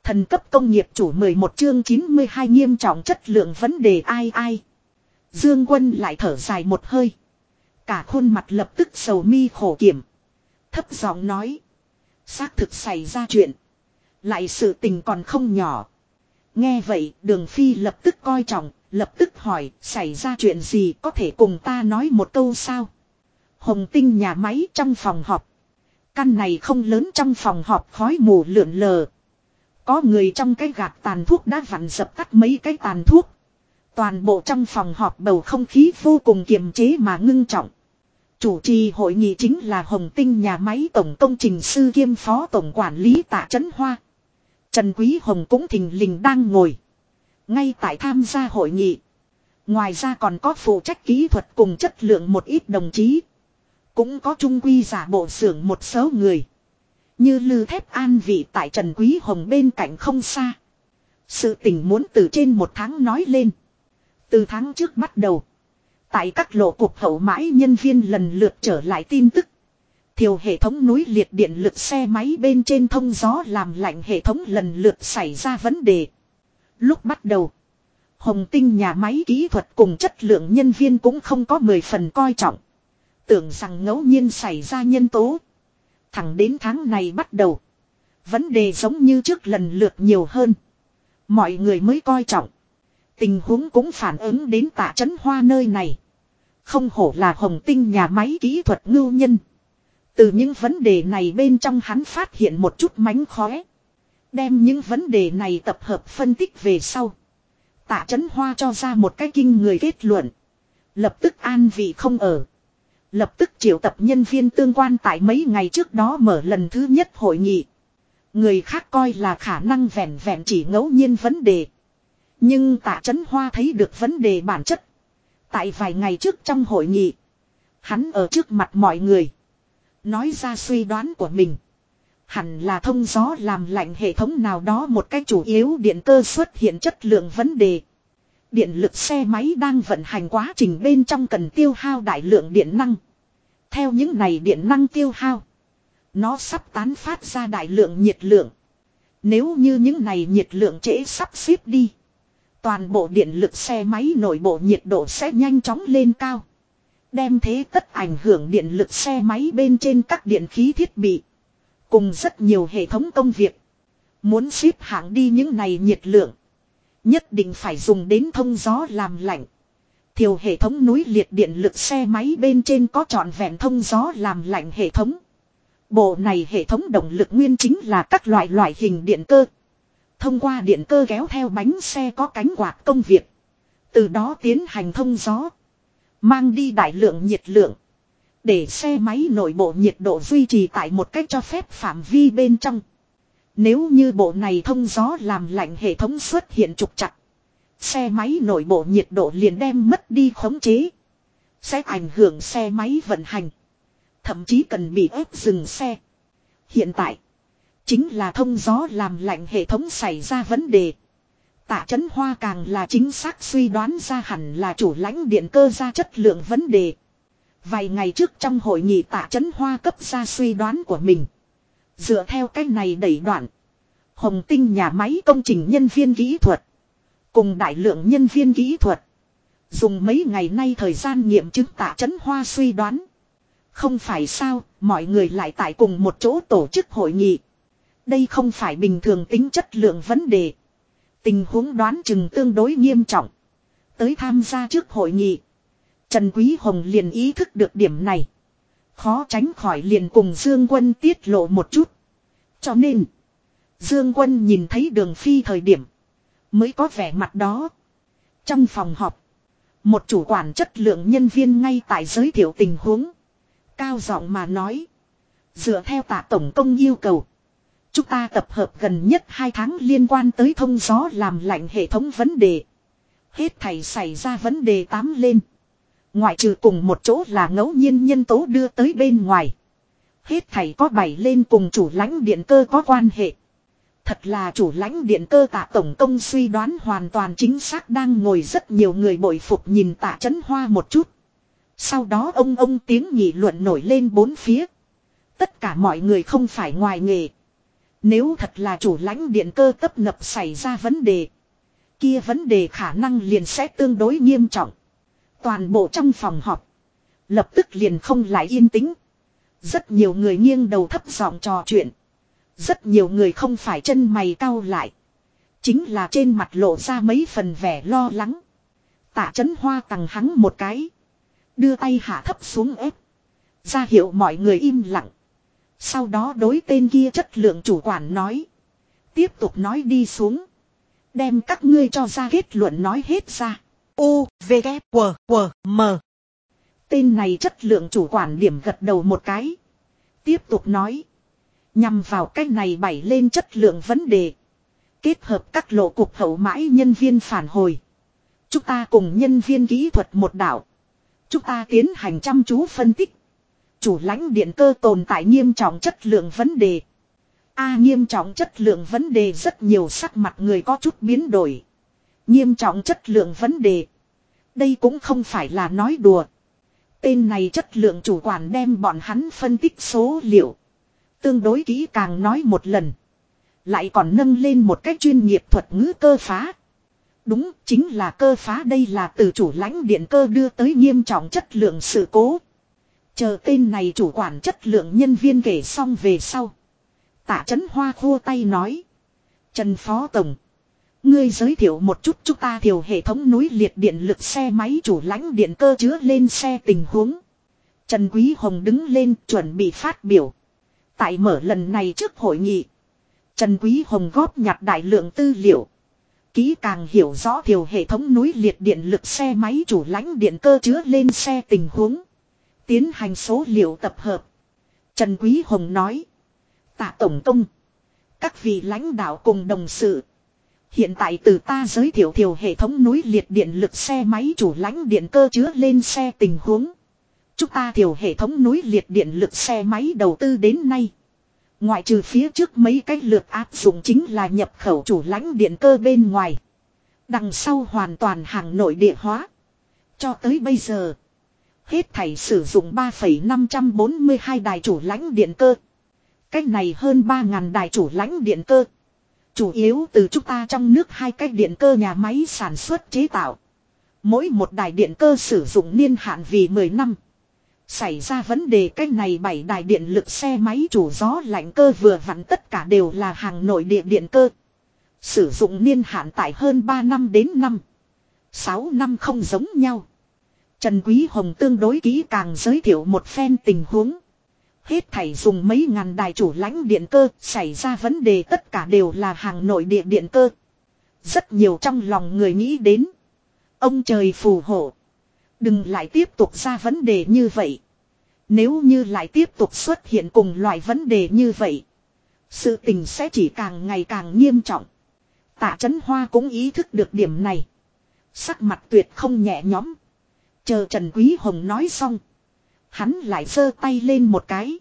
Thần cấp công nghiệp chủ 11 chương 92 nghiêm trọng chất lượng vấn đề ai. Dương Quân lại thở dài một hơi. Cả khuôn mặt lập tức sầu mi khổ kiểm. Thấp giọng nói. Xác thực xảy ra chuyện. Lại sự tình còn không nhỏ. Nghe vậy Đường Phi lập tức coi trọng. Lập tức hỏi xảy ra chuyện gì có thể cùng ta nói một câu sao. Hồng Tinh nhà máy trong phòng họp. Căn này không lớn trong phòng họp khói mù lượn lờ. Có người trong cái gạt tàn thuốc đã vặn dập tắt mấy cái tàn thuốc. Toàn bộ trong phòng họp bầu không khí vô cùng kiềm chế mà ngưng trọng. Chủ trì hội nghị chính là Hồng Tinh nhà máy tổng công trình sư kiêm phó tổng quản lý Tạ Chấn Hoa. Trần Quý Hồng cũng thình lình đang ngồi. Ngay tại tham gia hội nghị. Ngoài ra còn có phụ trách kỹ thuật cùng chất lượng một ít đồng chí. Cũng có trung quy giả bộ xưởng một số người. Như Lư Thép an vị tại Trần Quý Hồng bên cạnh không xa. Sự tình muốn từ trên một tháng nói lên. Từ tháng trước bắt đầu. Tại các lộ cục hậu mãi nhân viên lần lượt trở lại tin tức. Thiều hệ thống núi liệt điện lực xe máy bên trên thông gió làm lạnh hệ thống lần lượt xảy ra vấn đề. Lúc bắt đầu. Hồng Tinh nhà máy kỹ thuật cùng chất lượng nhân viên cũng không có 10 phần coi trọng. Tưởng rằng ngẫu nhiên xảy ra nhân tố. Thẳng đến tháng này bắt đầu. Vấn đề giống như trước lần lượt nhiều hơn. Mọi người mới coi trọng. Tình huống cũng phản ứng đến Tạ Chấn Hoa nơi này. Không hổ là Hồng Tinh nhà máy kỹ thuật ngưu nhân. Từ những vấn đề này bên trong hắn phát hiện một chút mánh khóe. Đem những vấn đề này tập hợp phân tích về sau. Tạ Chấn Hoa cho ra một cái kinh người kết luận. Lập tức an vị không ở. Lập tức triệu tập nhân viên tương quan tại mấy ngày trước đó mở lần thứ nhất hội nghị. Người khác coi là khả năng vẹn vẹn chỉ ngẫu nhiên vấn đề. Nhưng Tạ Chấn Hoa thấy được vấn đề bản chất. Tại vài ngày trước trong hội nghị. Hắn ở trước mặt mọi người. Nói ra suy đoán của mình. Hẳn là thông gió làm lạnh hệ thống nào đó một cách chủ yếu điện cơ xuất hiện chất lượng vấn đề. Điện lực xe máy đang vận hành quá trình bên trong cần tiêu hao đại lượng điện năng. Theo những này điện năng tiêu hao. Nó sắp tán phát ra đại lượng nhiệt lượng. Nếu như những này nhiệt lượng trễ sắp xếp đi. Toàn bộ điện lực xe máy nội bộ nhiệt độ sẽ nhanh chóng lên cao. Đem thế tất ảnh hưởng điện lực xe máy bên trên các điện khí thiết bị. Cùng rất nhiều hệ thống công việc. Muốn xếp hạng đi những này nhiệt lượng. Nhất định phải dùng đến thông gió làm lạnh. Thiều hệ thống núi liệt điện lực xe máy bên trên có trọn vẹn thông gió làm lạnh hệ thống. Bộ này hệ thống động lực nguyên chính là các loại hình điện cơ. Thông qua điện cơ kéo theo bánh xe có cánh quạt công việc. Từ đó tiến hành thông gió. Mang đi đại lượng nhiệt lượng. Để xe máy nội bộ nhiệt độ duy trì tại một cách cho phép phạm vi bên trong. Nếu như bộ này thông gió làm lạnh hệ thống xuất hiện trục trặc. Xe máy nội bộ nhiệt độ liền đem mất đi khống chế. Sẽ ảnh hưởng xe máy vận hành. Thậm chí cần bị ép dừng xe. Hiện tại. Chính là thông gió làm lạnh hệ thống xảy ra vấn đề. Tạ Chấn Hoa càng là chính xác suy đoán ra hẳn là chủ lãnh điện cơ ra chất lượng vấn đề. Vài ngày trước trong hội nghị Tạ Chấn Hoa cấp ra suy đoán của mình. Dựa theo cách này đẩy đoạn. Hồng Tinh nhà máy công trình nhân viên kỹ thuật. Cùng đại lượng nhân viên kỹ thuật. Dùng mấy ngày nay thời gian nghiệm chứng Tạ Chấn Hoa suy đoán. Không phải sao, mọi người lại tại cùng một chỗ tổ chức hội nghị. Đây không phải bình thường tính chất lượng vấn đề. Tình huống đoán chừng tương đối nghiêm trọng. Tới tham gia trước hội nghị. Trần Quý Hồng liền ý thức được điểm này. Khó tránh khỏi liền cùng Dương Quân tiết lộ một chút. Cho nên, Dương Quân nhìn thấy Đường Phi thời điểm. Mới có vẻ mặt đó. Trong phòng họp. Một chủ quản chất lượng nhân viên ngay tại giới thiệu tình huống. Cao giọng mà nói. Dựa theo Tạ tổng công yêu cầu. Chúng ta tập hợp gần nhất 2 tháng liên quan tới thông gió làm lạnh hệ thống vấn đề. Hết thảy xảy ra vấn đề 8 lên. Ngoại trừ cùng một chỗ là ngẫu nhiên nhân tố đưa tới bên ngoài. Hết thảy có 7 lên cùng chủ lãnh điện cơ có quan hệ. Thật là chủ lãnh điện cơ Tạ tổng công suy đoán hoàn toàn chính xác đang ngồi rất nhiều người bội phục nhìn Tạ Chấn Hoa một chút. Sau đó ông tiếng nghị luận nổi lên bốn phía. Tất cả mọi người không phải ngoài nghề. Nếu thật là chủ lãnh điện cơ tấp nập xảy ra vấn đề. Kia vấn đề khả năng liền sẽ tương đối nghiêm trọng. Toàn bộ trong phòng họp. Lập tức liền không lại yên tĩnh. Rất nhiều người nghiêng đầu thấp giọng trò chuyện. Rất nhiều người không phải chân mày cau lại. Chính là trên mặt lộ ra mấy phần vẻ lo lắng. Tạ Chấn Hoa tằng hắn một cái. Đưa tay hạ thấp xuống ép. Ra hiệu mọi người im lặng. Sau đó đối tên kia chất lượng chủ quản nói. Tiếp tục nói đi xuống. Đem các ngươi cho ra kết luận nói hết ra. U, V, K, W, W, M. Tên này chất lượng chủ quản điểm gật đầu một cái. Tiếp tục nói. Nhằm vào cái này bày lên chất lượng vấn đề. Kết hợp các lộ cục hậu mãi nhân viên phản hồi. Chúng ta cùng nhân viên kỹ thuật một đảo. Chúng ta tiến hành chăm chú phân tích. Chủ lãnh điện cơ tồn tại nghiêm trọng chất lượng vấn đề. Nghiêm trọng chất lượng vấn đề rất nhiều, sắc mặt người có chút biến đổi. Nghiêm trọng chất lượng vấn đề. Đây cũng không phải là nói đùa. Tên này chất lượng chủ quản đem bọn hắn phân tích số liệu. Tương đối kỹ càng nói một lần. Lại còn nâng lên một cách chuyên nghiệp thuật ngữ cơ phá. Đúng, chính là cơ phá, đây là từ chủ lãnh điện cơ đưa tới nghiêm trọng chất lượng sự cố. Chờ tên này chủ quản chất lượng nhân viên kể xong về sau. Tạ Chấn Hoa khua tay nói. Trần Phó Tổng. Ngươi giới thiệu một chút chúng ta thiểu hệ thống núi liệt điện lực xe máy chủ lãnh điện cơ chứa lên xe tình huống. Trần Quý Hồng đứng lên chuẩn bị phát biểu. Tại mở lần này trước hội nghị. Trần Quý Hồng góp nhặt đại lượng tư liệu. Kỹ càng hiểu rõ thiểu hệ thống núi liệt điện lực xe máy chủ lãnh điện cơ chứa lên xe tình huống. Tiến hành số liệu tập hợp. Trần Quý Hồng nói. Tạ Tổng Công. Các vị lãnh đạo cùng đồng sự. Hiện tại từ ta giới thiệu thiểu hệ thống núi liệt điện lực xe máy chủ lãnh điện cơ chứa lên xe tình huống. Chúng ta thiểu hệ thống núi liệt điện lực xe máy đầu tư đến nay. Ngoại trừ phía trước mấy cái lượt áp dụng chính là nhập khẩu chủ lãnh điện cơ bên ngoài. Đằng sau hoàn toàn hàng nội địa hóa. Cho tới bây giờ. Hết thảy sử dụng 3,542 đài chủ lãnh điện cơ. Cách này hơn 3.000 đài chủ lãnh điện cơ. Chủ yếu từ chúng ta trong nước hai cái điện cơ nhà máy sản xuất chế tạo. Mỗi một đài điện cơ sử dụng niên hạn vì 10 năm. Xảy ra vấn đề cách này 7 đài điện lực xe máy chủ gió lạnh cơ vừa vặn tất cả đều là hàng nội địa điện cơ. Sử dụng niên hạn tại hơn 3 năm đến 6 năm không giống nhau. Trần Quý Hồng tương đối kỹ càng giới thiệu một phen tình huống. Hết thảy dùng mấy ngàn đài chủ lãnh điện cơ, xảy ra vấn đề tất cả đều là hàng nội địa điện cơ. Rất nhiều trong lòng người nghĩ đến. Ông trời phù hộ. Đừng lại tiếp tục ra vấn đề như vậy. Nếu như lại tiếp tục xuất hiện cùng loại vấn đề như vậy. Sự tình sẽ chỉ càng ngày càng nghiêm trọng. Tạ Chấn Hoa cũng ý thức được điểm này. Sắc mặt tuyệt không nhẹ nhõm. Chờ Trần Quý Hồng nói xong. Hắn lại giơ tay lên một cái.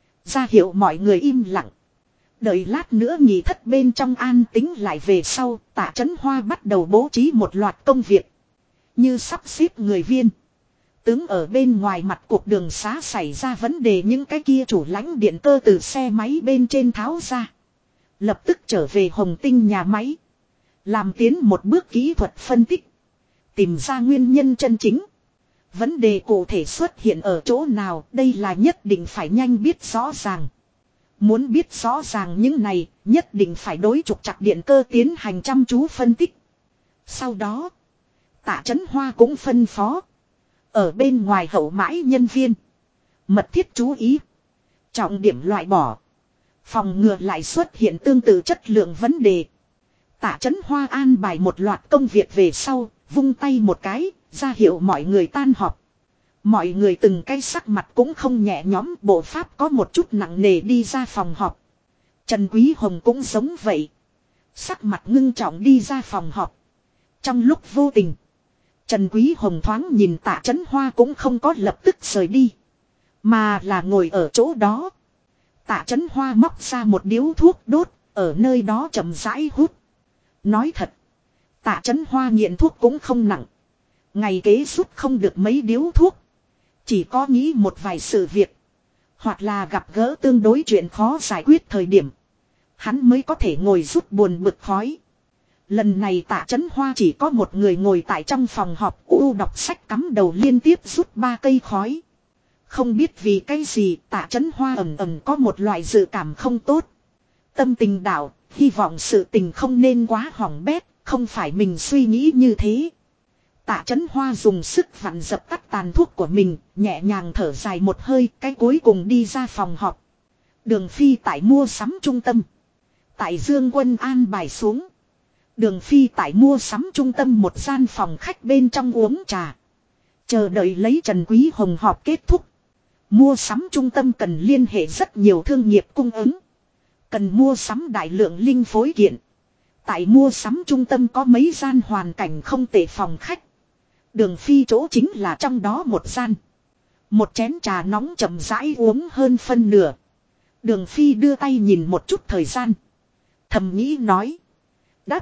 Ra hiệu mọi người im lặng. Đợi lát nữa nhị thất bên trong an tính lại về sau. Tạ Chấn Hoa bắt đầu bố trí một loạt công việc. Như sắp xếp người viên. Tướng ở bên ngoài mặt cuộc đường xá xảy ra vấn đề, những cái kia chủ lãnh điện cơ từ xe máy bên trên tháo ra. Lập tức trở về Hồng Tinh nhà máy. Làm tiến một bước kỹ thuật phân tích. Tìm ra nguyên nhân chân chính. Vấn đề cụ thể xuất hiện ở chỗ nào, đây là nhất định phải nhanh biết rõ ràng. Muốn biết rõ ràng những này, nhất định phải đối trục trặc điện cơ tiến hành chăm chú phân tích. Sau đó, Tạ Chấn Hoa cũng phân phó. Ở bên ngoài hậu mãi nhân viên. Mật thiết chú ý. Trọng điểm loại bỏ. Phòng ngừa lại xuất hiện tương tự chất lượng vấn đề. Tạ Chấn Hoa an bài một loạt công việc về sau, vung tay một cái, ra hiệu mọi người tan họp. Mọi người từng cái sắc mặt cũng không nhẹ nhõm, bộ pháp có một chút nặng nề đi ra phòng họp. Trần Quý Hồng cũng giống vậy. Sắc mặt ngưng trọng đi ra phòng họp. Trong lúc vô tình, Trần Quý Hồng thoáng nhìn Tạ Chấn Hoa cũng không có lập tức rời đi. Mà là ngồi ở chỗ đó. Tạ Chấn Hoa móc ra một điếu thuốc đốt, ở nơi đó chậm rãi hút. Nói thật, Tạ Chấn Hoa nghiện thuốc cũng không nặng. Ngày kế rút không được mấy điếu thuốc. Chỉ có nghĩ một vài sự việc. Hoặc là gặp gỡ tương đối chuyện khó giải quyết thời điểm. hắn mới có thể ngồi rút buồn bực khói. Lần này Tạ Chấn Hoa chỉ có một người ngồi tại trong phòng họp đọc sách cắm đầu liên tiếp rút 3 cây khói. Không biết vì cái gì Tạ Chấn Hoa ẩn ẩn có một loại dự cảm không tốt. Tâm tình đảo, hy vọng sự tình không nên quá hỏng bét, không phải mình suy nghĩ như thế. Tạ Chấn Hoa dùng sức vặn dập tắt tàn thuốc của mình, nhẹ nhàng thở dài một hơi, cái cuối cùng đi ra phòng họp. Đường Phi tại mua sắm trung tâm. Tại Dương Quân an bài xuống. Đường Phi tại mua sắm trung tâm một gian phòng khách bên trong uống trà. Chờ đợi lấy Trần Quý Hồng họp kết thúc. Mua sắm trung tâm cần liên hệ rất nhiều thương nghiệp cung ứng. Cần mua sắm đại lượng linh phối kiện. Tại mua sắm trung tâm có mấy gian hoàn cảnh không tệ phòng khách. Đường Phi chỗ chính là trong đó một gian. Một chén trà nóng chậm rãi uống hơn phân nửa. Đường Phi đưa tay nhìn một chút thời gian. Thầm nghĩ nói. Đã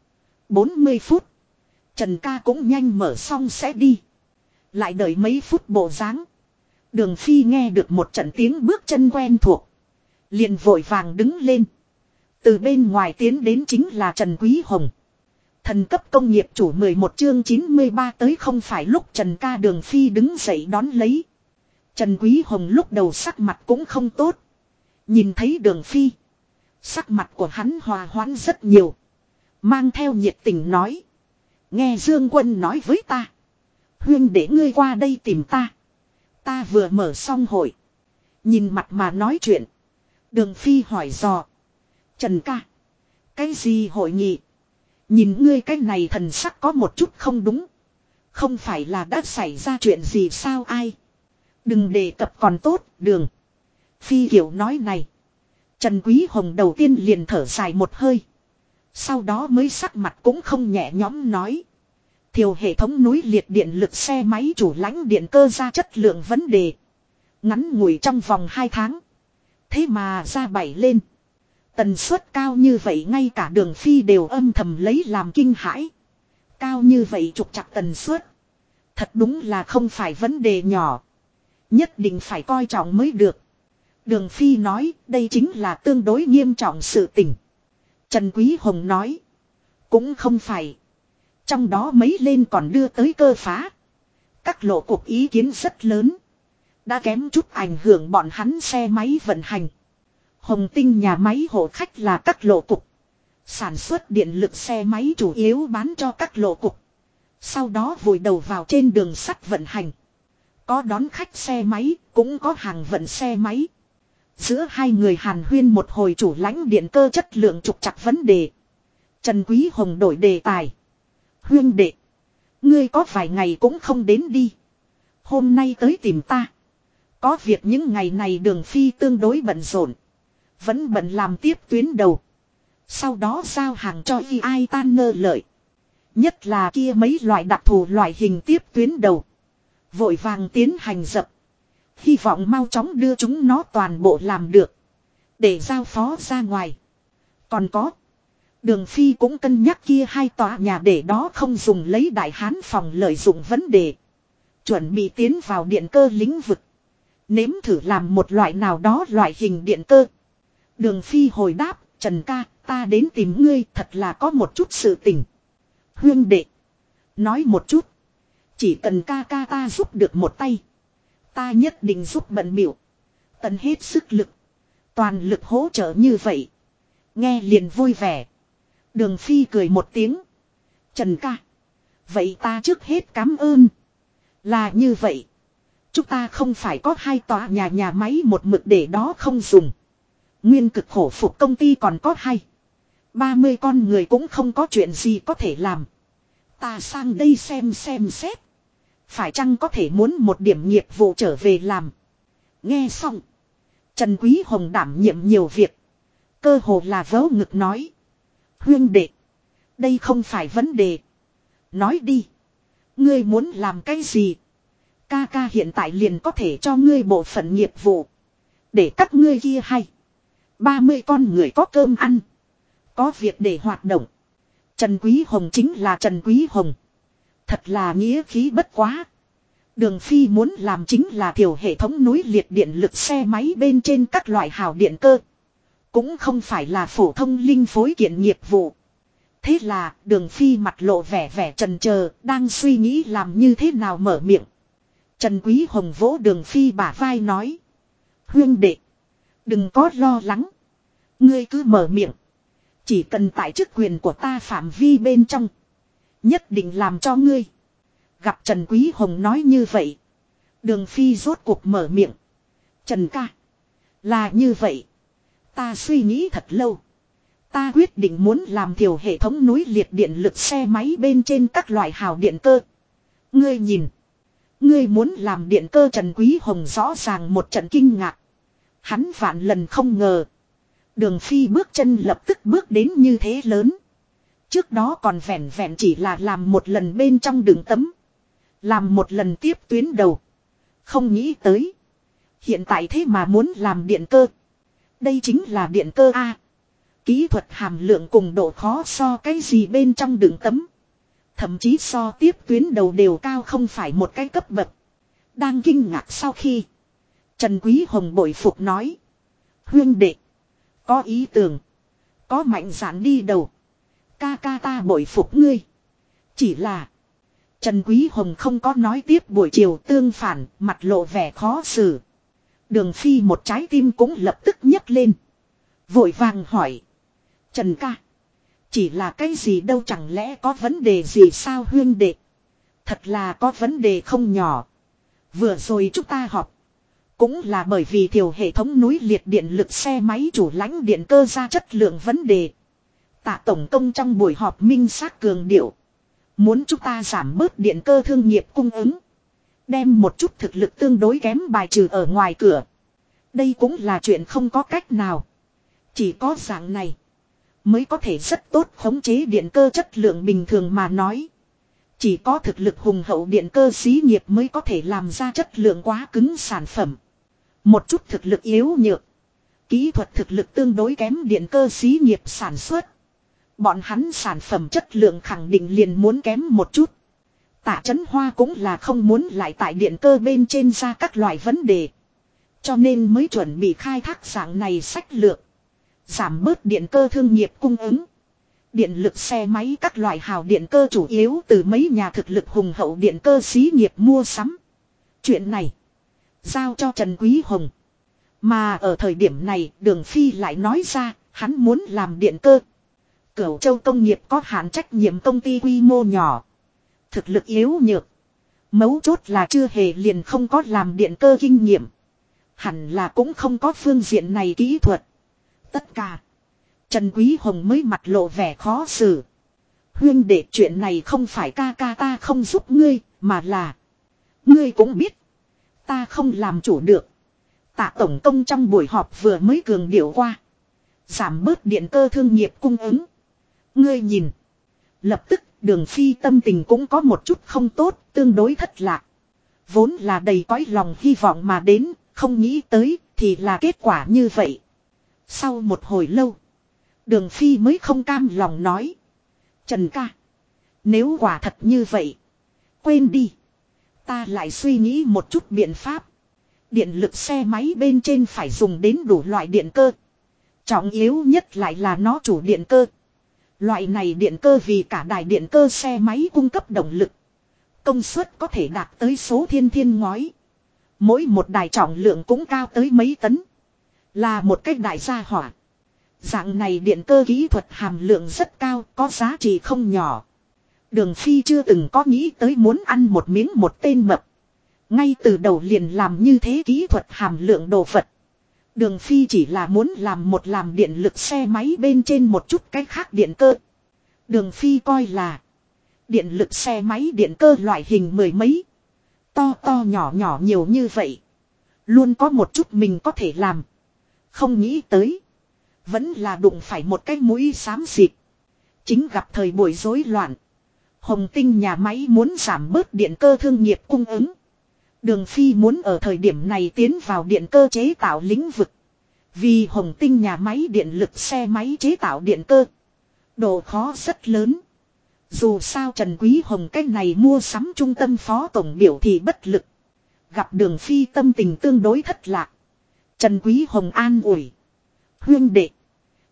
40 phút. Trần ca cũng nhanh mở xong sẽ đi. Lại đợi mấy phút bộ dáng. Đường Phi nghe được một trận tiếng bước chân quen thuộc. Liền vội vàng đứng lên. Từ bên ngoài tiến đến chính là Trần Quý Hồng. Thần cấp công nghiệp chủ 11 chương 93 tới không phải lúc Trần ca. Đường Phi đứng dậy đón lấy. Trần Quý Hồng lúc đầu sắc mặt cũng không tốt. Nhìn thấy Đường Phi. Sắc mặt của hắn hòa hoãn rất nhiều. Mang theo nhiệt tình nói. Nghe Dương Quân nói với ta. Huyên để ngươi qua đây tìm ta. Ta vừa mở xong hội. Nhìn mặt mà nói chuyện. Đường Phi hỏi dò. Trần ca. Cái gì hội nghị? Nhìn ngươi cái này thần sắc có một chút không đúng. Không phải là đã xảy ra chuyện gì sao ai? Đừng đề cập còn tốt, Đường Phi kiểu nói này. Trần Quý Hồng đầu tiên liền thở dài một hơi. Sau đó mới sắc mặt cũng không nhẹ nhõm nói. Thiều hệ thống núi liệt điện lực xe máy chủ lãnh điện cơ ra chất lượng vấn đề. Ngắn ngủi trong vòng 2 tháng. Thế mà ra 7 lên. Tần suất cao như vậy ngay cả Đường Phi đều âm thầm lấy làm kinh hãi. Cao như vậy trục trặc tần suất. Thật đúng là không phải vấn đề nhỏ. Nhất định phải coi trọng mới được. Đường Phi nói đây chính là tương đối nghiêm trọng sự tình. Trần Quý Hồng nói. Cũng không phải. Trong đó mấy lên còn đưa tới cơ phá. Các lộ cục ý kiến rất lớn. Đã kém chút ảnh hưởng bọn hắn xe máy vận hành. Hồng Tinh nhà máy hộ khách là các lộ cục. Sản xuất điện lực xe máy chủ yếu bán cho các lộ cục. Sau đó vùi đầu vào trên đường sắt vận hành. Có đón khách xe máy, cũng có hàng vận xe máy. Giữa hai người hàn huyên một hồi chủ lãnh điện cơ chất lượng trục trặc vấn đề. Trần Quý Hồng đổi đề tài. Huyên đệ. Ngươi có vài ngày cũng không đến đi. Hôm nay tới tìm ta. Có việc những ngày này Đường Phi tương đối bận rộn. Vẫn bận làm tiếp tuyến đầu. Sau đó giao hàng cho ai tan nơ lợi. Nhất là kia mấy loại đặc thù loại hình tiếp tuyến đầu. Vội vàng tiến hành dập. Hy vọng mau chóng đưa chúng nó toàn bộ làm được. Để giao phó ra ngoài. Còn có. Đường Phi cũng cân nhắc kia 2 tòa nhà để đó không dùng lấy đại hán phòng lợi dụng vấn đề. Chuẩn bị tiến vào điện cơ lĩnh vực. Nếm thử làm một loại nào đó loại hình điện cơ. Đường Phi hồi đáp, Trần ca, ta đến tìm ngươi thật là có một chút sự tình. Huyên đệ. Nói một chút. Chỉ cần ca ca ta giúp được một tay. Ta nhất định giúp bận biểu. Tận hết sức lực. Toàn lực hỗ trợ như vậy. Nghe liền vui vẻ. Đường Phi cười một tiếng. Trần ca. Vậy ta trước hết cảm ơn. Là như vậy. Chúng ta không phải có 2 tòa nhà máy một mực để đó không dùng. Nguyên cực khổ phục công ty còn có 30 con người cũng không có chuyện gì có thể làm. Ta sang đây xem xét. Phải chăng có thể muốn một điểm nghiệp vụ trở về làm. Nghe xong. Trần Quý Hồng đảm nhiệm nhiều việc. Cơ hồ là vớ ngực nói. Huyên đệ. Đây không phải vấn đề. Nói đi. Ngươi muốn làm cái gì? Ca ca hiện tại liền có thể cho ngươi bộ phận nghiệp vụ. Để các ngươi kia 30 con người có cơm ăn. Có việc để hoạt động. Trần Quý Hồng chính là Trần Quý Hồng. Thật là nghĩa khí bất quá. Đường Phi muốn làm chính là thiểu hệ thống núi liệt điện lực xe máy bên trên các loại hào điện cơ. Cũng không phải là phổ thông linh phối kiện nghiệp vụ. Thế là Đường Phi mặt lộ vẻ vẻ chần chờ, đang suy nghĩ làm như thế nào mở miệng. Trần Quý Hồng vỗ Đường Phi bả vai nói. Huynh đệ, đừng có lo lắng. Ngươi cứ mở miệng. Chỉ cần tại chức quyền của ta phạm vi bên trong. Nhất định làm cho ngươi. Gặp Trần Quý Hồng nói như vậy. Đường Phi rốt cuộc mở miệng. Trần ca. Là như vậy. Ta suy nghĩ thật lâu. Ta quyết định muốn làm thiểu hệ thống núi liệt điện lực xe máy bên trên các loại hào điện cơ. Ngươi nhìn. Ngươi muốn làm điện cơ. Trần Quý Hồng rõ ràng một trận kinh ngạc. Hắn vạn lần không ngờ. Đường Phi bước chân lập tức bước đến như thế lớn. Trước đó còn vẹn vẹn chỉ là làm một lần bên trong đường tấm. Làm một lần tiếp tuyến đầu. Không nghĩ tới. Hiện tại thế mà muốn làm điện cơ. Đây chính là điện cơ A. Kỹ thuật hàm lượng cùng độ khó so cái gì bên trong đường tấm. Thậm chí so tiếp tuyến đầu đều cao không phải một cái cấp bậc. Đang kinh ngạc sau khi. Trần Quý Hồng bội phục nói. Huynh đệ. Có ý tưởng. Có mạnh dạn đi đầu. Ca ca ta bội phục ngươi. Chỉ là. Trần Quý Hồng không có nói tiếp buổi chiều tương phản. Mặt lộ vẻ khó xử. Đường Phi một trái tim cũng lập tức nhấc lên. Vội vàng hỏi. Trần ca. Chỉ là cái gì đâu, chẳng lẽ có vấn đề gì sao huynh đệ? Thật là có vấn đề không nhỏ. Vừa rồi chúng ta họp. Cũng là bởi vì thiểu hệ thống núi liệt điện lực xe máy chủ lãnh điện cơ ra chất lượng vấn đề. Tạ Tổng Công trong buổi họp minh xác cường điệu. Muốn chúng ta giảm bớt điện cơ thương nghiệp cung ứng. Đem một chút thực lực tương đối kém bài trừ ở ngoài cửa. Đây cũng là chuyện không có cách nào. Chỉ có dạng này. Mới có thể rất tốt khống chế điện cơ chất lượng bình thường mà nói. Chỉ có thực lực hùng hậu điện cơ xí nghiệp mới có thể làm ra chất lượng quá cứng sản phẩm. Một chút thực lực yếu nhược. Kỹ thuật thực lực tương đối kém điện cơ xí nghiệp sản xuất. Bọn hắn sản phẩm chất lượng khẳng định liền muốn kém một chút. Tạ Chấn Hoa cũng là không muốn lại tại điện cơ bên trên ra các loại vấn đề. Cho nên mới chuẩn bị khai thác dạng này sách lược. Giảm bớt điện cơ thương nghiệp cung ứng. Điện lực xe máy các loại hào điện cơ chủ yếu từ mấy nhà thực lực hùng hậu điện cơ xí nghiệp mua sắm. Chuyện này giao cho Trần Quý Hồng. Mà ở thời điểm này Đường Phi lại nói ra hắn muốn làm điện cơ. Cửu Châu công nghiệp có hạn trách nhiệm công ty quy mô nhỏ. Thực lực yếu nhược. Mấu chốt là chưa hề liền không có làm điện cơ kinh nghiệm. Hẳn là cũng không có phương diện này kỹ thuật. Tất cả. Trần Quý Hồng mới mặt lộ vẻ khó xử. Huynh đệ, chuyện này không phải ca ca ta không giúp ngươi, mà là. Ngươi cũng biết. Ta không làm chủ được. Tạ Tổng Công trong buổi họp vừa mới cường điệu qua. Giảm bớt điện cơ thương nghiệp cung ứng. Ngươi nhìn. Lập tức Đường Phi tâm tình cũng có một chút không tốt, tương đối thất lạc. Vốn là đầy cõi lòng hy vọng mà đến, không nghĩ tới thì là kết quả như vậy. Sau một hồi lâu. Đường Phi mới không cam lòng nói. Trần ca. Nếu quả thật như vậy. Quên đi. Ta lại suy nghĩ một chút biện pháp. Điện lực xe máy bên trên phải dùng đến đủ loại điện cơ. Trọng yếu nhất lại là nó chủ điện cơ. Loại này điện cơ vì cả đài điện cơ xe máy cung cấp động lực. Công suất có thể đạt tới số thiên thiên ngói. Mỗi một đài trọng lượng cũng cao tới mấy tấn. Là một cách đại gia hỏa. Dạng này điện cơ kỹ thuật hàm lượng rất cao, có giá trị không nhỏ. Đường Phi chưa từng có nghĩ tới muốn ăn một miếng một tên mập. Ngay từ đầu liền làm như thế kỹ thuật hàm lượng đồ vật. Đường Phi chỉ là muốn làm điện lực xe máy bên trên một chút cái khác điện cơ. Đường Phi coi là điện lực xe máy điện cơ loại hình mười mấy. To to nhỏ nhỏ nhiều như vậy. Luôn có một chút mình có thể làm. Không nghĩ tới. Vẫn là đụng phải một cái mũi xám xịt. Chính gặp thời buổi rối loạn. Hồng Tinh nhà máy muốn giảm bớt điện cơ thương nghiệp cung ứng. Đường Phi muốn ở thời điểm này tiến vào điện cơ chế tạo lĩnh vực. Vì Hồng Tinh nhà máy điện lực xe máy chế tạo điện cơ. Độ khó rất lớn. Dù sao Trần Quý Hồng cách này mua sắm trung tâm phó tổng biểu thì bất lực. Gặp Đường Phi tâm tình tương đối thất lạc. Trần Quý Hồng an ủi. Huynh đệ.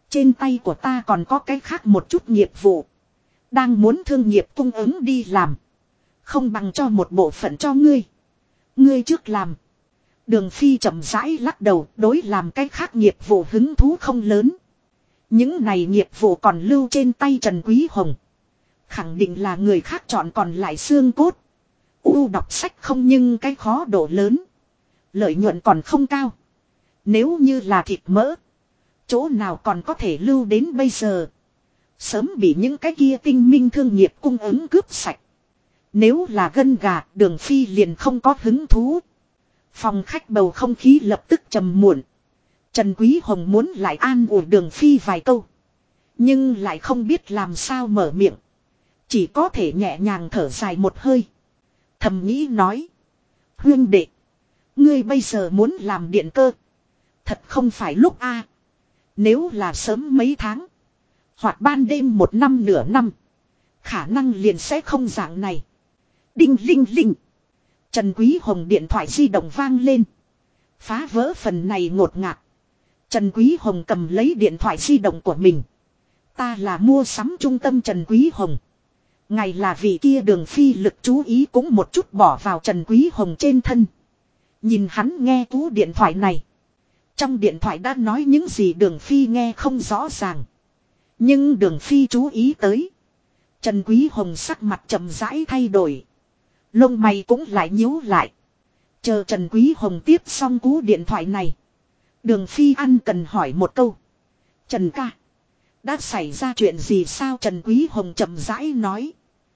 Trên tay của ta còn có cái khác một chút nghiệp vụ. Đang muốn thương nghiệp cung ứng đi làm. Không bằng cho một bộ phận cho ngươi. Ngươi trước làm. Đường Phi chậm rãi lắc đầu, đối làm cái khác nghiệp vụ hứng thú không lớn. Những này nghiệp vụ còn lưu trên tay Trần Quý Hồng. Khẳng định là người khác chọn còn lại xương cốt. Đọc sách không nhưng cái khó độ lớn. Lợi nhuận còn không cao. Nếu như là thịt mỡ. Chỗ nào còn có thể lưu đến bây giờ. Sớm bị những cái kia tinh minh thương nghiệp cung ứng cướp sạch. Nếu là gân gà, Đường Phi liền không có hứng thú. Phòng khách bầu không khí lập tức trầm muộn. Trần Quý Hồng muốn lại an ủi Đường Phi vài câu. Nhưng lại không biết làm sao mở miệng. Chỉ có thể nhẹ nhàng thở dài một hơi. Thầm nghĩ nói. Huynh đệ. Ngươi bây giờ muốn làm điện cơ. Thật không phải lúc a. Nếu là sớm mấy tháng. Hoặc ban đêm một năm nửa năm. Khả năng liền sẽ không dạng này. Đinh linh linh. Trần Quý Hồng điện thoại di động vang lên. Phá vỡ phần này ngột ngạt. Trần Quý Hồng cầm lấy điện thoại di động của mình. Ta là mua sắm trung tâm Trần Quý Hồng. Ngày là vị kia Đường Phi lực chú ý cũng một chút bỏ vào Trần Quý Hồng trên thân. Nhìn hắn nghe cú điện thoại này. Trong điện thoại đã nói những gì Đường Phi nghe không rõ ràng. Nhưng Đường Phi chú ý tới. Trần Quý Hồng sắc mặt chậm rãi thay đổi. Lông mày cũng lại nhíu lại. Chờ Trần Quý Hồng tiếp xong cú điện thoại này. Đường Phi ăn cần hỏi một câu. Trần ca. Đã xảy ra chuyện gì sao Trần Quý Hồng chậm rãi nói.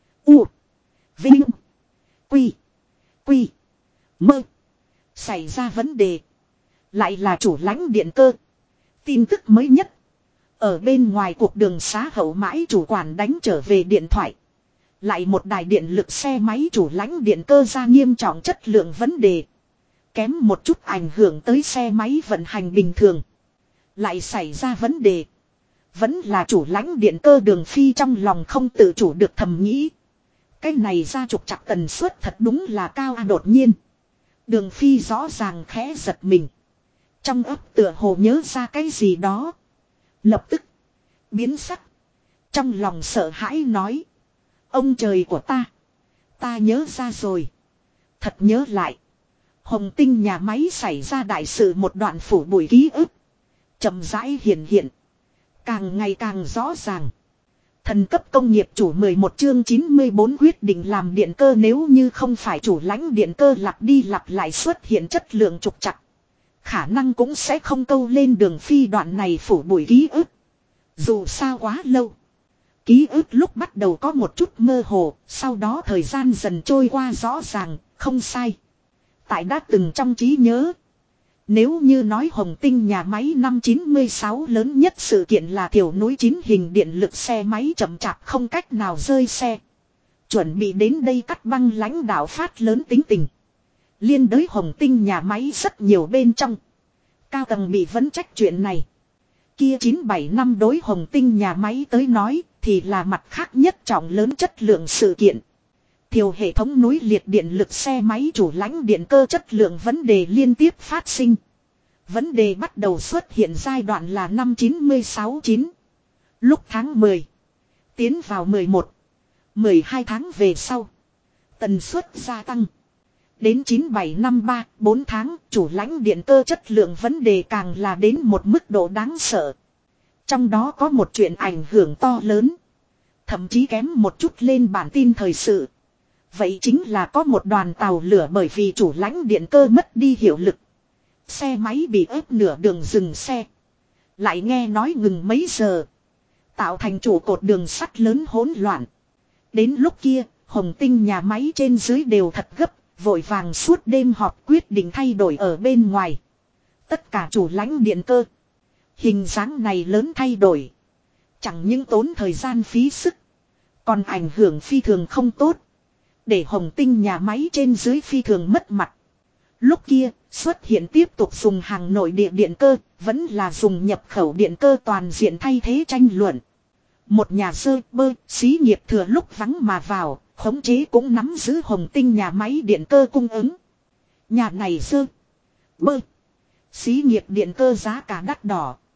Vinh. Quy. Mơ. Xảy ra vấn đề. Lại là chủ lãnh điện cơ. Tin tức mới nhất. Ở bên ngoài cuộc đường xá hậu mãi chủ quản đánh trở về điện thoại. Lại một đài điện lực xe máy chủ lãnh điện cơ ra nghiêm trọng chất lượng vấn đề. Kém một chút ảnh hưởng tới xe máy vận hành bình thường. Lại xảy ra vấn đề. Vẫn là chủ lãnh điện cơ Đường Phi trong lòng không tự chủ được thầm nghĩ. Cái này ra trục trặc tần suất thật đúng là cao đột nhiên. Đường Phi rõ ràng khẽ giật mình. Trong ấp tựa hồ nhớ ra cái gì đó. Lập tức. Biến sắc. Trong lòng sợ hãi nói. Ông trời của ta. Ta nhớ ra rồi. Thật nhớ lại. Hồng Tinh nhà máy xảy ra đại sự một đoạn phủ bụi ký ức. Chậm rãi hiện. Càng ngày càng rõ ràng. Thần cấp công nghiệp chủ 11 chương 94 quyết định làm điện cơ nếu như không phải chủ lãnh điện cơ lặp đi lặp lại xuất hiện chất lượng trục trặc. Khả năng cũng sẽ không câu lên Đường Phi đoạn này phủ bụi ký ức. Dù sao quá lâu. Ký ức lúc bắt đầu có một chút mơ hồ, sau đó thời gian dần trôi qua rõ ràng, không sai. Tại đã từng trong trí nhớ. Nếu như nói Hồng Tinh nhà máy năm 96 lớn nhất sự kiện là Thiểu Núi 9 hình điện lực xe máy chậm chạp không cách nào rơi xe. Chuẩn bị đến đây cắt băng lãnh đạo phát lớn tính tình. Liên đới Hồng Tinh nhà máy rất nhiều bên trong. Cao tầng bị vấn trách chuyện này. Kia 97 năm đối Hồng Tinh nhà máy tới nói thì là mặt khác nhất trọng lớn chất lượng sự kiện. Thiểu hệ thống núi liệt điện lực xe máy chủ lãnh điện cơ chất lượng vấn đề liên tiếp phát sinh. Vấn đề bắt đầu xuất hiện giai đoạn là năm 96-9. Lúc tháng 10. Tiến vào 11. 12 tháng về sau. Tần suất gia tăng. Đến 97 năm 3-4 tháng chủ lãnh điện cơ chất lượng vấn đề càng là đến một mức độ đáng sợ. Trong đó có một chuyện ảnh hưởng to lớn. Thậm chí kém một chút lên bản tin thời sự. Vậy chính là có một đoàn tàu lửa bởi vì chủ lãnh điện cơ mất đi hiệu lực. Xe máy bị ép nửa đường dừng xe. Lại nghe nói ngừng mấy giờ. Tạo thành trụ cột đường sắt lớn hỗn loạn. Đến lúc kia, Hồng Tinh nhà máy trên dưới đều thật gấp, vội vàng suốt đêm họp quyết định thay đổi ở bên ngoài. Tất cả chủ lãnh điện cơ. Hình dáng này lớn thay đổi. Chẳng những tốn thời gian phí sức. Còn ảnh hưởng phi thường không tốt. Để Hồng Tinh nhà máy trên dưới phi thường mất mặt. Lúc kia, xuất hiện tiếp tục dùng hàng nội địa điện cơ, vẫn là dùng nhập khẩu điện cơ toàn diện thay thế tranh luận. Một nhà sơ bơ, xí nghiệp thừa lúc vắng mà vào, khống chế cũng nắm giữ Hồng Tinh nhà máy điện cơ cung ứng. Nhà này sơ bơ, xí nghiệp điện cơ giá cả đắt đỏ.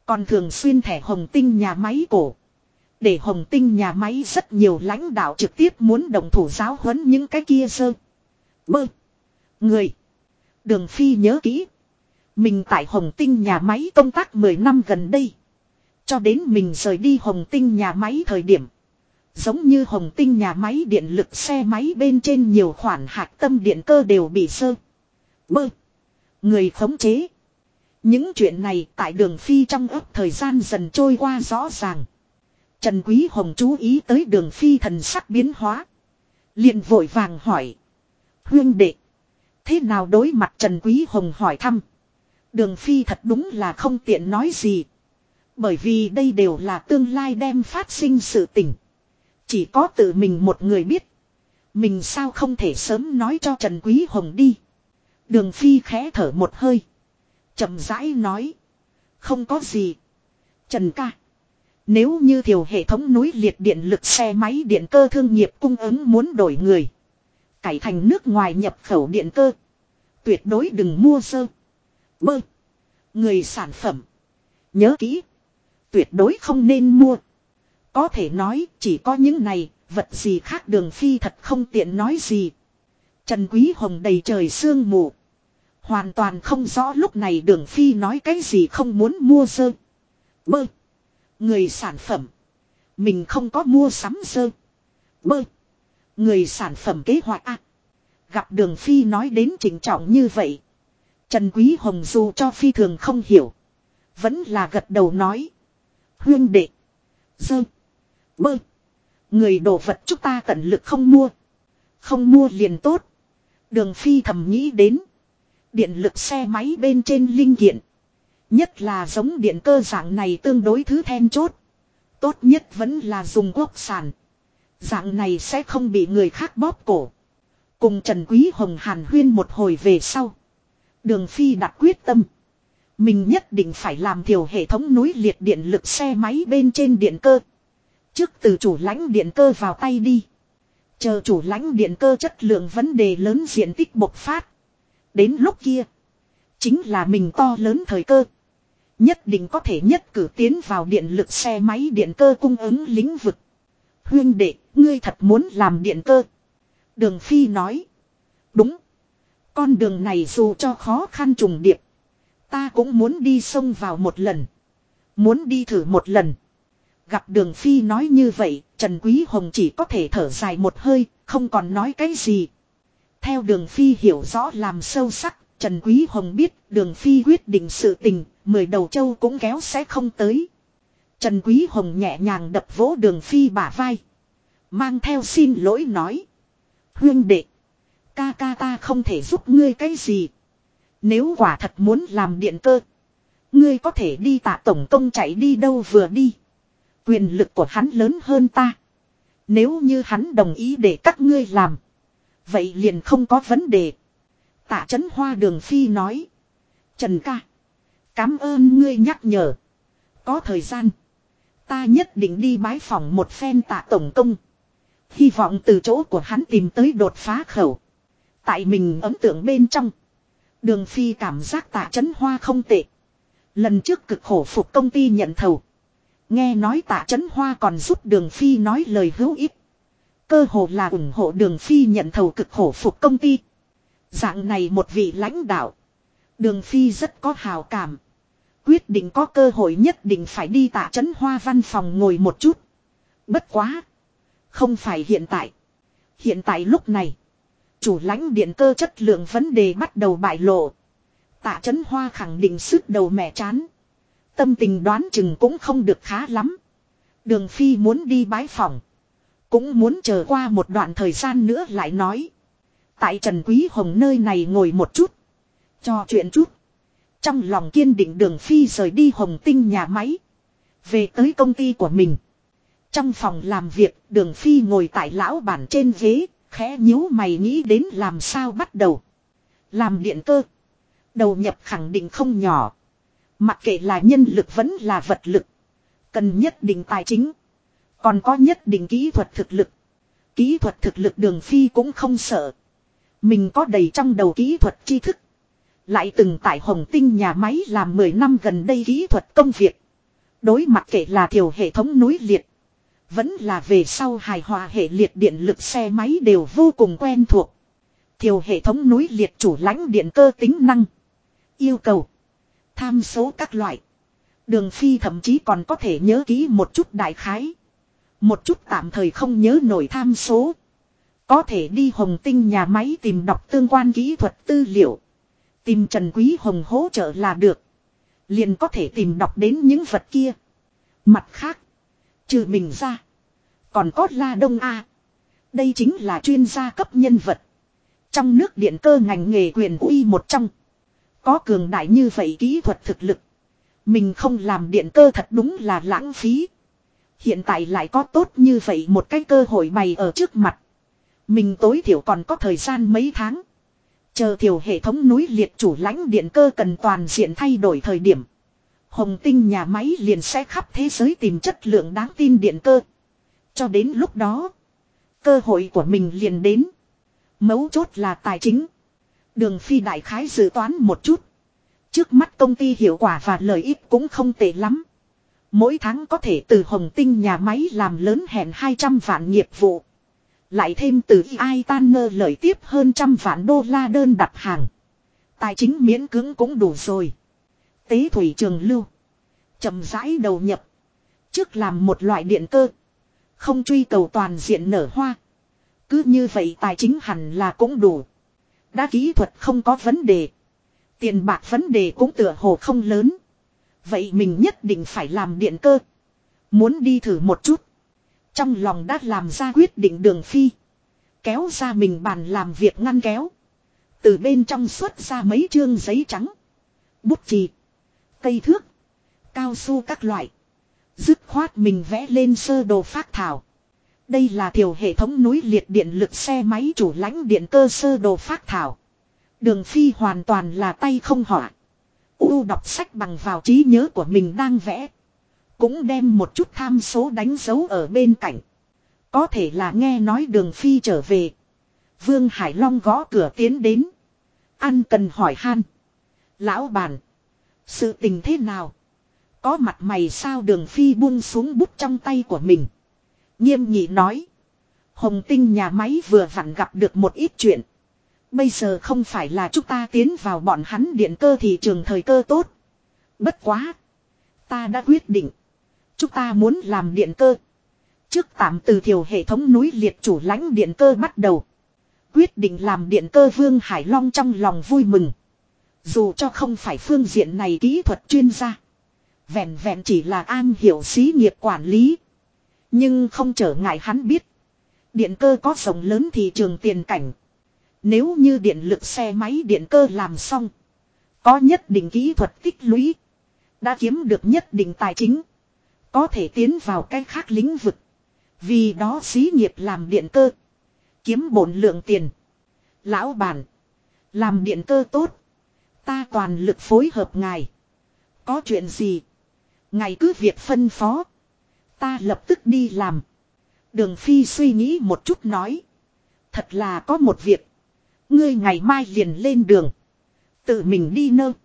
Còn thường xuyên thẻ Hồng Tinh nhà máy cổ. Để Hồng Tinh nhà máy rất nhiều lãnh đạo trực tiếp muốn động thủ giáo huấn những cái kia sơ. Bơ. Người. Đường Phi nhớ kỹ. Mình tại Hồng Tinh nhà máy công tác 10 năm gần đây. Cho đến mình rời đi Hồng Tinh nhà máy thời điểm. Giống như Hồng Tinh nhà máy điện lực xe máy bên trên nhiều khoản hạch tâm điện cơ đều bị sơ. Bơ. Người khống chế. Những chuyện này tại Đường Phi trong ấp thời gian dần trôi qua rõ ràng. Trần Quý Hồng chú ý tới Đường Phi thần sắc biến hóa. Liền vội vàng hỏi. Huynh đệ. Thế nào đối mặt Trần Quý Hồng hỏi thăm. Đường Phi thật đúng là không tiện nói gì. Bởi vì đây đều là tương lai đem phát sinh sự tình. Chỉ có tự mình một người biết. Mình sao không thể sớm nói cho Trần Quý Hồng đi. Đường Phi khẽ thở một hơi. Chậm rãi nói. Không có gì. Trần ca. Nếu như thiểu hệ thống núi liệt điện lực xe máy điện cơ thương nghiệp cung ứng muốn đổi người. Cải thành nước ngoài nhập khẩu điện cơ. Tuyệt đối đừng mua sơ. Bơ. Người sản phẩm. Nhớ kỹ. Tuyệt đối không nên mua. Có thể nói chỉ có những này, vật gì khác Đường Phi thật không tiện nói gì. Trần Quý Hồng đầy trời sương mù. Hoàn toàn không rõ lúc này Đường Phi nói cái gì không muốn mua sơ. Bơ. Người sản phẩm. Mình không có mua sắm sơ. Bơ. Người sản phẩm kế hoạch à. Gặp Đường Phi nói đến trịnh trọng như vậy. Trần Quý Hồng dù cho phi thường không hiểu. Vẫn là gật đầu nói. Huynh đệ. Dơ. Bơ. Người đồ vật chúng ta tận lực không mua. Không mua liền tốt. Đường Phi thầm nghĩ đến. Điện lực xe máy bên trên linh kiện. Nhất là giống điện cơ dạng này tương đối thứ then chốt. Tốt nhất vẫn là dùng quốc sản. Dạng này sẽ không bị người khác bóp cổ. Cùng Trần Quý Hồng hàn huyên một hồi về sau. Đường Phi đặt quyết tâm. Mình nhất định phải làm thiểu hệ thống núi liệt điện lực xe máy bên trên điện cơ. Trước từ chủ lãnh điện cơ vào tay đi. Chờ chủ lãnh điện cơ chất lượng vấn đề lớn diện tích bộc phát. Đến lúc kia. Chính là mình to lớn thời cơ. Nhất định có thể nhất cử tiến vào điện lực xe máy điện cơ cung ứng lĩnh vực. Huynh đệ, ngươi thật muốn làm điện cơ. Đường Phi nói. Đúng. Con đường này dù cho khó khăn trùng điệp. Ta cũng muốn đi xông vào một lần. Muốn đi thử một lần. Gặp Đường Phi nói như vậy, Trần Quý Hồng chỉ có thể thở dài một hơi, không còn nói cái gì. Theo Đường Phi hiểu rõ làm sâu sắc, Trần Quý Hồng biết Đường Phi quyết định sự tình, 10 đầu châu cũng kéo sẽ không tới. Trần Quý Hồng nhẹ nhàng đập vỗ Đường Phi bả vai. Mang theo xin lỗi nói. Huynh đệ. Ca ca ta không thể giúp ngươi cái gì. Nếu quả thật muốn làm điện cơ. Ngươi có thể đi Tạ tổng công chạy đi đâu vừa đi. Quyền lực của hắn lớn hơn ta. Nếu như hắn đồng ý để các ngươi làm. Vậy liền không có vấn đề. Tạ Chấn Hoa Đường Phi nói. Trần ca. Cảm ơn ngươi nhắc nhở. Có thời gian. Ta nhất định đi bái phỏng một phen Tạ tổng công. Hy vọng từ chỗ của hắn tìm tới đột phá khẩu. Tại mình ấn tượng bên trong. Đường Phi cảm giác Tạ Chấn Hoa không tệ. Lần trước cực khổ phục công ty nhận thầu. Nghe nói Tạ Chấn Hoa còn giúp Đường Phi nói lời hữu ích. Cơ hồ là ủng hộ Đường Phi nhận thầu cực khổ phục công ty. Dạng này một vị lãnh đạo. Đường Phi rất có hào cảm. Quyết định có cơ hội nhất định phải đi Tạ Chấn Hoa văn phòng ngồi một chút. Bất quá. Không phải hiện tại. Hiện tại lúc này. Chủ lãnh điện cơ chất lượng vấn đề bắt đầu bại lộ. Tạ Chấn Hoa khẳng định sức đầu mẹ chán. Tâm tình đoán chừng cũng không được khá lắm. Đường Phi muốn đi bái phòng. Cũng muốn chờ qua một đoạn thời gian nữa lại nói. Tại Trần Quý Hồng nơi này ngồi một chút. Trò chuyện chút. Trong lòng kiên định Đường Phi rời đi Hồng Tinh nhà máy. Về tới công ty của mình. Trong phòng làm việc Đường Phi ngồi tại lão bản trên ghế. Khẽ nhíu mày nghĩ đến làm sao bắt đầu. Làm điện cơ. Đầu nhập khẳng định không nhỏ. Mặc kệ là nhân lực vẫn là vật lực. Cần nhất định tài chính. Còn có nhất định kỹ thuật thực lực. Kỹ thuật thực lực Đường Phi cũng không sợ. Mình có đầy trong đầu kỹ thuật tri thức. Lại từng tại Hồng Tinh nhà máy làm 10 năm gần đây kỹ thuật công việc. Đối mặt kể là thiểu hệ thống núi liệt. Vẫn là về sau hài hòa hệ liệt điện lực xe máy đều vô cùng quen thuộc. Thiểu hệ thống núi liệt chủ lãnh điện cơ tính năng. Yêu cầu. Tham số các loại. Đường Phi thậm chí còn có thể nhớ kỹ một chút đại khái. Một chút tạm thời không nhớ nổi tham số. Có thể đi Hồng Tinh nhà máy tìm đọc tương quan kỹ thuật tư liệu. Tìm Trần Quý Hồng hỗ trợ là được. Liền có thể tìm đọc đến những vật kia. Mặt khác. Trừ mình ra. Còn có La Đông A. Đây chính là chuyên gia cấp nhân vật. Trong nước điện cơ ngành nghề quyền uy một trong. Có cường đại như vậy kỹ thuật thực lực. Mình không làm điện cơ thật đúng là lãng phí. Hiện tại lại có tốt như vậy một cái cơ hội bày ở trước mặt. Mình tối thiểu còn có thời gian mấy tháng. Chờ thiểu hệ thống núi liệt chủ lãnh điện cơ cần toàn diện thay đổi thời điểm. Hồng Tinh nhà máy liền sẽ khắp thế giới tìm chất lượng đáng tin điện cơ. Cho đến lúc đó, cơ hội của mình liền đến. Mấu chốt là tài chính. Đường Phi đại khái dự toán một chút. Trước mắt công ty hiệu quả và lợi ích cũng không tệ lắm. Mỗi tháng có thể từ Hồng Tinh nhà máy làm lớn hẹn 200 vạn nghiệp vụ. Lại thêm từ AI Tanner lợi tiếp hơn $100 vạn đơn đặt hàng. Tài chính miễn cưỡng cũng đủ rồi. Tế thủy trường lưu. Chậm rãi đầu nhập. Trước làm một loại điện cơ. Không truy cầu toàn diện nở hoa. Cứ như vậy tài chính hẳn là cũng đủ. Đã kỹ thuật không có vấn đề. Tiền bạc vấn đề cũng tựa hồ không lớn. Vậy mình nhất định phải làm điện cơ. Muốn đi thử một chút. Trong lòng đã làm ra quyết định Đường Phi. Kéo ra mình bàn làm việc ngăn kéo. Từ bên trong xuất ra mấy chương giấy trắng. Bút chì. Cây thước. Cao su các loại. Dứt khoát mình vẽ lên sơ đồ phác thảo. Đây là thiểu hệ thống núi liệt điện lực xe máy chủ lãnh điện cơ sơ đồ phác thảo. Đường Phi hoàn toàn là tay không họa. Đọc sách bằng vào trí nhớ của mình đang vẽ. Cũng đem một chút tham số đánh dấu ở bên cạnh. Có thể là nghe nói Đường Phi trở về. Vương Hải Long gõ cửa tiến đến. Ăn cần hỏi han. Lão bản. Sự tình thế nào? Có mặt mày sao? Đường Phi buông xuống bút trong tay của mình. Nghiêm nghị nói. Hồng Tinh nhà máy vừa vặn gặp được một ít chuyện. Bây giờ không phải là chúng ta tiến vào bọn hắn điện cơ thị trường thời cơ tốt. Bất quá. Ta đã quyết định. Chúng ta muốn làm điện cơ. Trước tạm từ thiểu hệ thống núi liệt chủ lãnh điện cơ bắt đầu. Quyết định làm điện cơ Vương Hải Long trong lòng vui mừng. Dù cho không phải phương diện này kỹ thuật chuyên gia. Vẹn vẹn chỉ là an hiểu xí nghiệp quản lý. Nhưng không trở ngại hắn biết. Điện cơ có rộng lớn thị trường tiền cảnh. Nếu như điện lực xe máy điện cơ làm xong. Có nhất định kỹ thuật tích lũy. Đã kiếm được nhất định tài chính. Có thể tiến vào cái khác lĩnh vực. Vì đó xí nghiệp làm điện cơ. Kiếm bổn lượng tiền. Lão bản. Làm điện cơ tốt. Ta toàn lực phối hợp ngài. Có chuyện gì? Ngài cứ việc phân phó. Ta lập tức đi làm. Đường Phi suy nghĩ một chút nói. Thật là có một việc. Ngươi ngày mai liền lên đường. Tự mình đi nơ.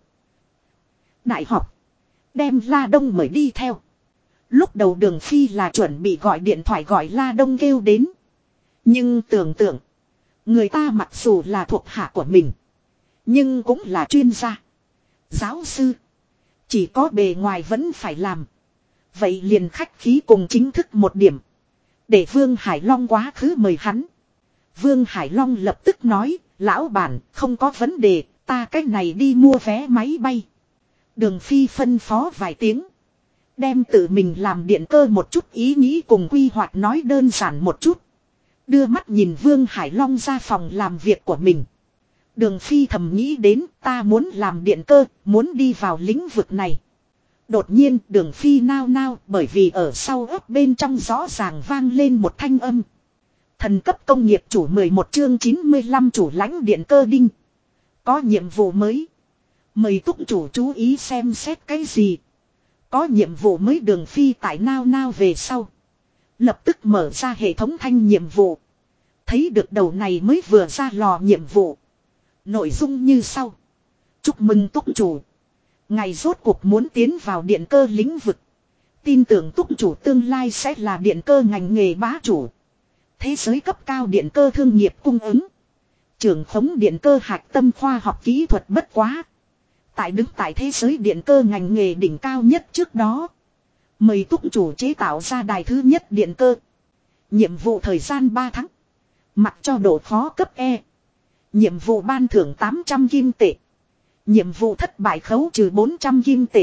Đại học. Đem La Đông mời đi theo. Lúc đầu Đường Phi là chuẩn bị gọi điện thoại gọi La Đông kêu đến. Nhưng tưởng tượng. Người ta mặc dù là thuộc hạ của mình. Nhưng cũng là chuyên gia. Giáo sư. Chỉ có bề ngoài vẫn phải làm. Vậy liền khách khí cùng chính thức một điểm. Để Vương Hải Long quá khứ mời hắn. Vương Hải Long lập tức nói. Lão bản không có vấn đề. Ta cách này đi mua vé máy bay. Đường Phi phân phó vài tiếng. Đem tự mình làm điện cơ một chút ý nghĩ cùng quy hoạch nói đơn giản một chút. Đưa mắt nhìn Vương Hải Long ra phòng làm việc của mình. Đường Phi thầm nghĩ đến ta muốn làm điện cơ, muốn đi vào lĩnh vực này. Đột nhiên Đường Phi nao nao bởi vì ở sau ấp bên trong rõ ràng vang lên một thanh âm. Thần cấp công nghiệp chủ 11 chương 95 chủ lãnh điện cơ đinh. Có nhiệm vụ mới. Mời túc chủ chú ý xem xét cái gì. Có nhiệm vụ mới. Đường Phi tại nao nao về sau. Lập tức mở ra hệ thống thanh nhiệm vụ. Thấy được đầu này mới vừa ra lò nhiệm vụ. Nội dung như sau. Chúc mừng túc chủ. Ngài rốt cuộc muốn tiến vào điện cơ lĩnh vực. Tin tưởng túc chủ tương lai sẽ là điện cơ ngành nghề bá chủ. Thế giới cấp cao điện cơ thương nghiệp cung ứng. Trưởng khống điện cơ hạch tâm khoa học kỹ thuật bất quá. Đứng tại thế giới điện cơ ngành nghề đỉnh cao nhất trước đó. Mời túc chủ chế tạo ra đài thứ nhất điện cơ. Nhiệm vụ thời gian 3 tháng. Mặc cho độ khó cấp E. Nhiệm vụ ban thưởng 800 kim tệ. Nhiệm vụ thất bại khấu trừ 400 kim tệ.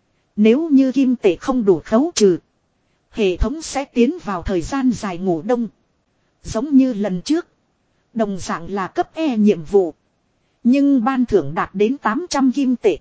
Nếu như kim tệ không đủ khấu trừ. Hệ thống sẽ tiến vào thời gian dài ngủ đông. Giống như lần trước. Đồng dạng là cấp E nhiệm vụ. Nhưng ban thưởng đạt đến 800 kim tệ.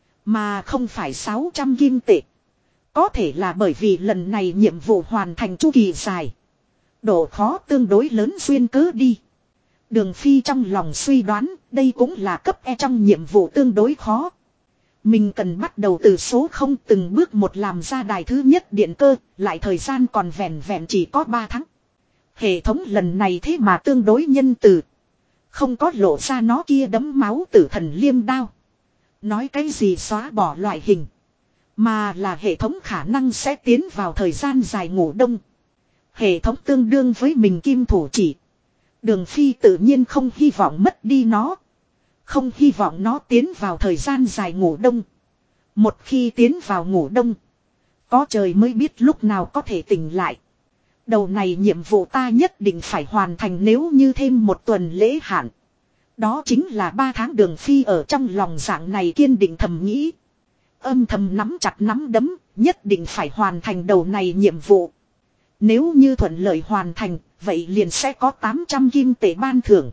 Mà không phải 600 kim tệ. Có thể là bởi vì lần này nhiệm vụ hoàn thành chu kỳ dài. Độ khó tương đối lớn xuyên cớ đi. Đường Phi trong lòng suy đoán đây cũng là cấp E trong nhiệm vụ tương đối khó. Mình cần bắt đầu từ số 0 từng bước một làm ra đài thứ nhất điện cơ, lại thời gian còn vẹn vẹn chỉ có 3 tháng. Hệ thống lần này thế mà tương đối nhân từ. Không có lộ ra nó kia đấm máu tử thần liêm đao. Nói cái gì xóa bỏ loại hình. Mà là hệ thống khả năng sẽ tiến vào thời gian dài ngủ đông. Hệ thống tương đương với mình kim thủ chỉ. Đường Phi tự nhiên không hy vọng mất đi nó. Không hy vọng nó tiến vào thời gian dài ngủ đông. Một khi tiến vào ngủ đông. Có trời mới biết lúc nào có thể tỉnh lại. Đầu này nhiệm vụ ta nhất định phải hoàn thành nếu như thêm một tuần lễ hạn. Đó chính là 3 tháng. Đường Phi ở trong lòng dạng này kiên định thầm nghĩ. Âm thầm nắm chặt nắm đấm, nhất định phải hoàn thành đầu này nhiệm vụ. Nếu như thuận lợi hoàn thành, vậy liền sẽ có 800 kim tệ ban thưởng.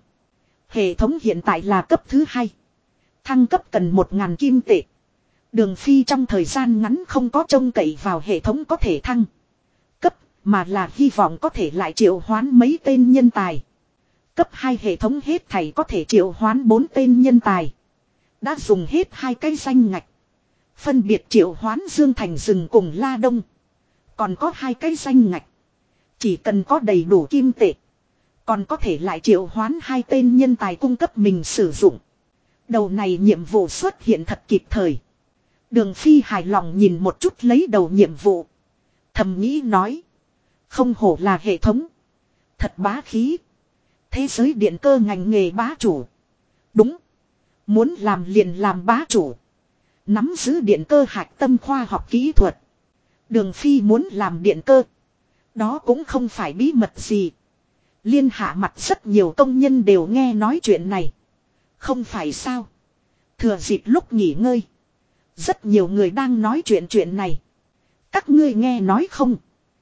Hệ thống hiện tại là cấp thứ 2. Thăng cấp cần 1000 kim tệ. Đường Phi trong thời gian ngắn không có trông cậy vào hệ thống có thể thăng cấp, mà là hy vọng có thể lại triệu hoán mấy tên nhân tài. Cấp 2 hệ thống hết thảy có thể triệu hoán 4 tên nhân tài. Đã dùng hết 2 cái danh ngạch. Phân biệt triệu hoán Dương Thành Rừng cùng La Đông. Còn có 2 cái danh ngạch. Chỉ cần có đầy đủ kim tệ. Còn có thể lại triệu hoán 2 tên nhân tài cung cấp mình sử dụng. Đầu này nhiệm vụ xuất hiện thật kịp thời. Đường Phi hài lòng nhìn một chút lấy đầu nhiệm vụ. Thầm nghĩ nói. Không hổ là hệ thống. Thật bá khí. Thế giới điện cơ ngành nghề bá chủ. Đúng. Muốn làm liền làm bá chủ. Nắm giữ điện cơ hạch tâm khoa học kỹ thuật. Đường Phi muốn làm điện cơ. Đó cũng không phải bí mật gì. Liên hạ mặt rất nhiều công nhân đều nghe nói chuyện này. Không phải sao. Thừa dịp lúc nghỉ ngơi. Rất nhiều người đang nói chuyện này. Các ngươi nghe nói không?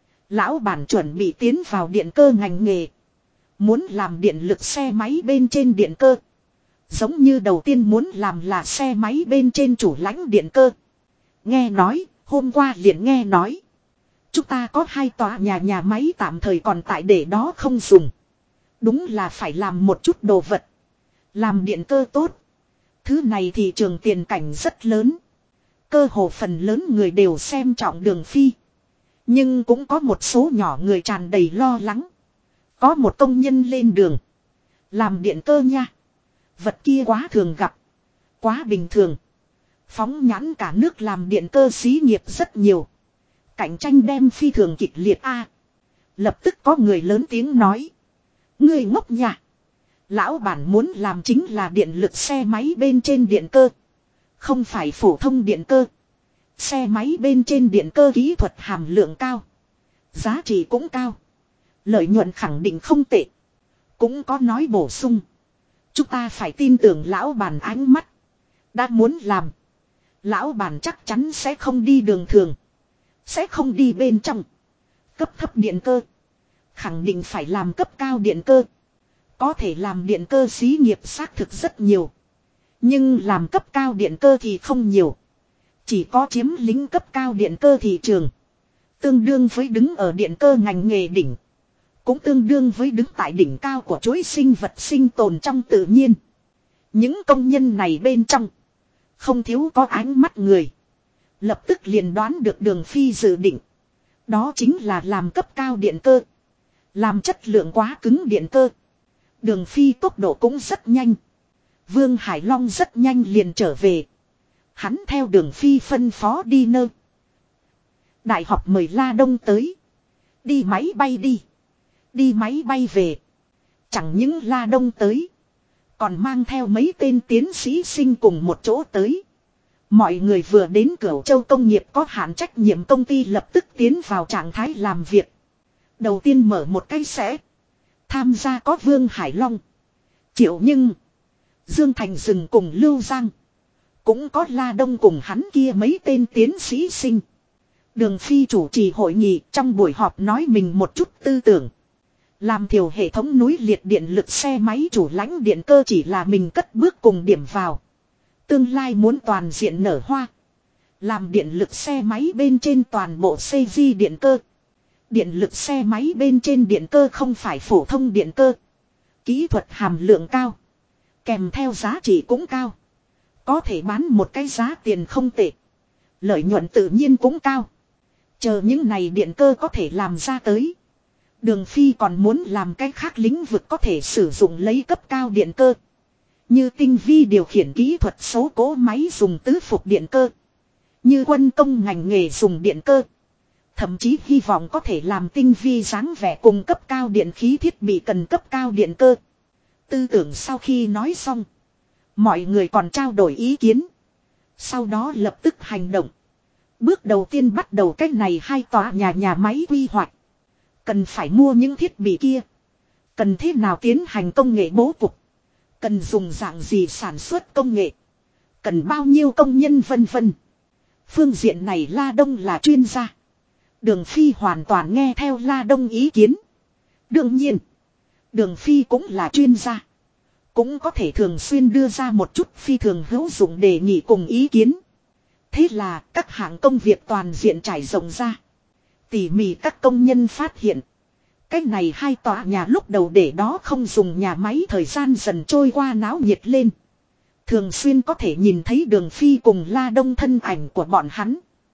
Lão bản chuẩn bị tiến vào điện cơ ngành nghề. Muốn làm điện lực xe máy bên trên điện cơ. Giống như đầu tiên muốn làm là xe máy bên trên chủ lãnh điện cơ. Nghe nói, hôm qua liền nghe nói. Chúng ta có 2 tòa nhà máy tạm thời còn tại để đó không dùng. Đúng là phải làm một chút đồ vật. Làm điện cơ tốt. Thứ này thị trường tiền cảnh rất lớn. Cơ hồ phần lớn người đều xem trọng Đường Phi. Nhưng cũng có một số nhỏ người tràn đầy lo lắng. Có một công nhân lên đường. Làm điện cơ nha. Vật kia quá thường gặp. Quá bình thường. Phóng nhãn cả nước làm điện cơ xí nghiệp rất nhiều. Cạnh tranh đem phi thường kịch liệt a. Lập tức có người lớn tiếng nói. Ngươi ngốc nhỉ. Lão bản muốn làm chính là điện lực xe máy bên trên điện cơ. Không phải phổ thông điện cơ. Xe máy bên trên điện cơ kỹ thuật hàm lượng cao. Giá trị cũng cao. Lợi nhuận khẳng định không tệ. Cũng có nói bổ sung. Chúng ta phải tin tưởng lão bản ánh mắt. Đã muốn làm. Lão bản chắc chắn sẽ không đi đường thường. Sẽ không đi bên trong. Cấp thấp điện cơ. Khẳng định phải làm cấp cao điện cơ. Có thể làm điện cơ xí nghiệp xác thực rất nhiều. Nhưng làm cấp cao điện cơ thì không nhiều. Chỉ có chiếm lĩnh cấp cao điện cơ thị trường. Tương đương với đứng ở điện cơ ngành nghề đỉnh. Cũng tương đương với đứng tại đỉnh cao của chuỗi sinh vật sinh tồn trong tự nhiên. Những công nhân này bên trong. Không thiếu có ánh mắt người. Lập tức liền đoán được Đường Phi dự định. Đó chính là làm cấp cao điện cơ. Làm chất lượng quá cứng điện cơ. Đường Phi tốc độ cũng rất nhanh. Vương Hải Long rất nhanh liền trở về. Hắn theo Đường Phi phân phó đi Đại học mời La Đông tới. Đi máy bay đi. Đi máy bay về. Chẳng những La Đông tới. Còn mang theo mấy tên tiến sĩ sinh cùng một chỗ tới. Mọi người vừa đến Cửu Châu công nghiệp có hạn trách nhiệm công ty lập tức tiến vào trạng thái làm việc. Đầu tiên mở một cái sẽ. Tham gia có Vương Hải Long. Triệu Nhưng. Dương Thành Dừng cùng Lưu Giang. Cũng có La Đông cùng hắn kia mấy tên tiến sĩ sinh. Đường Phi chủ trì hội nghị trong buổi họp nói mình một chút tư tưởng. Làm thiểu hệ thống núi liệt điện lực xe máy chủ lãnh điện cơ chỉ là mình cất bước cùng điểm vào. Tương lai muốn toàn diện nở hoa. Làm điện lực xe máy bên trên toàn bộ xây di điện cơ. Điện lực xe máy bên trên điện cơ không phải phổ thông điện cơ. Kỹ thuật hàm lượng cao. Kèm theo giá trị cũng cao. Có thể bán một cái giá tiền không tệ. Lợi nhuận tự nhiên cũng cao. Chờ những này điện cơ có thể làm ra tới. Đường Phi còn muốn làm cái khác lĩnh vực có thể sử dụng lấy cấp cao điện cơ. Như tinh vi điều khiển kỹ thuật số cố máy dùng tứ phục điện cơ. Như quân công ngành nghề dùng điện cơ. Thậm chí hy vọng có thể làm tinh vi dáng vẻ cùng cấp cao điện khí thiết bị cần cấp cao điện cơ. Tư tưởng sau khi nói xong. Mọi người còn trao đổi ý kiến. Sau đó lập tức hành động. Bước đầu tiên bắt đầu cách này 2 tòa nhà máy quy hoạch. Cần phải mua những thiết bị kia. Cần thế nào tiến hành công nghệ bố cục. Cần dùng dạng gì sản xuất công nghệ. Cần bao nhiêu công nhân vân vân. Phương diện này La Đông là chuyên gia. Đường Phi hoàn toàn nghe theo La Đông ý kiến. Đương nhiên. Đường Phi cũng là chuyên gia. Cũng có thể thường xuyên đưa ra một chút phi thường hữu dụng đề nghị cùng ý kiến. Thế là các hạng công việc toàn diện trải rộng ra. Tỉ mỉ các công nhân phát hiện. Cách này 2 tòa nhà lúc đầu để đó không dùng nhà máy thời gian dần trôi qua náo nhiệt lên. Thường xuyên có thể nhìn thấy Đường Phi cùng La Đông thân ảnh của bọn hắn.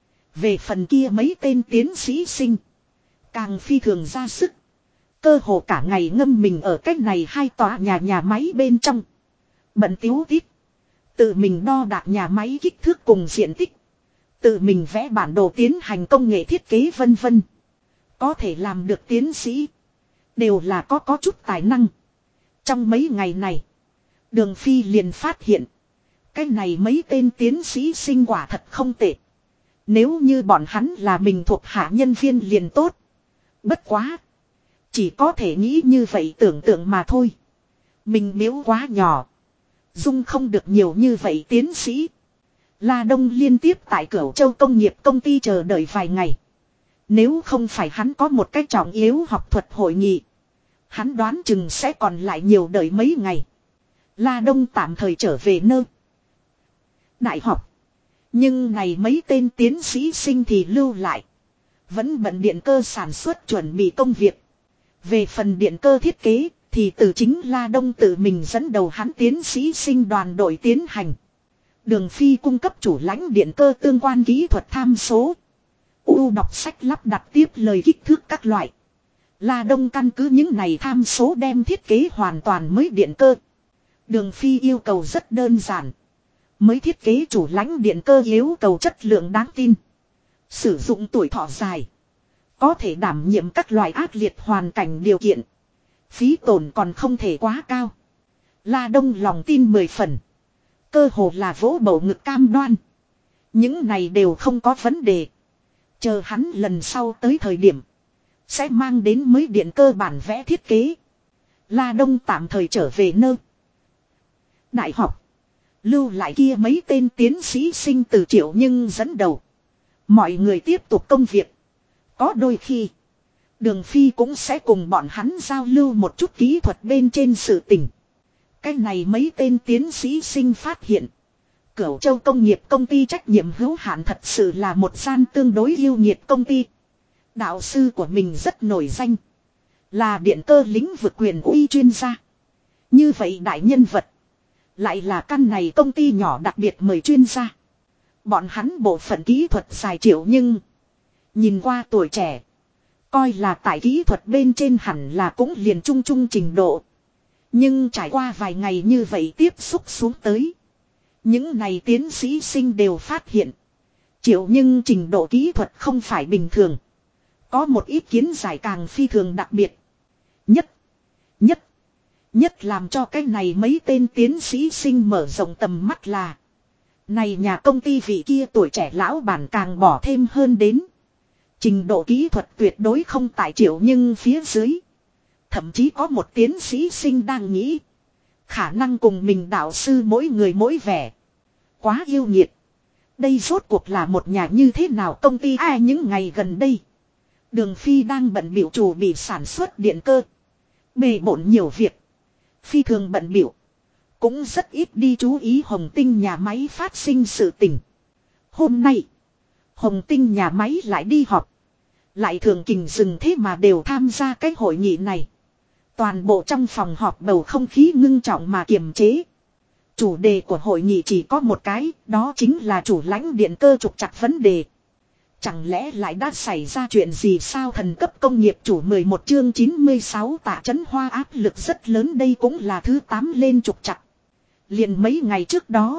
Về phần kia mấy tên tiến sĩ sinh. Càng phi thường ra sức. Cơ hồ cả ngày ngâm mình ở cách này 2 tòa nhà máy bên trong. Bận tiếu tít. Tự mình đo đạc nhà máy kích thước cùng diện tích. Tự mình vẽ bản đồ tiến hành công nghệ thiết kế vân vân. Có thể làm được tiến sĩ. Đều là có chút tài năng. Trong mấy ngày này. Đường Phi liền phát hiện. Cái này mấy tên tiến sĩ sinh quả thật không tệ. Nếu như bọn hắn là mình thuộc hạ nhân viên liền tốt. Bất quá. Chỉ có thể nghĩ như vậy tưởng tượng mà thôi. Mình miếu quá nhỏ. Dung không được nhiều như vậy tiến sĩ. La Đông liên tiếp tại Cửu Châu công nghiệp công ty chờ đợi vài ngày. Nếu không phải hắn có một cái trọng yếu học thuật hội nghị. Hắn đoán chừng sẽ còn lại nhiều đợi mấy ngày. La Đông tạm thời trở về nơi đại học. Nhưng này mấy tên tiến sĩ sinh thì lưu lại. Vẫn bận điện cơ sản xuất chuẩn bị công việc. Về phần điện cơ thiết kế thì từ chính La Đông tự mình dẫn đầu hắn tiến sĩ sinh đoàn đội tiến hành. Đường Phi cung cấp chủ lãnh điện cơ tương quan kỹ thuật tham số. Đọc sách lắp đặt tiếp lời kích thước các loại. La Đông căn cứ những này tham số đem thiết kế hoàn toàn mới điện cơ. Đường Phi yêu cầu rất đơn giản. Mới thiết kế chủ lãnh điện cơ yêu cầu chất lượng đáng tin. Sử dụng tuổi thọ dài. Có thể đảm nhiệm các loại ác liệt hoàn cảnh điều kiện. Phí tổn còn không thể quá cao. La Đông lòng tin 10 phần. Cơ hồ là vỗ bầu ngực cam đoan. Những này đều không có vấn đề. Chờ hắn lần sau tới thời điểm. Sẽ mang đến mới điện cơ bản vẽ thiết kế. La Đông tạm thời trở về nơi đại học. Lưu lại kia mấy tên tiến sĩ sinh từ Triệu Nhưng dẫn đầu. Mọi người tiếp tục công việc. Có đôi khi. Đường Phi cũng sẽ cùng bọn hắn giao lưu một chút kỹ thuật bên trên sự tình. Cái này mấy tên tiến sĩ sinh phát hiện. Cửu Châu công nghiệp công ty trách nhiệm hữu hạn thật sự là một gian tương đối yêu nhiệt công ty. Đạo sư của mình rất nổi danh. Là điện cơ lĩnh vực quyền uy chuyên gia. Như vậy đại nhân vật. Lại là căn này công ty nhỏ đặc biệt mời chuyên gia. Bọn hắn bộ phận kỹ thuật dài Triệu Nhưng. Nhìn qua tuổi trẻ. Coi là tại kỹ thuật bên trên hẳn là cũng liền trung trung trình độ. Nhưng trải qua vài ngày như vậy tiếp xúc xuống tới. Những này tiến sĩ sinh đều phát hiện. Triệu nhưng trình độ kỹ thuật không phải bình thường. Có một ít kiến giải càng phi thường đặc biệt. Nhất. Nhất làm cho cái này mấy tên tiến sĩ sinh mở rộng tầm mắt là. Này nhà công ty vị kia tuổi trẻ lão bản càng bỏ thêm hơn đến. Trình độ kỹ thuật tuyệt đối không tại Triệu nhưng phía dưới. Thậm chí có một tiến sĩ sinh đang nghĩ. Khả năng cùng mình đạo sư mỗi người mỗi vẻ. Quá yêu nghiệt. Đây rốt cuộc là một nhà như thế nào công ty ai những ngày gần đây. Đường Phi đang bận biểu chủ bị sản xuất điện cơ. Bề bộn nhiều việc. Phi thường bận biểu. Cũng rất ít đi chú ý Hồng Tinh nhà máy phát sinh sự tình. Hôm nay. Hồng Tinh nhà máy lại đi họp. Lại thường kình dừng thế mà đều tham gia cái hội nghị này. Toàn bộ trong phòng họp bầu không khí ngưng trọng mà kiềm chế. Chủ đề của hội nghị chỉ có một cái, đó chính là chủ lãnh điện cơ trục trặc vấn đề. Chẳng lẽ lại đã xảy ra chuyện gì sao thần cấp công nghiệp chủ 11 chương 96 Tạ Chấn Hoa áp lực rất lớn đây cũng là thứ 8 lên trục trặc. Liền mấy ngày trước đó.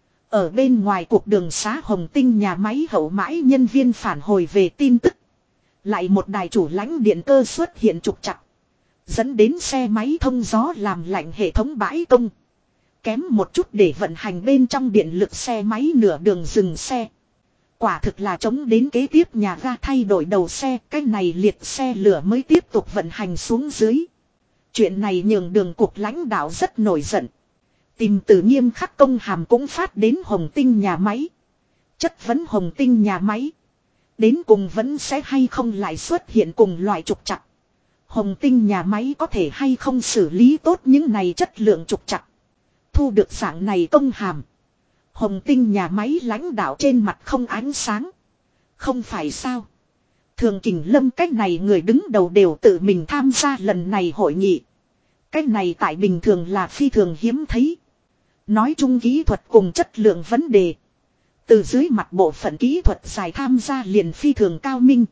Ở bên ngoài cuộc đường xá Hồng Tinh nhà máy hậu mãi nhân viên phản hồi về tin tức. Lại một đài chủ lãnh điện cơ xuất hiện trục trặc. Dẫn đến xe máy thông gió làm lạnh hệ thống bãi công. Kém một chút để vận hành bên trong điện lực xe máy nửa đường dừng xe. Quả thực là chống đến kế tiếp nhà ga thay đổi đầu xe. Cái này liệt xe lửa mới tiếp tục vận hành xuống dưới. Chuyện này nhường đường cục lãnh đạo rất nổi giận. Tìm từ nghiêm khắc công hàm cũng phát đến Hồng Tinh nhà máy. Chất vấn Hồng Tinh nhà máy. Đến cùng vẫn sẽ hay không lại xuất hiện cùng loại trục trặc. Hồng Tinh nhà máy có thể hay không xử lý tốt những này chất lượng trục trặc. Thu được dạng này công hàm. Hồng Tinh nhà máy lãnh đạo trên mặt không ánh sáng. Không phải sao. Thường Kình Lâm cách này người đứng đầu đều tự mình tham gia lần này hội nghị. Cách này tại bình thường là phi thường hiếm thấy. Nói chung kỹ thuật cùng chất lượng vấn đề. Từ dưới mặt bộ phận kỹ thuật dài tham gia liền phi thường cao minh.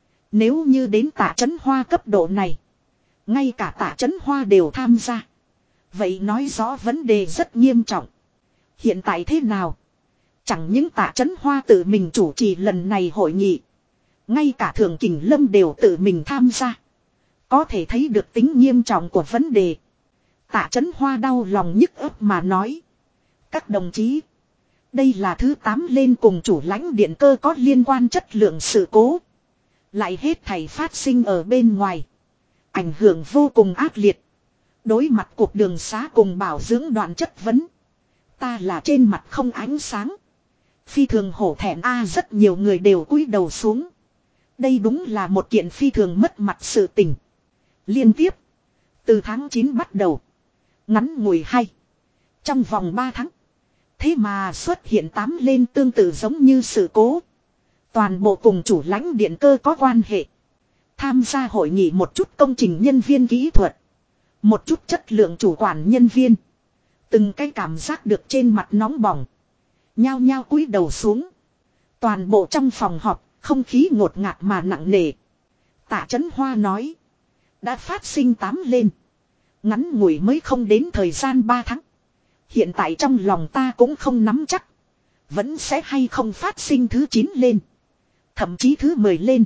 Nếu như đến Tạ Chấn Hoa cấp độ này. Ngay cả Tạ Chấn Hoa đều tham gia. Vậy nói rõ vấn đề rất nghiêm trọng. Hiện tại thế nào? Chẳng những Tạ Chấn Hoa tự mình chủ trì lần này hội nghị. Ngay cả Thường Kình Lâm đều tự mình tham gia. Có thể thấy được tính nghiêm trọng của vấn đề. Tạ Chấn Hoa đau lòng nhức ấp mà nói. Các đồng chí. Đây là thứ 8 lên cùng chủ lãnh điện cơ có liên quan chất lượng sự cố. Lại hết thảy phát sinh ở bên ngoài. Ảnh hưởng vô cùng ác liệt. Đối mặt cuộc đường xá cùng bảo dưỡng đoạn chất vấn. Ta là trên mặt không ánh sáng. Phi thường hổ thẹn rất nhiều người đều cúi đầu xuống. Đây đúng là một kiện phi thường mất mặt sự tình. Liên tiếp. Từ tháng 9 bắt đầu. Ngắn ngủi hay. Trong vòng 3 tháng. Thế mà xuất hiện 8 lên tương tự giống như sự cố. Toàn bộ cùng chủ lãnh điện cơ có quan hệ. Tham gia hội nghị một chút công trình nhân viên kỹ thuật. Một chút chất lượng chủ quản nhân viên. Từng cái cảm giác được trên mặt nóng bỏng. Nhao nhao cúi đầu xuống. Toàn bộ trong phòng họp, không khí ngột ngạt mà nặng nề. Tạ Chấn Hoa nói. Đã phát sinh 8 lên. Ngắn ngủi mới không đến thời gian 3 tháng. Hiện tại trong lòng ta cũng không nắm chắc. Vẫn sẽ hay không phát sinh thứ 9 lên. Thậm chí thứ 10 lên.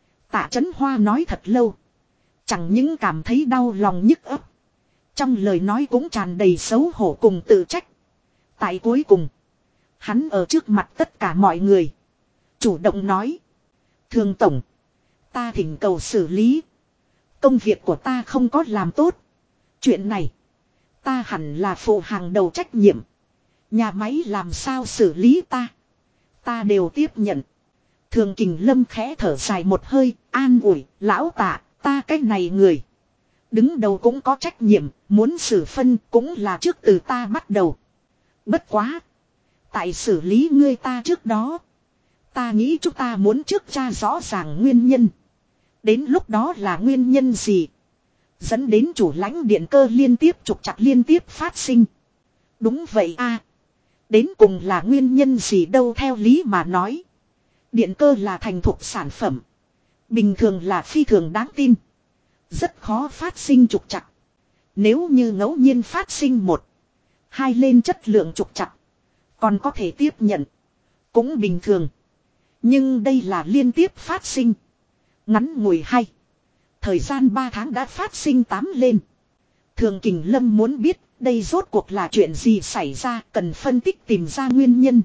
Tạ Chấn Hoa nói thật lâu. Chẳng những cảm thấy đau lòng nhức ấp. Trong lời nói cũng tràn đầy xấu hổ cùng tự trách. Tại cuối cùng. Hắn ở trước mặt tất cả mọi người. Chủ động nói. Thường tổng. Ta thỉnh cầu xử lý. Công việc của ta không có làm tốt. Chuyện này. Ta hẳn là phụ hàng đầu trách nhiệm. Nhà máy làm sao xử lý ta. Ta đều tiếp nhận. Thường Kình Lâm khẽ thở dài một hơi. An ủi. Lão Tạ. Ta cái này người. Đứng đầu cũng có trách nhiệm. Muốn xử phân cũng là trước từ ta bắt đầu. Bất quá. Tại xử lý ngươi ta trước đó. Ta nghĩ chúng ta muốn trước tra rõ ràng nguyên nhân. Đến lúc đó là nguyên nhân gì. Dẫn đến chủ lãnh điện cơ liên tiếp trục trặc liên tiếp phát sinh. Đúng vậy Đến cùng là nguyên nhân gì đâu theo lý mà nói. Điện cơ là thành thục sản phẩm. Bình thường là phi thường đáng tin. Rất khó phát sinh trục trặc. Nếu như ngẫu nhiên phát sinh 1, 2 lên chất lượng trục trặc. Còn có thể tiếp nhận. Cũng bình thường. Nhưng đây là liên tiếp phát sinh. Ngắn ngủi hay. Thời gian 3 tháng đã phát sinh 8 lên. Thường Kình Lâm muốn biết đây rốt cuộc là chuyện gì xảy ra, cần phân tích tìm ra nguyên nhân.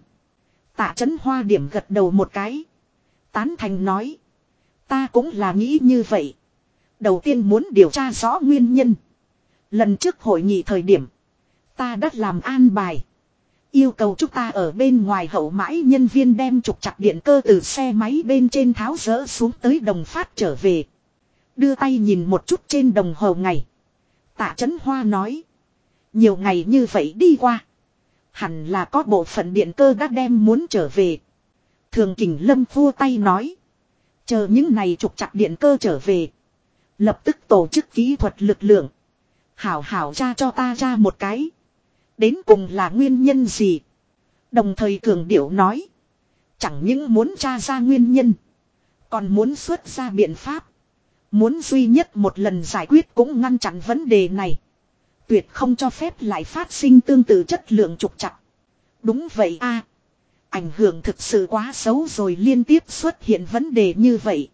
Tạ Chấn Hoa điểm gật đầu một cái. Tán thành nói. Ta cũng là nghĩ như vậy. Đầu tiên muốn điều tra rõ nguyên nhân. Lần trước hội nghị thời điểm. Ta đã làm an bài. Yêu cầu chúng ta ở bên ngoài hậu mãi nhân viên đem trục trặc điện cơ từ xe máy bên trên tháo dỡ xuống tới Đồng Phát trở về. Đưa tay nhìn một chút trên đồng hồ ngày. Tạ Chấn Hoa nói. Nhiều ngày như vậy đi qua. Hẳn là có bộ phận điện cơ đã đem muốn trở về. Thường Kình Lâm vua tay nói. Chờ những này trục trặc điện cơ trở về. Lập tức tổ chức kỹ thuật lực lượng. Hảo hảo tra cho ta ra một cái. Đến cùng là nguyên nhân gì? Đồng thời cường điệu nói. Chẳng những muốn tra ra nguyên nhân. Còn muốn xuất ra biện pháp. Muốn duy nhất một lần giải quyết cũng ngăn chặn vấn đề này. Tuyệt không cho phép lại phát sinh tương tự chất lượng trục trặc. Đúng vậy a, ảnh hưởng thực sự quá xấu rồi, liên tiếp xuất hiện vấn đề như vậy.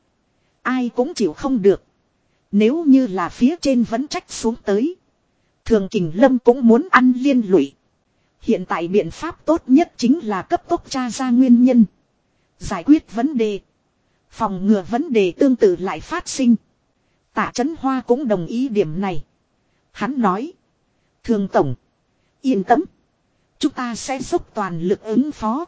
Ai cũng chịu không được. Nếu như là phía trên vẫn trách xuống tới. Thường Kình Lâm cũng muốn ăn liên lụy. Hiện tại biện pháp tốt nhất chính là cấp tốc tra ra nguyên nhân. Giải quyết vấn đề. Phòng ngừa vấn đề tương tự lại phát sinh. Tạ Chấn Hoa cũng đồng ý điểm này. Hắn nói. Thường Tổng. Yên tâm. Chúng ta sẽ dốc toàn lực ứng phó.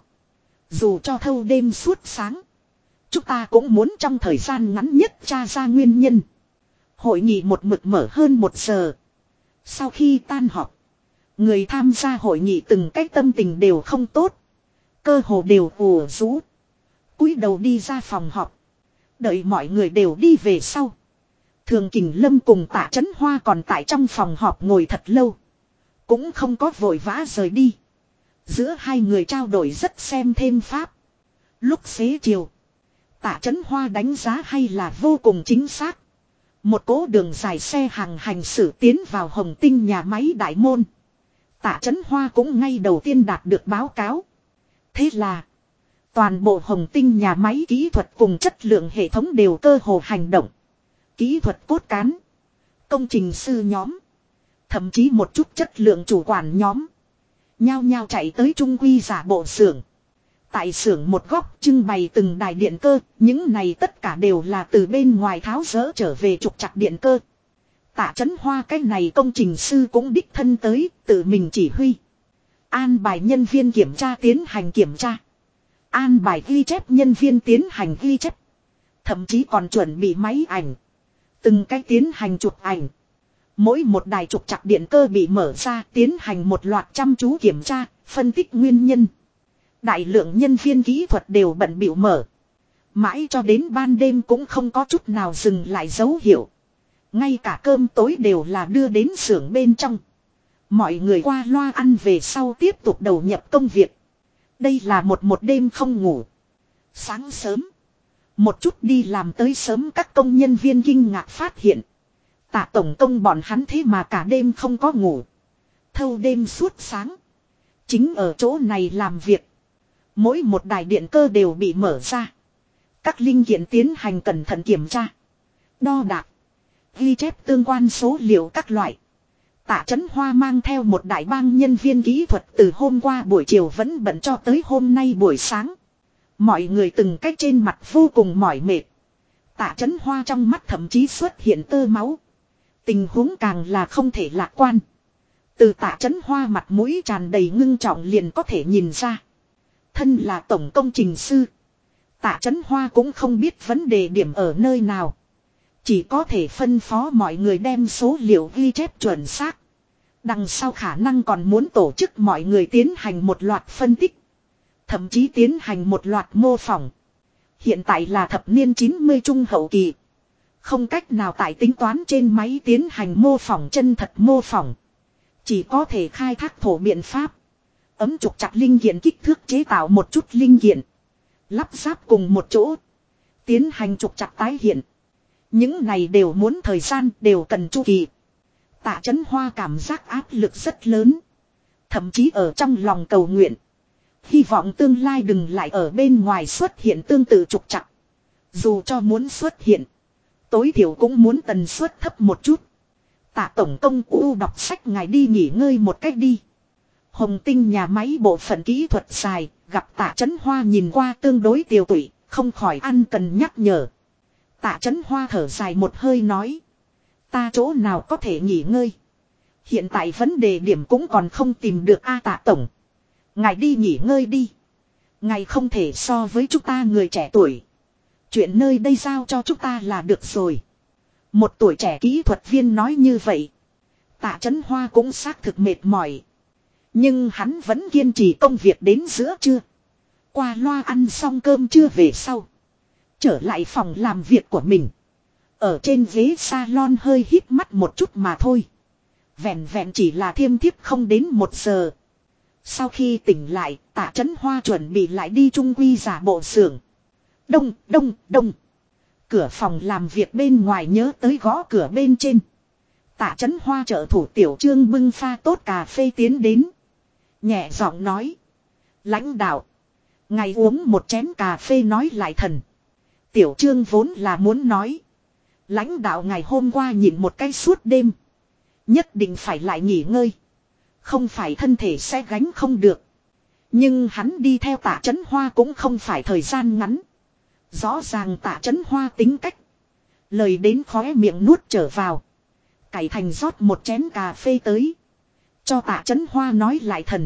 Dù cho thâu đêm suốt sáng. Chúng ta cũng muốn trong thời gian ngắn nhất tra ra nguyên nhân. Hội nghị một mực mở hơn 1 giờ. Sau khi tan họp. Người tham gia hội nghị từng cái tâm tình đều không tốt. Cơ hồ đều ùa rũ. Cúi đầu đi ra phòng họp. Đợi mọi người đều đi về sau. Thường Kình Lâm cùng Tạ Chấn Hoa còn tại trong phòng họp ngồi thật lâu. Cũng không có vội vã rời đi. Giữa hai người trao đổi rất xem thêm pháp. Lúc xế chiều. Tạ Chấn Hoa đánh giá hay là vô cùng chính xác. Một cỗ đường dài xe hàng hành xử tiến vào Hồng Tinh nhà máy đại môn. Tạ Chấn Hoa cũng ngay đầu tiên đạt được báo cáo. Thế là. Toàn bộ Hồng Tinh nhà máy kỹ thuật cùng chất lượng hệ thống đều cơ hồ hành động. Kỹ thuật cốt cán. Công trình sư nhóm. Thậm chí một chút chất lượng chủ quản nhóm. Nhao nhao chạy tới trung quy giả bộ xưởng. Tại xưởng một góc trưng bày từng đài điện cơ. Những này tất cả đều là từ bên ngoài tháo dỡ trở về trục trặc điện cơ. Tạ Chấn Hoa cái này công trình sư cũng đích thân tới. Tự mình chỉ huy. An bài nhân viên kiểm tra tiến hành kiểm tra. An bài ghi chép nhân viên tiến hành ghi chép. Thậm chí còn chuẩn bị máy ảnh. Từng cái tiến hành chụp ảnh. Mỗi một đài trục trặc điện cơ bị mở ra tiến hành một loạt chăm chú kiểm tra, phân tích nguyên nhân. Đại lượng nhân viên kỹ thuật đều bận bịu mở. Mãi cho đến ban đêm cũng không có chút nào dừng lại dấu hiệu. Ngay cả cơm tối đều là đưa đến xưởng bên trong. Mọi người qua loa ăn về sau tiếp tục đầu nhập công việc. Đây là một đêm không ngủ. Sáng sớm. Một chút đi làm tới sớm các công nhân viên kinh ngạc phát hiện. Tạ tổng công bọn hắn thế mà cả đêm không có ngủ. Thâu đêm suốt sáng. Chính ở chỗ này làm việc. Mỗi một đài điện cơ đều bị mở ra. Các linh kiện tiến hành cẩn thận kiểm tra. Đo đạc. Ghi chép tương quan số liệu các loại. Tạ Chấn Hoa mang theo một đại bang nhân viên kỹ thuật từ hôm qua buổi chiều vẫn bận cho tới hôm nay buổi sáng. Mọi người từng cách trên mặt vô cùng mỏi mệt. Tạ Chấn Hoa trong mắt thậm chí xuất hiện tơ máu. Tình huống càng là không thể lạc quan. Từ Tạ Chấn Hoa mặt mũi tràn đầy ngưng trọng liền có thể nhìn ra. Thân là tổng công trình sư. Tạ Chấn Hoa cũng không biết vấn đề điểm ở nơi nào. Chỉ có thể phân phó mọi người đem số liệu ghi chép chuẩn xác. Đằng sau khả năng còn muốn tổ chức mọi người tiến hành một loạt phân tích. Thậm chí tiến hành một loạt mô phỏng. Hiện tại là thập niên 90 trung hậu kỳ. Không cách nào tại tính toán trên máy tiến hành mô phỏng chân thật mô phỏng. Chỉ có thể khai thác thổ biện pháp. Ấm trục chặt linh kiện kích thước chế tạo một chút linh kiện. Lắp ráp cùng một chỗ. Tiến hành trục chặt tái hiện. Những này đều muốn thời gian, đều cần chu kỳ. Tạ Chấn Hoa cảm giác áp lực rất lớn. Thậm chí ở trong lòng cầu nguyện. Hy vọng tương lai đừng lại ở bên ngoài xuất hiện tương tự trục trặc. Dù cho muốn xuất hiện, tối thiểu cũng muốn tần suất thấp một chút. Tạ tổng công đọc sách ngài đi nghỉ ngơi một cách đi. Hồng Tinh nhà máy bộ phận kỹ thuật xài, gặp Tạ Chấn Hoa nhìn qua tương đối tiêu tụy, không khỏi ăn cần nhắc nhở. Tạ Chấn Hoa thở dài một hơi nói. Ta chỗ nào có thể nghỉ ngơi. Hiện tại vấn đề điểm cũng còn không tìm được Tạ tổng. Ngài đi nghỉ ngơi đi. Ngài không thể so với chúng ta người trẻ tuổi. Chuyện nơi đây giao cho chúng ta là được rồi. Một tuổi trẻ kỹ thuật viên nói như vậy. Tạ Chấn Hoa cũng xác thực mệt mỏi. Nhưng hắn vẫn kiên trì công việc đến giữa trưa. Qua loa ăn xong cơm trưa về sau. Trở lại phòng làm việc của mình. Ở trên ghế salon hơi hít mắt một chút mà thôi. Vẹn vẹn chỉ là thiêm thiếp không đến 1 giờ. Sau khi tỉnh lại, Tạ Chấn Hoa chuẩn bị lại đi trung quy giả bộ xưởng. Đông, đông, đông. Cửa phòng làm việc bên ngoài nhớ tới gõ cửa bên trên. Tạ Chấn Hoa trợ thủ Tiểu Trương bưng pha tốt cà phê tiến đến. Nhẹ giọng nói. Lãnh đạo. Ngài uống một chén cà phê nói lại thần. Tiểu Trương vốn là muốn nói. Lãnh đạo ngày hôm qua nhịn một cái suốt đêm. Nhất định phải lại nghỉ ngơi. Không phải thân thể sẽ gánh không được. Nhưng hắn đi theo Tạ Chấn Hoa cũng không phải thời gian ngắn. Rõ ràng Tạ Chấn Hoa tính cách. Lời đến khóe miệng nuốt trở vào. Cải thành rót một chén cà phê tới. Cho Tạ Chấn Hoa nói lại thần.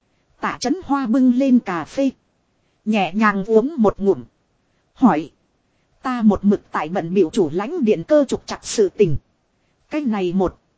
Tạ Chấn Hoa bưng lên cà phê. Nhẹ nhàng uống một ngụm. Hỏi. Ta một mực tại bận biểu chủ lãnh điện cơ trục trặc sự tình. Cái này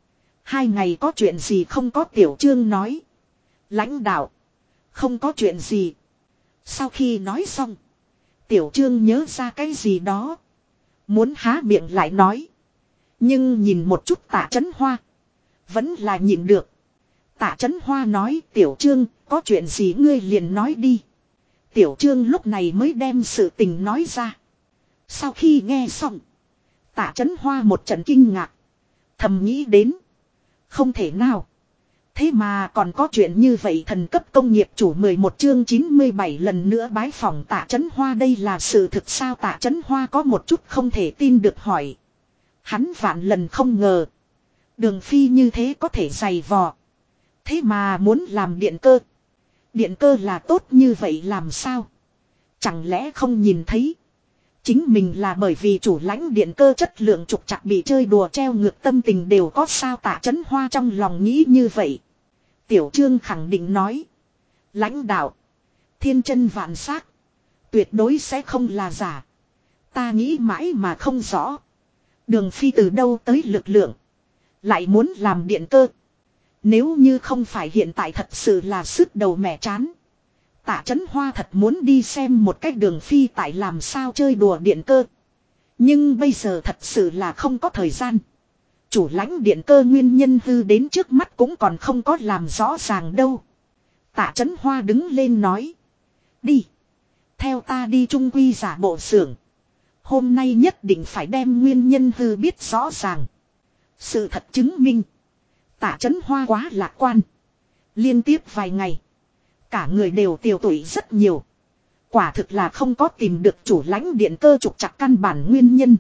1-2 ngày có chuyện gì không có Tiểu Trương nói. Lãnh đạo. Không có chuyện gì. Sau khi nói xong. Tiểu Trương nhớ ra cái gì đó. Muốn há miệng lại nói. Nhưng nhìn một chút Tạ Chấn Hoa. Vẫn là nhịn được. Tạ Chấn Hoa nói Tiểu Trương có chuyện gì ngươi liền nói đi. Tiểu Trương lúc này mới đem sự tình nói ra. Sau khi nghe xong. Tạ Chấn Hoa một trận kinh ngạc. Thầm nghĩ đến. Không thể nào. Thế mà còn có chuyện như vậy thần cấp công nghiệp chủ 11 chương 97 lần nữa bái phỏng Tạ Chấn Hoa đây là sự thực sao Tạ Chấn Hoa có một chút không thể tin được hỏi. Hắn vạn lần không ngờ. Đường Phi như thế có thể dày vò. Thế mà muốn làm điện cơ. Điện cơ là tốt như vậy làm sao? Chẳng lẽ không nhìn thấy? Chính mình là bởi vì chủ lãnh điện cơ chất lượng trục trặc bị chơi đùa treo ngược tâm tình đều có sao Tạ Chấn Hoa trong lòng nghĩ như vậy. Tiểu Trương khẳng định nói. Lãnh đạo. Thiên chân vạn xác. Tuyệt đối sẽ không là giả. Ta nghĩ mãi mà không rõ. Đường Phi từ đâu tới lực lượng. Lại muốn làm điện cơ. Nếu như không phải hiện tại thật sự là sức đầu mẻ chán. Tạ Chấn Hoa thật muốn đi xem một cách Đường Phi tại làm sao chơi đùa điện cơ. Nhưng bây giờ thật sự là không có thời gian. Chủ lãnh điện cơ nguyên nhân hư đến trước mắt cũng còn không có làm rõ ràng đâu. Tạ Chấn Hoa đứng lên nói. Đi. Theo ta đi trung quy giả bộ xưởng. Hôm nay nhất định phải đem nguyên nhân hư biết rõ ràng. Sự thật chứng minh. Tạ Chấn Hoa quá lạc quan. Liên tiếp vài ngày. Cả người đều tiều tụy rất nhiều. Quả thực là không có tìm được chủ lãnh điện cơ trục trặc căn bản nguyên nhân.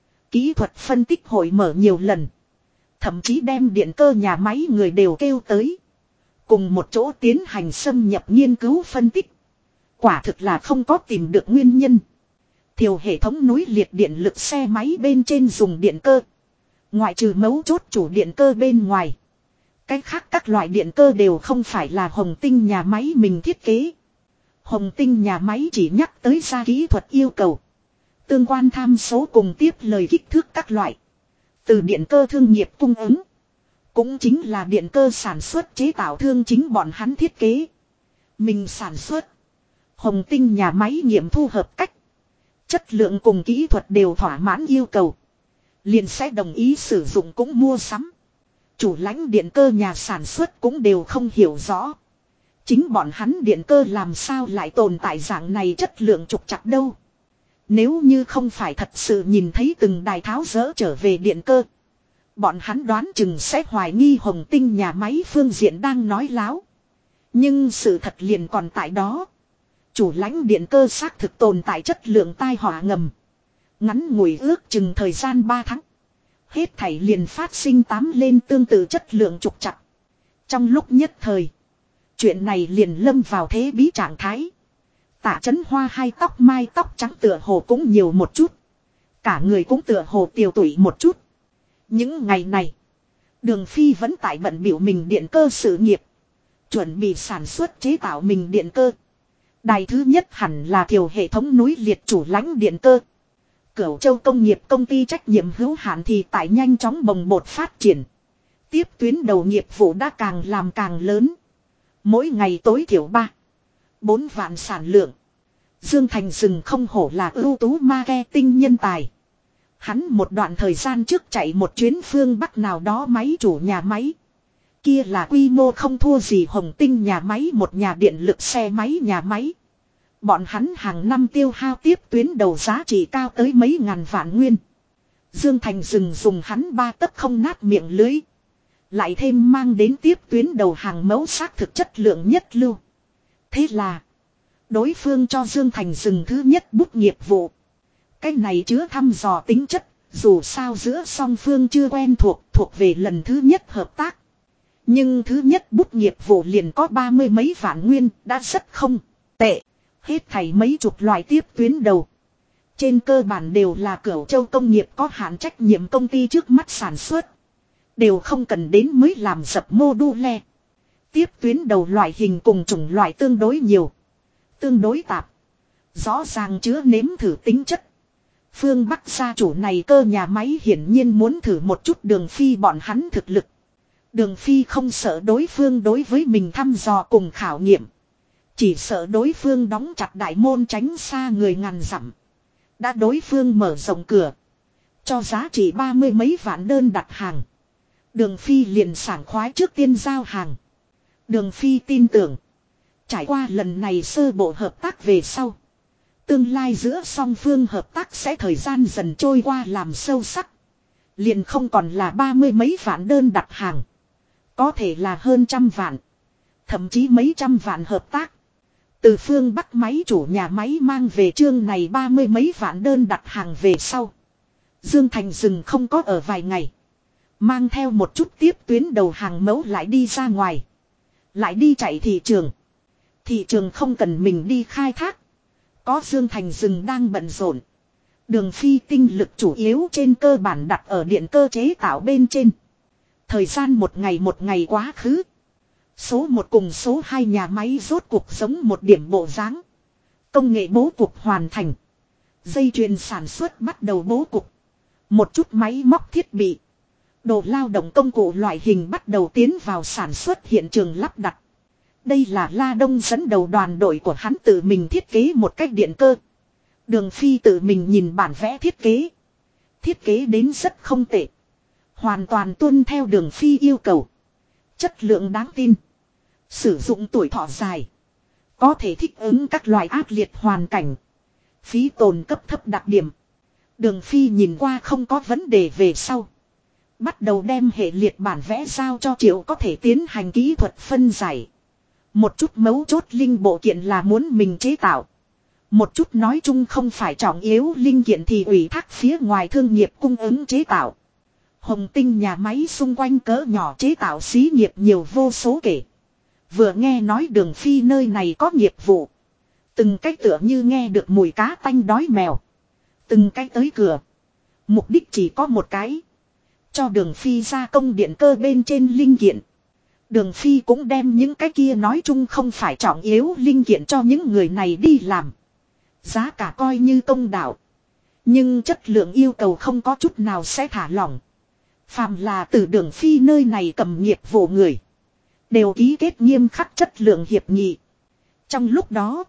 Kỹ thuật phân tích hội mở nhiều lần. Thậm chí đem điện cơ nhà máy người đều kêu tới. Cùng một chỗ tiến hành xâm nhập nghiên cứu phân tích. Quả thực là không có tìm được nguyên nhân. Thiều hệ thống núi liệt điện lực xe máy bên trên dùng điện cơ. Ngoại trừ mấu chốt chủ điện cơ bên ngoài. Cách khác các loại điện cơ đều không phải là Hồng Tinh nhà máy mình thiết kế. Hồng Tinh nhà máy chỉ nhắc tới ra kỹ thuật yêu cầu. Tương quan tham số cùng tiếp lời kích thước các loại. Từ điện cơ thương nghiệp cung ứng. Cũng chính là điện cơ sản xuất chế tạo thương chính bọn hắn thiết kế. Mình sản xuất. Hồng Tinh nhà máy nghiệm thu hợp cách. Chất lượng cùng kỹ thuật đều thỏa mãn yêu cầu. Liền sẽ đồng ý sử dụng cũng mua sắm. Chủ lãnh điện cơ nhà sản xuất cũng đều không hiểu rõ. Chính bọn hắn điện cơ làm sao lại tồn tại dạng này chất lượng trục trặc đâu. Nếu như không phải thật sự nhìn thấy từng đài tháo dỡ trở về điện cơ. Bọn hắn đoán chừng sẽ hoài nghi Hồng Tinh nhà máy phương diện đang nói láo. Nhưng sự thật liền còn tại đó. Chủ lãnh điện cơ xác thực tồn tại chất lượng tai họa ngầm. Ngắn ngủi ước chừng thời gian 3 tháng. Hết thảy liền phát sinh 8 lên tương tự chất lượng trục trặc. Trong lúc nhất thời. Chuyện này liền lâm vào thế bí trạng thái. Tạ Chấn Hoa hai tóc mai tóc trắng tựa hồ cũng nhiều một chút. Cả người cũng tựa hồ tiều tụy một chút. Những ngày này. Đường Phi vẫn tại bận biểu mình điện cơ sự nghiệp. Chuẩn bị sản xuất chế tạo mình điện cơ. Đài thứ nhất hẳn là Thiều hệ thống núi liệt chủ lãnh điện cơ. Cửu Châu công nghiệp công ty trách nhiệm hữu hạn thì tại nhanh chóng bồng bột phát triển. Tiếp tuyến đầu nghiệp vụ đã càng làm càng lớn. Mỗi ngày tối thiểu 4 vạn sản lượng. Dương Thành Dừng không hổ là ưu tú marketing nhân tài. Hắn một đoạn thời gian trước chạy một chuyến phương Bắc nào đó máy chủ nhà máy. Kia là quy mô không thua gì Hồng Tinh nhà máy, một nhà điện lực xe máy nhà máy. Bọn hắn hàng năm tiêu hao tiếp tuyến đầu giá trị cao tới mấy ngàn vạn nguyên. Dương Thành Dừng dùng hắn 3 tấc không nát miệng lưới. Lại thêm mang đến tiếp tuyến đầu hàng mẫu xác thực chất lượng nhất lưu. Thế là đối phương cho Dương Thành Dừng thứ nhất bút nghiệp vụ. Cái này chứa thăm dò tính chất, dù sao giữa song phương chưa quen thuộc về lần thứ nhất hợp tác. Nhưng thứ nhất bút nghiệp vụ liền có 30 mấy vạn nguyên, đã rất không tệ. Hết thảy mấy chục loại tiếp tuyến đầu. Trên cơ bản đều là Cửu Châu công nghiệp có hạn trách nhiệm công ty trước mắt sản xuất. Đều không cần đến mới làm dập mô-đu-le. Tiếp tuyến đầu loại hình cùng chủng loại tương đối nhiều. Tương đối tạp. Rõ ràng chứa nếm thử tính chất. Phương Bắc gia chủ này cơ nhà máy hiển nhiên muốn thử một chút Đường Phi bọn hắn thực lực. Đường Phi không sợ đối phương đối với mình thăm dò cùng khảo nghiệm. Chỉ sợ đối phương đóng chặt đại môn tránh xa người ngàn dặm. Đã đối phương mở rộng cửa. Cho giá trị 30 mấy vạn đơn đặt hàng. Đường Phi liền sảng khoái trước tiên giao hàng. Đường Phi tin tưởng. Trải qua lần này sơ bộ hợp tác về sau. Tương lai giữa song phương hợp tác sẽ thời gian dần trôi qua làm sâu sắc. Liền không còn là 30 mấy vạn đơn đặt hàng. Có thể là hơn trăm vạn. Thậm chí mấy trăm vạn hợp tác. Từ phương Bắc máy chủ nhà máy mang về chương này 30 mấy vạn đơn đặt hàng về sau. Dương Thành Dừng không có ở vài ngày. Mang theo một chút tiếp tuyến đầu hàng mẫu lại đi ra ngoài. Lại đi chạy thị trường. Thị trường không cần mình đi khai thác. Có Dương Thành Dừng đang bận rộn. Đường Phi tinh lực chủ yếu trên cơ bản đặt ở điện cơ chế tạo bên trên. Thời gian một ngày quá khứ. Số 1 cùng số 2 nhà máy rốt cuộc giống một điểm bộ dáng. Công nghệ bố cục hoàn thành. Dây chuyền sản xuất bắt đầu bố cục. Một chút máy móc thiết bị. Đồ lao động công cụ loại hình bắt đầu tiến vào sản xuất hiện trường lắp đặt. Đây là La Đông dẫn đầu đoàn đội của hắn tự mình thiết kế một cách điện cơ. Đường Phi tự mình nhìn bản vẽ thiết kế. Thiết kế đến rất không tệ. Hoàn toàn tuân theo Đường Phi yêu cầu. Chất lượng đáng tin. Sử dụng tuổi thọ dài. Có thể thích ứng các loại ác liệt hoàn cảnh. Phí tồn cấp thấp đặc điểm. Đường Phi nhìn qua không có vấn đề về sau. Bắt đầu đem hệ liệt bản vẽ giao cho Triệu có thể tiến hành kỹ thuật phân giải. Một chút mấu chốt linh bộ kiện là muốn mình chế tạo. Một chút nói chung không phải trọng yếu linh kiện thì ủy thác phía ngoài thương nghiệp cung ứng chế tạo. Hồng Tinh nhà máy xung quanh cỡ nhỏ chế tạo xí nghiệp nhiều vô số kể. Vừa nghe nói Đường Phi nơi này có nghiệp vụ. Từng cái tựa như nghe được mùi cá tanh đói mèo. Từng cái tới cửa. Mục đích chỉ có một cái. Cho Đường Phi gia công điện cơ bên trên linh kiện. Đường Phi cũng đem những cái kia nói chung không phải trọng yếu linh kiện cho những người này đi làm. Giá cả coi như công đạo. Nhưng chất lượng yêu cầu không có chút nào sẽ thả lỏng. Phàm là từ Đường Phi nơi này cầm nghiệp vụ người. Đều ký kết nghiêm khắc chất lượng hiệp nghị. Trong lúc đó.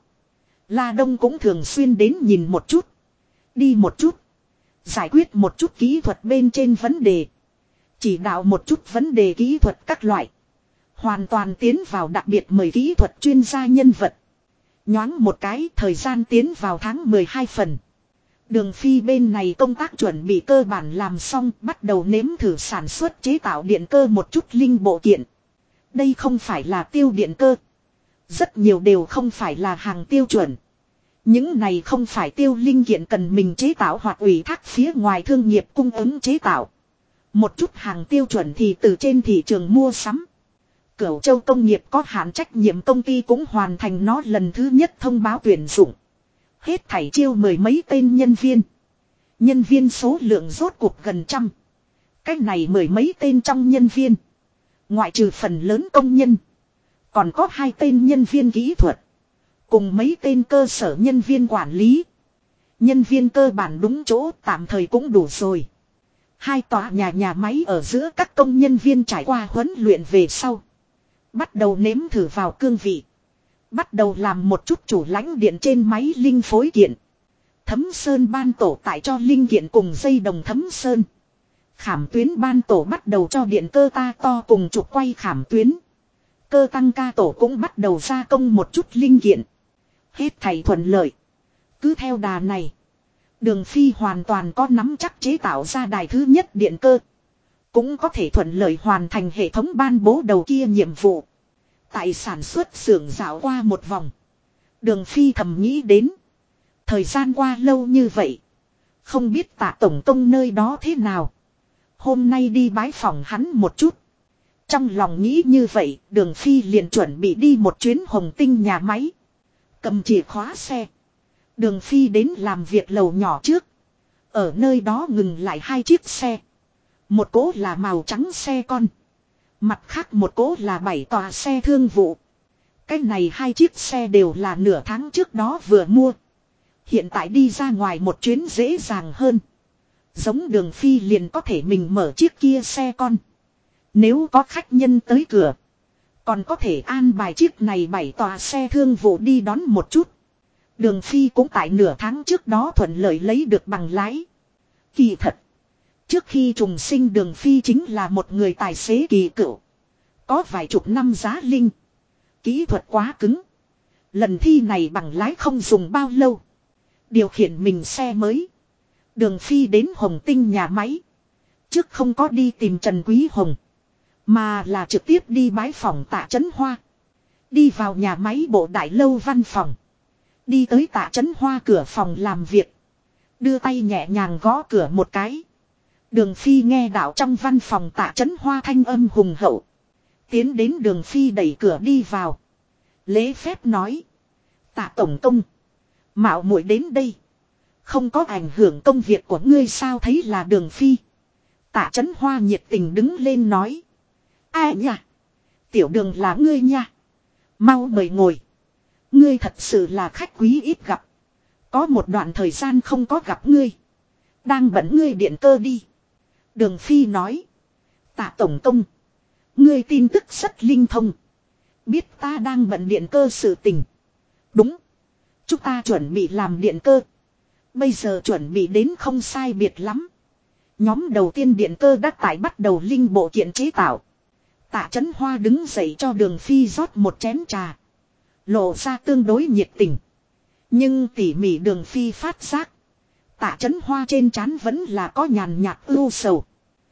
La Đông cũng thường xuyên đến nhìn một chút. Đi một chút. Giải quyết một chút kỹ thuật bên trên vấn đề. Chỉ đạo một chút vấn đề kỹ thuật các loại. Hoàn toàn tiến vào đặc biệt mời kỹ thuật chuyên gia nhân vật. Nhoáng một cái thời gian tiến vào tháng 12 phần. Đường Phi bên này công tác chuẩn bị cơ bản làm xong, bắt đầu nếm thử sản xuất chế tạo điện cơ một chút linh bộ kiện. Đây không phải là tiêu điện cơ. Rất nhiều đều không phải là hàng tiêu chuẩn. Những này không phải tiêu linh kiện cần mình chế tạo hoặc ủy thác phía ngoài thương nghiệp cung ứng chế tạo. Một chút hàng tiêu chuẩn thì từ trên thị trường mua sắm. Cửu Châu Công nghiệp có hạn trách nhiệm công ty cũng hoàn thành nó lần thứ nhất thông báo tuyển dụng. Hết thảy chiêu 10 mấy tên nhân viên. Nhân viên số lượng rốt cuộc gần trăm. Cách này 10 mấy tên trong nhân viên. Ngoại trừ phần lớn công nhân. Còn có 2 tên nhân viên kỹ thuật. Cùng mấy tên cơ sở nhân viên quản lý. Nhân viên cơ bản đúng chỗ tạm thời cũng đủ rồi. 2 tòa nhà máy ở giữa các công nhân viên trải qua huấn luyện về sau. Bắt đầu nếm thử vào cương vị. Bắt đầu làm một chút chủ lãnh điện trên máy linh phối kiện. Thấm sơn ban tổ tại cho linh kiện cùng dây đồng thấm sơn. Khảm tuyến ban tổ bắt đầu cho điện cơ ta to cùng trục quay khảm tuyến. Cơ tăng ca tổ cũng bắt đầu gia công một chút linh kiện. Hết thảy thuận lợi. Cứ theo đà này. Đường Phi hoàn toàn có nắm chắc chế tạo ra đài thứ nhất điện cơ. Cũng có thể thuận lợi hoàn thành hệ thống ban bố đầu kia nhiệm vụ. Tại sản xuất xưởng dạo qua một vòng. Đường Phi thầm nghĩ đến. Thời gian qua lâu như vậy. Không biết Tạ tổng công nơi đó thế nào. Hôm nay đi bái phòng hắn một chút. Trong lòng nghĩ như vậy, Đường Phi liền chuẩn bị đi một chuyến Hồng Tinh nhà máy. Cầm chìa khóa xe. Đường Phi đến làm việc lầu nhỏ trước. Ở nơi đó ngừng lại 2 chiếc xe. Một cỗ là màu trắng xe con. Mặt khác một cỗ là 7 tòa xe thương vụ. Cái này 2 chiếc xe đều là nửa tháng trước đó vừa mua. Hiện tại đi ra ngoài một chuyến dễ dàng hơn. Giống Đường Phi liền có thể mình mở chiếc kia xe con. Nếu có khách nhân tới cửa. Còn có thể an bài chiếc này 7 tòa xe thương vụ đi đón một chút. Đường Phi cũng tại nửa tháng trước đó thuận lợi lấy được bằng lái. Kỳ thật. Trước khi trùng sinh Đường Phi chính là một người tài xế kỳ cựu. Có vài chục năm giá linh. Kỹ thuật quá cứng. Lần thi này bằng lái không dùng bao lâu. Điều khiển mình xe mới. Đường Phi đến Hồng Tinh nhà máy. Trước không có đi tìm Trần Quý Hồng. Mà là trực tiếp đi bái phòng Tạ Chấn Hoa. Đi vào nhà máy bộ đại lâu văn phòng. Đi tới Tạ Chấn Hoa cửa phòng làm việc. Đưa tay nhẹ nhàng gõ cửa một cái. Đường Phi nghe đạo trong văn phòng Tạ Chấn Hoa thanh âm hùng hậu. Tiến đến Đường Phi đẩy cửa đi vào. Lễ phép nói. Tạ tổng công. Mạo muội đến đây. Không có ảnh hưởng công việc của ngươi sao thấy là Đường Phi. Tạ Chấn Hoa nhiệt tình đứng lên nói. Ai nha. Tiểu Đường là ngươi nha. Mau mời ngồi. Ngươi thật sự là khách quý ít gặp. Có một đoạn thời gian không có gặp ngươi. Đang bận ngươi điện cơ đi. Đường Phi nói. Tạ tổng công. Ngươi tin tức rất linh thông. Biết ta đang bận điện cơ sự tình. Đúng. Chúng ta chuẩn bị làm điện cơ. Bây giờ chuẩn bị đến không sai biệt lắm. Nhóm đầu tiên điện cơ đã tại bắt đầu linh bộ kiện chế tạo. Tạ Chấn Hoa đứng dậy cho Đường Phi rót một chén trà. Lộ ra tương đối nhiệt tình. Nhưng tỉ mỉ Đường Phi phát giác. Tạ Chấn Hoa trên trán vẫn là có nhàn nhạt ưu sầu.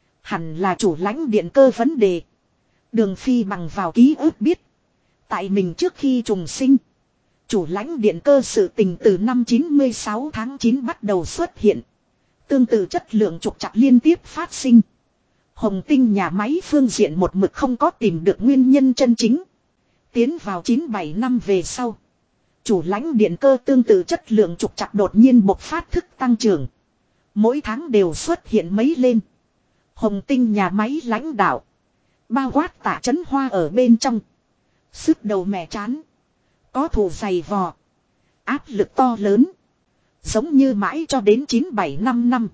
Hẳn là chủ lãnh điện cơ vấn đề. Đường Phi bằng vào ký ức biết. Tại mình trước khi trùng sinh. Chủ lãnh điện cơ sự tình từ năm 96 tháng 9 bắt đầu xuất hiện. Tương tự chất lượng trục trặc liên tiếp phát sinh. Hồng Tinh nhà máy phương diện một mực không có tìm được nguyên nhân chân chính. Tiến vào 97 năm về sau. Chủ lãnh điện cơ tương tự chất lượng trục trặc đột nhiên bộc phát thức tăng trưởng. Mỗi tháng đều xuất hiện mấy lên. Hồng Tinh nhà máy lãnh đạo. Bao quát Tạ Chấn Hoa ở bên trong. Sức đầu mẻ chán. Có thù dày vò. Áp lực to lớn. Giống như mãi cho đến 97 năm.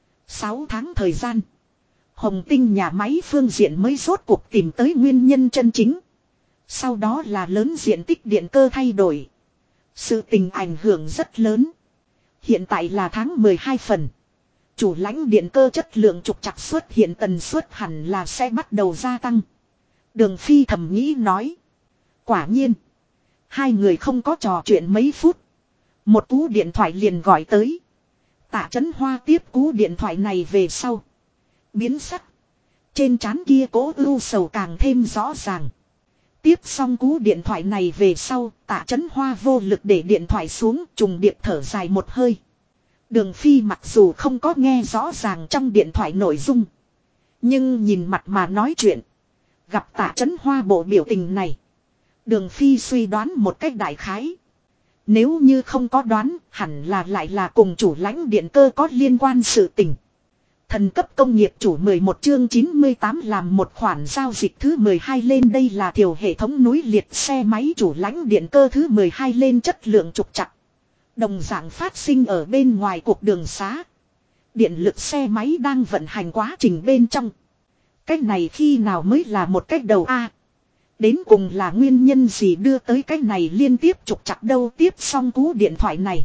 6 tháng thời gian. Hồng Tinh nhà máy phương diện mới rốt cuộc tìm tới nguyên nhân chân chính. Sau đó là lớn diện tích điện cơ thay đổi. Sự tình ảnh hưởng rất lớn. Hiện tại là tháng 12 phần. Chủ lãnh điện cơ chất lượng trục trặc xuất hiện tần suất hẳn là sẽ bắt đầu gia tăng. Đường Phi thầm nghĩ nói. Quả nhiên. Hai người không có trò chuyện mấy phút. Một cú điện thoại liền gọi tới. Tạ Chấn Hoa tiếp cú điện thoại này về sau. Biến sắc. Trên trán kia cố ưu sầu càng thêm rõ ràng. Tiếp xong cú điện thoại này về sau, Tạ Chấn Hoa vô lực để điện thoại xuống, trùng điệp thở dài một hơi. Đường Phi mặc dù không có nghe rõ ràng trong điện thoại nội dung, nhưng nhìn mặt mà nói chuyện, gặp Tạ Chấn Hoa bộ biểu tình này, Đường Phi suy đoán một cách đại khái. Nếu như không có đoán, hẳn là lại là cùng chủ lãnh điện cơ có liên quan sự tình. Thần cấp công nghiệp chủ 11 chương 98 làm một khoản giao dịch thứ 12 lên, đây là thiểu hệ thống núi liệt xe máy chủ lãnh điện cơ thứ 12 lên chất lượng trục trặc. Đồng dạng phát sinh ở bên ngoài cuộc đường xá. Điện lực xe máy đang vận hành quá trình bên trong. Cách này khi nào mới là một cách đầu A. Đến cùng là nguyên nhân gì đưa tới cách này liên tiếp trục trặc đâu. Tiếp xong cú điện thoại này,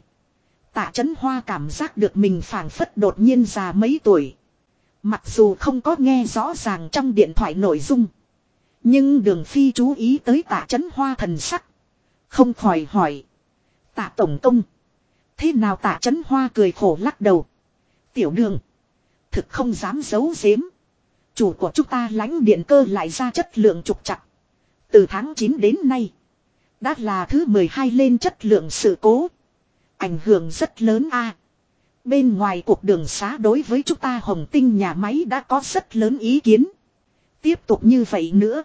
Tạ Chấn Hoa cảm giác được mình phảng phất đột nhiên già mấy tuổi. Mặc dù không có nghe rõ ràng trong điện thoại nội dung, nhưng Đường Phi chú ý tới Tạ Chấn Hoa thần sắc, không khỏi hỏi: Tạ tổng công, thế nào? Tạ Chấn Hoa cười khổ lắc đầu: Tiểu Đường, thực không dám giấu giếm, chủ của chúng ta lãnh điện cơ lại ra chất lượng trục trặc. Từ tháng 9 đến nay, đã là thứ 12 lên chất lượng sự cố. Ảnh hưởng rất lớn a. Bên ngoài cuộc đường xá đối với chúng ta Hồng Tinh nhà máy đã có rất lớn ý kiến. Tiếp tục như vậy nữa,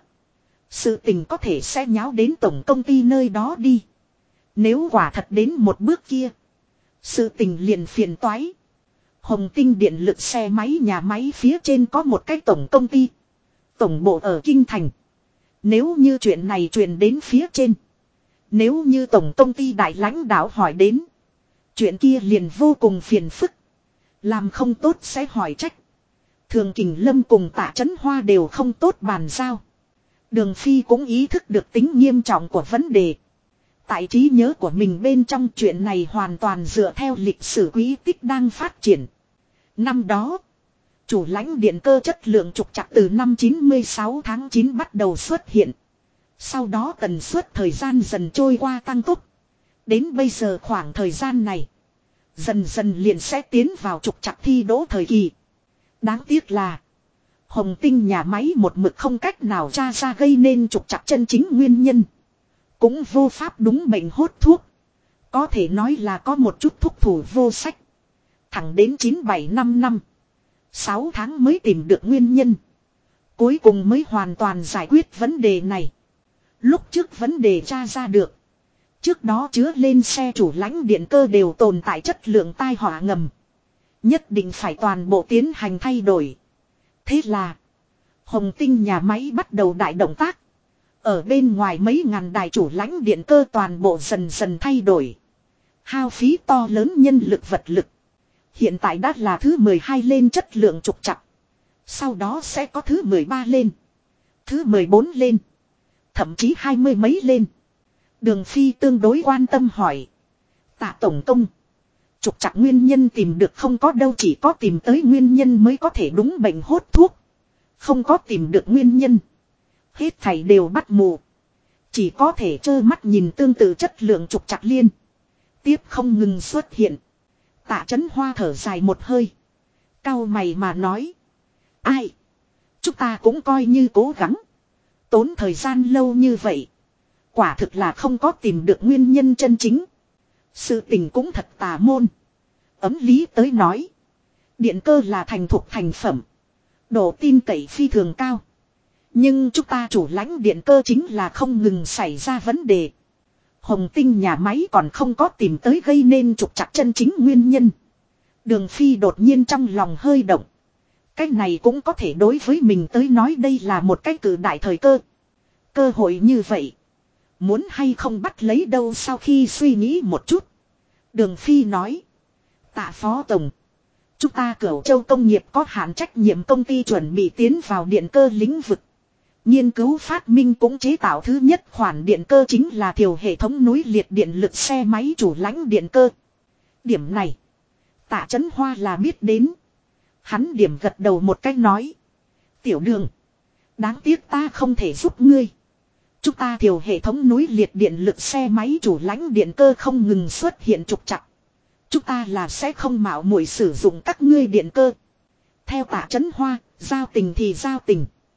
sự tình có thể sẽ nháo đến tổng công ty nơi đó đi. Nếu quả thật đến một bước kia, sự tình liền phiền toái. Hồng Tinh điện lực xe máy nhà máy phía trên có một cái tổng công ty, tổng bộ ở Kinh Thành. Nếu như chuyện này truyền đến phía trên, nếu như tổng công ty đại lãnh đạo hỏi đến, chuyện kia liền vô cùng phiền phức. Làm không tốt sẽ hỏi trách. Thường Kình Lâm cùng Tạ Chấn Hoa đều không tốt bàn giao. Đường Phi cũng ý thức được tính nghiêm trọng của vấn đề. Tại trí nhớ của mình bên trong, chuyện này hoàn toàn dựa theo lịch sử quý tích đang phát triển. Năm đó, chủ lãnh điện cơ chất lượng trục trặc từ năm 96 tháng 9 bắt đầu xuất hiện. Sau đó tần suất thời gian dần trôi qua tăng tốc. Đến bây giờ khoảng thời gian này, dần dần liền sẽ tiến vào trục trặc thi đỗ thời kỳ. Đáng tiếc là Hồng Tinh nhà máy một mực không cách nào tra ra gây nên trục trặc chân chính nguyên nhân. Cũng vô pháp đúng bệnh hốt thuốc. Có thể nói là có một chút thúc thủ vô sách. Thẳng đến 9-7-5 năm, 6 tháng mới tìm được nguyên nhân. Cuối cùng mới hoàn toàn giải quyết vấn đề này. Lúc trước vấn đề tra ra được, trước đó chứa lên xe chủ lãnh điện cơ đều tồn tại chất lượng tai họa ngầm. Nhất định phải toàn bộ tiến hành thay đổi. Thế là Hồng Tinh nhà máy bắt đầu đại động tác. Ở bên ngoài mấy ngàn đài chủ lãnh điện cơ toàn bộ dần dần thay đổi. Hao phí to lớn nhân lực vật lực. Hiện tại đã là thứ 12 lên chất lượng trục trặc. Sau đó sẽ có thứ 13 lên, thứ 14 lên, thậm chí 20 mấy lên. Đường Phi tương đối quan tâm hỏi: Tạ tổng công, trục trặc nguyên nhân tìm được không? Có đâu, chỉ có tìm tới nguyên nhân mới có thể đúng bệnh hốt thuốc. Không có tìm được nguyên nhân, hết thảy đều bắt mù. Chỉ có thể trơ mắt nhìn tương tự chất lượng trục trặc liên tiếp không ngừng xuất hiện. Tạ Chấn Hoa thở dài một hơi, cau mày mà nói: Ai? Chúng ta cũng coi như cố gắng. Tốn thời gian lâu như vậy, quả thực là không có tìm được nguyên nhân chân chính. Sự tình cũng thật tà môn. Ấm lý tới nói, điện cơ là thành thục thành phẩm, độ tin cậy phi thường cao. Nhưng chúng ta chủ lãnh điện cơ chính là không ngừng xảy ra vấn đề. Hồng Tinh nhà máy còn không có tìm tới gây nên trục trặc chân chính nguyên nhân. Đường Phi đột nhiên trong lòng hơi động. Cái này cũng có thể đối với mình tới nói đây là một cái cử đại thời cơ. Cơ hội như vậy, muốn hay không bắt lấy đâu? Sau khi suy nghĩ một chút, Đường Phi nói: Tạ phó tổng, chúng ta Cửu Châu công nghiệp có hạn trách nhiệm công ty chuẩn bị tiến vào điện cơ lĩnh vực. Nghiên cứu phát minh cũng chế tạo thứ nhất khoản điện cơ, chính là thiểu hệ thống núi liệt điện lực xe máy chủ lãnh điện cơ. Điểm này Tạ Chấn Hoa là biết đến. Hắn điểm gật đầu một cách nói: Tiểu Đường, đáng tiếc ta không thể giúp ngươi. Chúng ta thiểu hệ thống núi liệt điện lực xe máy chủ lãnh điện cơ không ngừng xuất hiện trục trặc. Chúng ta là sẽ không mạo muội sử dụng các ngươi điện cơ. Theo Tạ Chấn Hoa, giao tình thì giao tình.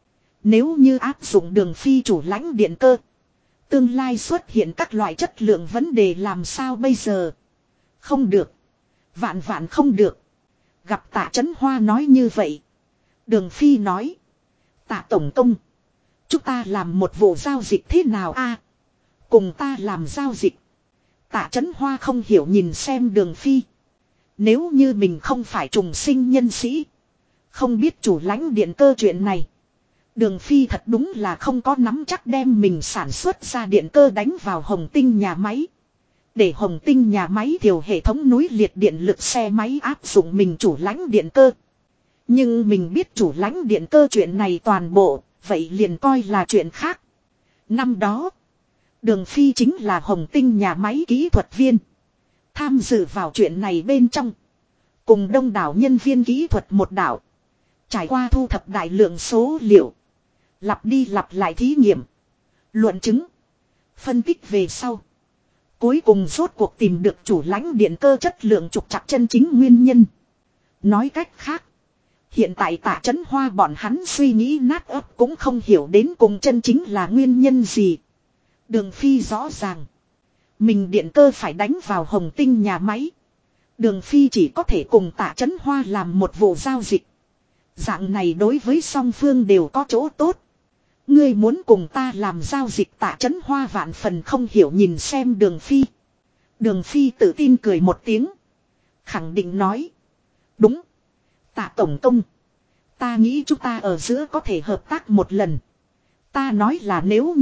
Nếu như áp dụng Đường Phi chủ lãnh điện cơ, tương lai xuất hiện các loại chất lượng vấn đề làm sao bây giờ? Không được. Vạn vạn không được. Gặp Tạ Chấn Hoa nói như vậy. Đường Phi nói. Tạ Tổng Công. Chúng ta làm một vụ giao dịch thế nào a? Cùng ta làm giao dịch. Tạ Chấn Hoa không hiểu nhìn xem Đường Phi. Nếu như mình không phải trùng sinh nhân sĩ. Không biết chủ lãnh điện cơ chuyện này. Đường Phi thật đúng là không có nắm chắc đem mình sản xuất ra điện cơ đánh vào Hồng Tinh nhà máy. Để Hồng Tinh nhà máy điều hệ thống núi liệt điện lực xe máy áp dụng mình chủ lãnh điện cơ. Nhưng mình biết chủ lãnh điện cơ chuyện này toàn bộ, vậy liền coi là chuyện khác. Năm đó, Đường Phi chính là Hồng Tinh nhà máy kỹ thuật viên. Tham dự vào chuyện này bên trong. Cùng đông đảo nhân viên kỹ thuật một đảo. Trải qua thu thập đại lượng số liệu. Lặp đi lặp lại thí nghiệm. Luận chứng. Phân tích về sau. Cuối cùng rốt cuộc tìm được chủ lãnh điện cơ chất lượng trục trặc chân chính nguyên nhân. Nói cách khác. Hiện tại Tạ Chấn Hoa bọn hắn suy nghĩ nát ấp cũng không hiểu đến cùng chân chính là nguyên nhân gì. Đường Phi rõ ràng. Mình điện cơ phải đánh vào Hồng Tinh nhà máy. Đường Phi chỉ có thể cùng Tạ Chấn Hoa làm một vụ giao dịch. Dạng này đối với song phương đều có chỗ tốt. Ngươi muốn cùng ta làm giao dịch? Tạ Chấn Hoa vạn phần không hiểu nhìn xem Đường Phi. Đường Phi tự tin cười một tiếng. Khẳng định nói. Đúng. Tạ Tổng Công. Ta nghĩ chúng ta ở giữa có thể hợp tác một lần. Ta nói là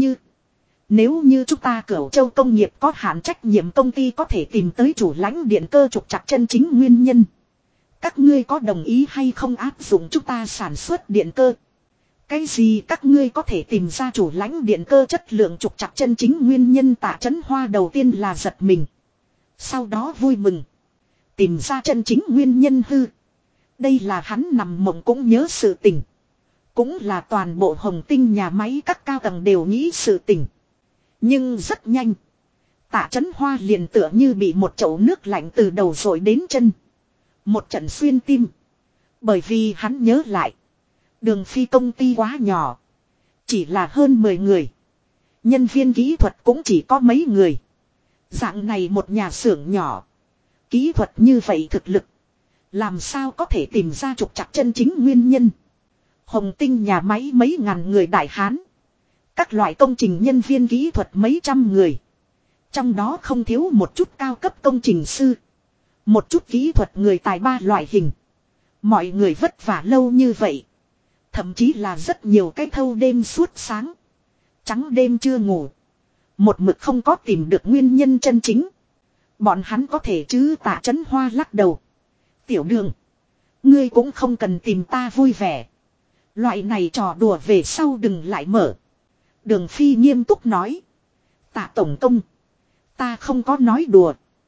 Nếu như chúng ta Cửu Châu công nghiệp có hạn trách nhiệm công ty có thể tìm tới chủ lãnh điện cơ trục trặc chân chính nguyên nhân. Các ngươi có đồng ý hay không áp dụng chúng ta sản xuất điện cơ? Cái gì các ngươi có thể tìm ra chủ lãnh điện cơ chất lượng trục trặc chân chính nguyên nhân? Tạ Chấn Hoa đầu tiên là giật mình. Sau đó vui mừng. Tìm ra chân chính nguyên nhân hư. Đây là hắn nằm mộng cũng nhớ sự tình. Cũng là toàn bộ Hồng Tinh nhà máy các cao tầng đều nghĩ sự tình. Nhưng rất nhanh. Tạ Chấn Hoa liền tựa như bị một chậu nước lạnh từ đầu rồi đến chân. Một trận xuyên tim. Bởi vì hắn nhớ lại. Đường Phi công ty quá nhỏ. Chỉ là hơn 10 người. Nhân viên kỹ thuật cũng chỉ có mấy người. Dạng này một nhà xưởng nhỏ. Kỹ thuật như vậy thực lực. Làm sao có thể tìm ra trục trặc chân chính nguyên nhân. Hồng Tinh nhà máy mấy ngàn người đại hán. Các loại công trình nhân viên kỹ thuật mấy trăm người. Trong đó không thiếu một chút cao cấp công trình sư. Một chút kỹ thuật người tài ba loại hình. Mọi người vất vả lâu như vậy. Thậm chí là rất nhiều cái thâu đêm suốt sáng. Trắng đêm chưa ngủ. Một mực không có tìm được nguyên nhân chân chính. Bọn hắn có thể chứ? Tạ Chấn Hoa lắc đầu. Tiểu Đường. Ngươi cũng không cần tìm ta vui vẻ. Loại này trò đùa về sau đừng lại mở. Đường Phi nghiêm túc nói. Tạ Tổng Công. Ta không có nói đùa.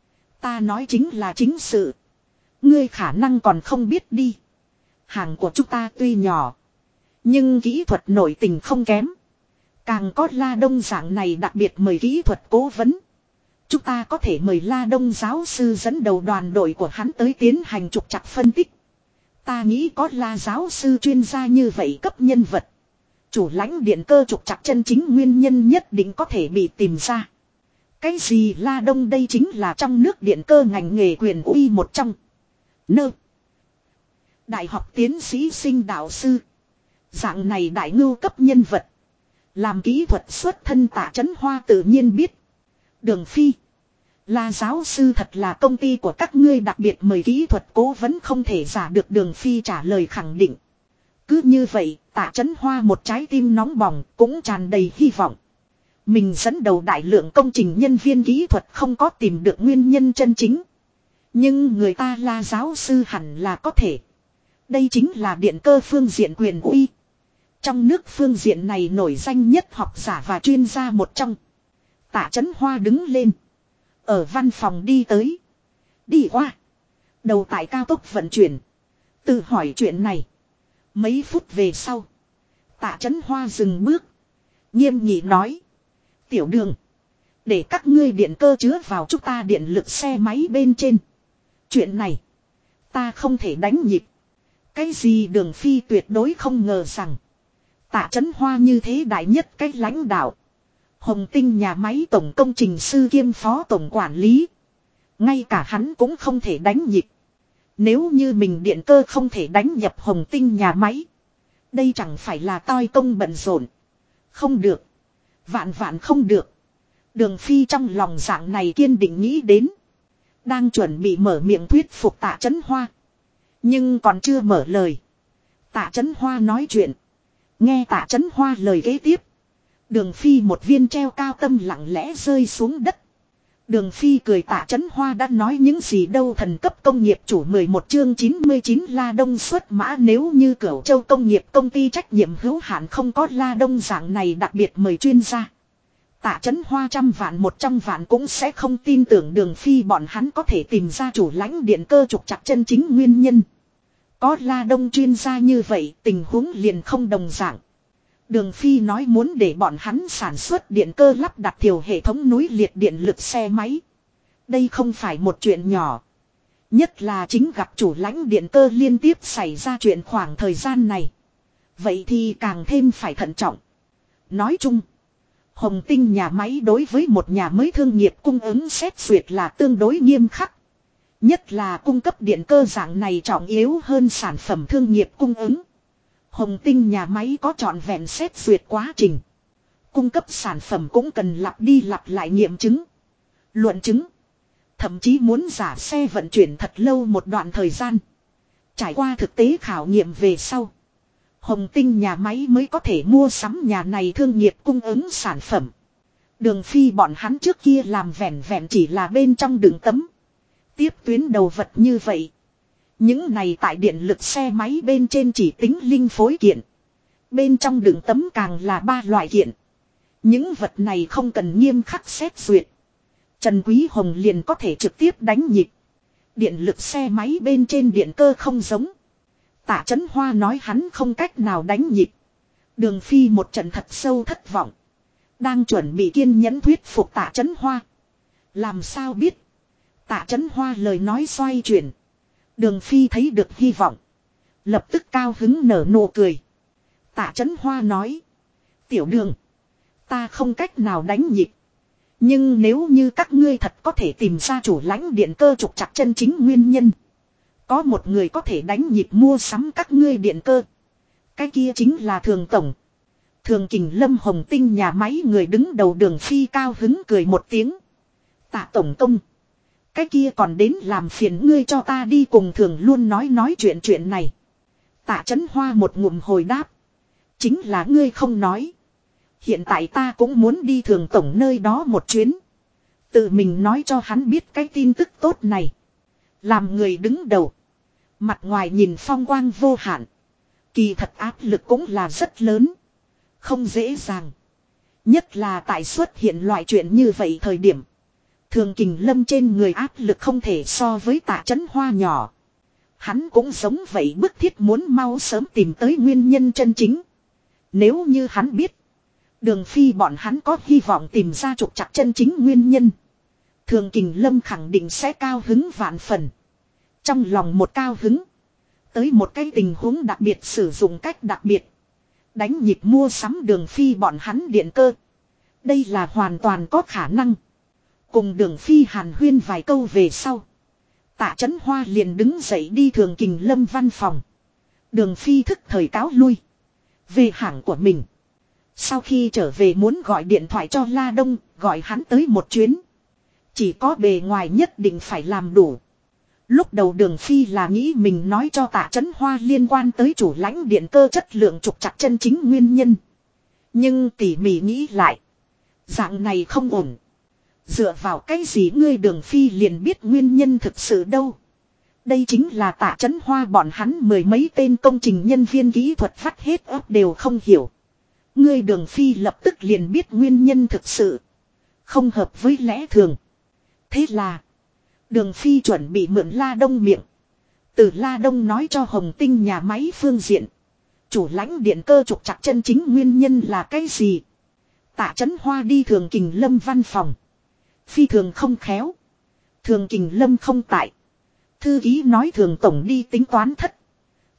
Ta nói chính là chính sự. Ngươi khả năng còn không biết đi. Hàng của chúng ta tuy nhỏ. Nhưng kỹ thuật nội tình không kém. Càng có La Đông dạng này đặc biệt mời kỹ thuật cố vấn. Chúng ta có thể mời La Đông giáo sư dẫn đầu đoàn đội của hắn tới tiến hành trục trặc phân tích. Ta nghĩ có La giáo sư chuyên gia như vậy cấp nhân vật. Chủ lãnh điện cơ trục trặc chân chính nguyên nhân nhất định có thể bị tìm ra. Cái gì La Đông? Đây chính là trong nước điện cơ ngành nghề quyền uy một trong. Đại học tiến sĩ sinh đạo sư. Dạng này đại ngưu cấp nhân vật. Làm kỹ thuật xuất thân Tạ Chấn Hoa tự nhiên biết. Đường Phi. La giáo sư thật là công ty của các ngươi đặc biệt mời kỹ thuật cố vấn không thể giả được. Đường Phi trả lời khẳng định. Cứ như vậy, Tạ Chấn Hoa một trái tim nóng bỏng cũng tràn đầy hy vọng. Mình dẫn đầu đại lượng công trình nhân viên kỹ thuật không có tìm được nguyên nhân chân chính. Nhưng người ta La giáo sư hẳn là có thể. Đây chính là điện cơ phương diện quyền uy. Trong nước phương diện này nổi danh nhất học giả và chuyên gia một trong. Tạ Chấn Hoa đứng lên. Ở văn phòng đi tới. Đi qua. Đầu tại cao tốc vận chuyển. Tự hỏi chuyện này. Mấy phút về sau. Tạ Chấn Hoa dừng bước. Nghiêm nghị nói. Tiểu Đường. Để các ngươi điện cơ chứa vào chúng ta điện lực xe máy bên trên. Chuyện này. Ta không thể đánh nhịp. Cái gì? Đường Phi tuyệt đối không ngờ rằng. Tạ Chấn Hoa như thế đại nhất cách lãnh đạo. Hồng Tinh nhà máy tổng công trình sư kiêm phó tổng quản lý. Ngay cả hắn cũng không thể đánh nhịp. Nếu như mình điện cơ không thể đánh nhập Hồng Tinh nhà máy. Đây chẳng phải là toi công bận rộn. Không được. Vạn vạn không được. Đường Phi trong lòng dạng này kiên định nghĩ đến. Đang chuẩn bị mở miệng thuyết phục Tạ Chấn Hoa. Nhưng còn chưa mở lời. Tạ Chấn Hoa nói chuyện. Nghe Tạ Chấn Hoa lời kế tiếp. Đường Phi một viên treo cao tâm lặng lẽ rơi xuống đất. Đường Phi cười Tạ Chấn Hoa đã nói những gì đâu, thần cấp công nghiệp chủ 11 chương 99 La Đông xuất mã, nếu như Cửu Châu công nghiệp công ty trách nhiệm hữu hạn không có La Đông dạng này đặc biệt mời chuyên gia. Tạ Chấn Hoa 100 vạn 100 vạn cũng sẽ không tin tưởng Đường Phi bọn hắn có thể tìm ra chủ lãnh điện cơ trục trặc chân chính nguyên nhân. Có La Đông chuyên gia như vậy, tình huống liền không đồng dạng. Đường Phi nói muốn để bọn hắn sản xuất điện cơ lắp đặt thiểu hệ thống núi liệt điện lực xe máy. Đây không phải một chuyện nhỏ. Nhất là chính gặp chủ lãnh điện cơ liên tiếp xảy ra chuyện khoảng thời gian này. Vậy thì càng thêm phải thận trọng. Nói chung, Hồng Tinh nhà máy đối với một nhà mới thương nghiệp cung ứng xét duyệt là tương đối nghiêm khắc. Nhất là cung cấp điện cơ dạng này trọng yếu hơn sản phẩm thương nghiệp cung ứng. Hồng Tinh nhà máy có trọn vẹn xét duyệt quá trình. Cung cấp sản phẩm cũng cần lặp đi lặp lại nghiệm chứng, luận chứng. Thậm chí muốn giả xe vận chuyển thật lâu một đoạn thời gian. Trải qua thực tế khảo nghiệm về sau, Hồng Tinh nhà máy mới có thể mua sắm nhà này thương nghiệp cung ứng sản phẩm. Đường Phi bọn hắn trước kia làm vẹn vẹn chỉ là bên trong đựng tấm. Tiếp tuyến đầu vật như vậy. Những này tại điện lực xe máy bên trên chỉ tính linh phối kiện. Bên trong đựng tấm càng là 3 loại kiện. Những vật này không cần nghiêm khắc xét duyệt. Trần Quý Hồng liền có thể trực tiếp đánh nhịp. Điện lực xe máy bên trên điện cơ không giống. Tạ Chấn Hoa nói hắn không cách nào đánh nhịp. Đường Phi một trận thật sâu thất vọng. Đang chuẩn bị kiên nhẫn thuyết phục Tạ Chấn Hoa. Làm sao biết. Tạ Chấn Hoa lời nói xoay chuyển. Đường Phi thấy được hy vọng. Lập tức cao hứng nở nụ cười. Tạ Chấn Hoa nói. Tiểu Đường. Ta không cách nào đánh nhịp. Nhưng nếu như các ngươi thật có thể tìm ra chủ lãnh điện cơ trục trặc chân chính nguyên nhân. Có một người có thể đánh nhịp mua sắm các ngươi điện cơ. Cái kia chính là Thường Tổng. Thường Kình Lâm Hồng Tinh nhà máy người đứng đầu. Đường Phi cao hứng cười một tiếng. Tạ Tổng công. Cái kia còn đến làm phiền ngươi cho ta đi cùng Thường luôn nói chuyện này. Tạ Chấn Hoa một ngụm hồi đáp. Chính là ngươi không nói. Hiện tại ta cũng muốn đi Thường Tổng nơi đó một chuyến. Tự mình nói cho hắn biết cái tin tức tốt này. Làm người đứng đầu. Mặt ngoài nhìn phong quang vô hạn. Kỳ thật áp lực cũng là rất lớn. Không dễ dàng. Nhất là tại xuất hiện loại chuyện như vậy thời điểm. Thường Kình Lâm trên người áp lực không thể so với Tạ Chấn Hoa nhỏ. Hắn cũng giống vậy bức thiết muốn mau sớm tìm tới nguyên nhân chân chính. Nếu như hắn biết. Đường Phi bọn hắn có hy vọng tìm ra trục trặc chân chính nguyên nhân. Thường Kình Lâm khẳng định sẽ cao hứng vạn phần. Trong lòng một cao hứng. Tới một cái tình huống đặc biệt sử dụng cách đặc biệt. Đánh nhịp mua sắm Đường Phi bọn hắn điện cơ. Đây là hoàn toàn có khả năng. Cùng Đường Phi hàn huyên vài câu về sau. Tạ Chấn Hoa liền đứng dậy đi Thường Kình Lâm văn phòng. Đường Phi thức thời cáo lui. Về hãng của mình. Sau khi trở về muốn gọi điện thoại cho La Đông, gọi hắn tới một chuyến. Chỉ có bề ngoài nhất định phải làm đủ. Lúc đầu Đường Phi là nghĩ mình nói cho Tạ Chấn Hoa liên quan tới chủ lãnh điện cơ chất lượng trục trặc chân chính nguyên nhân. Nhưng tỉ mỉ nghĩ lại. Dạng này không ổn. Dựa vào cái gì ngươi Đường Phi liền biết nguyên nhân thực sự đâu. Đây chính là Tạ Chấn Hoa bọn hắn mười mấy tên công trình nhân viên kỹ thuật vắt hết óc đều không hiểu. Ngươi Đường Phi lập tức liền biết nguyên nhân thực sự. Không hợp với lẽ thường. Thế là. Đường Phi chuẩn bị mượn La Đông miệng. Từ La Đông nói cho Hồng Tinh nhà máy phương diện. Chủ lãnh điện cơ trục trặc chân chính nguyên nhân là cái gì. Tạ Chấn Hoa đi Thường Kình Lâm văn phòng. Phi thường không khéo. Thường Kình Lâm không tại. Thư ký nói Thường Tổng đi tính toán thất.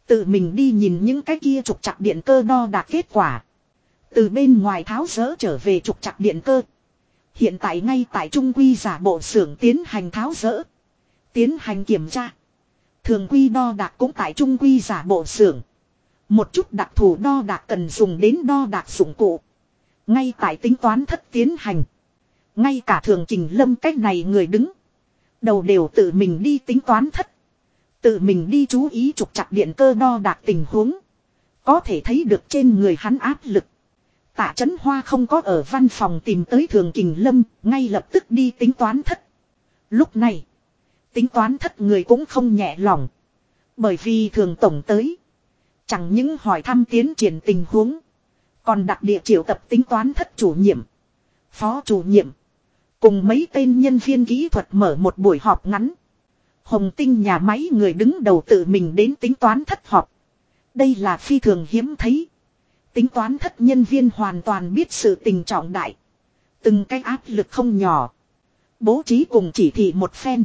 Tự mình đi nhìn những cái kia trục trặc điện cơ đo đạc kết quả. Từ bên ngoài tháo dỡ trở về trục trặc điện cơ. Hiện tại ngay tại trung quy giả bộ xưởng tiến hành tháo dỡ. Tiến hành kiểm tra. Thường quy đo đạc cũng tại trung quy giả bộ xưởng. Một chút đặc thù đo đạc cần dùng đến đo đạc dụng cụ. Ngay tại tính toán thất tiến hành. Ngay cả Thường Kình Lâm cách này người đứng. Đầu đều tự mình đi tính toán thất. Tự mình đi chú ý trục trặc điện cơ đo đạc tình huống. Có thể thấy được trên người hắn áp lực. Tạ Chấn Hoa không có ở văn phòng tìm tới Thường Kình Lâm, ngay lập tức đi tính toán thất. Lúc này, tính toán thất người cũng không nhẹ lòng. Bởi vì Thường Tổng tới. Chẳng những hỏi thăm tiến triển tình huống. Còn đặc địa triệu tập tính toán thất chủ nhiệm. Phó chủ nhiệm. Cùng mấy tên nhân viên kỹ thuật mở một buổi họp ngắn. Hồng Tinh nhà máy người đứng đầu tự mình đến tính toán thất họp. Đây là phi thường hiếm thấy. Tính toán thất nhân viên hoàn toàn biết sự tình trọng đại. Từng cái áp lực không nhỏ. Bố trí cùng chỉ thị một phen.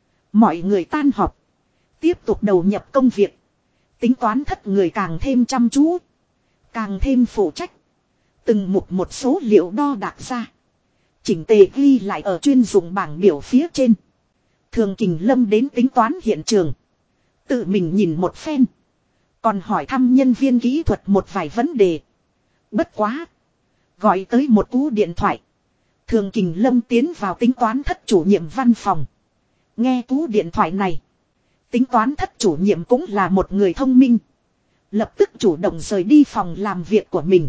Mọi người tan họp. Tiếp tục đầu nhập công việc. Tính toán thất người càng thêm chăm chú. Càng thêm phụ trách. Từng mục một số liệu đo đạc ra. Chỉnh tề ghi lại ở chuyên dụng bảng biểu phía trên. Thường Kình Lâm đến tính toán hiện trường. Tự mình nhìn một phen. Còn hỏi thăm nhân viên kỹ thuật một vài vấn đề. Bất quá. Gọi tới một cú điện thoại. Thường Kình Lâm tiến vào tính toán thất chủ nhiệm văn phòng. Nghe cú điện thoại này. Tính toán thất chủ nhiệm cũng là một người thông minh. Lập tức chủ động rời đi phòng làm việc của mình.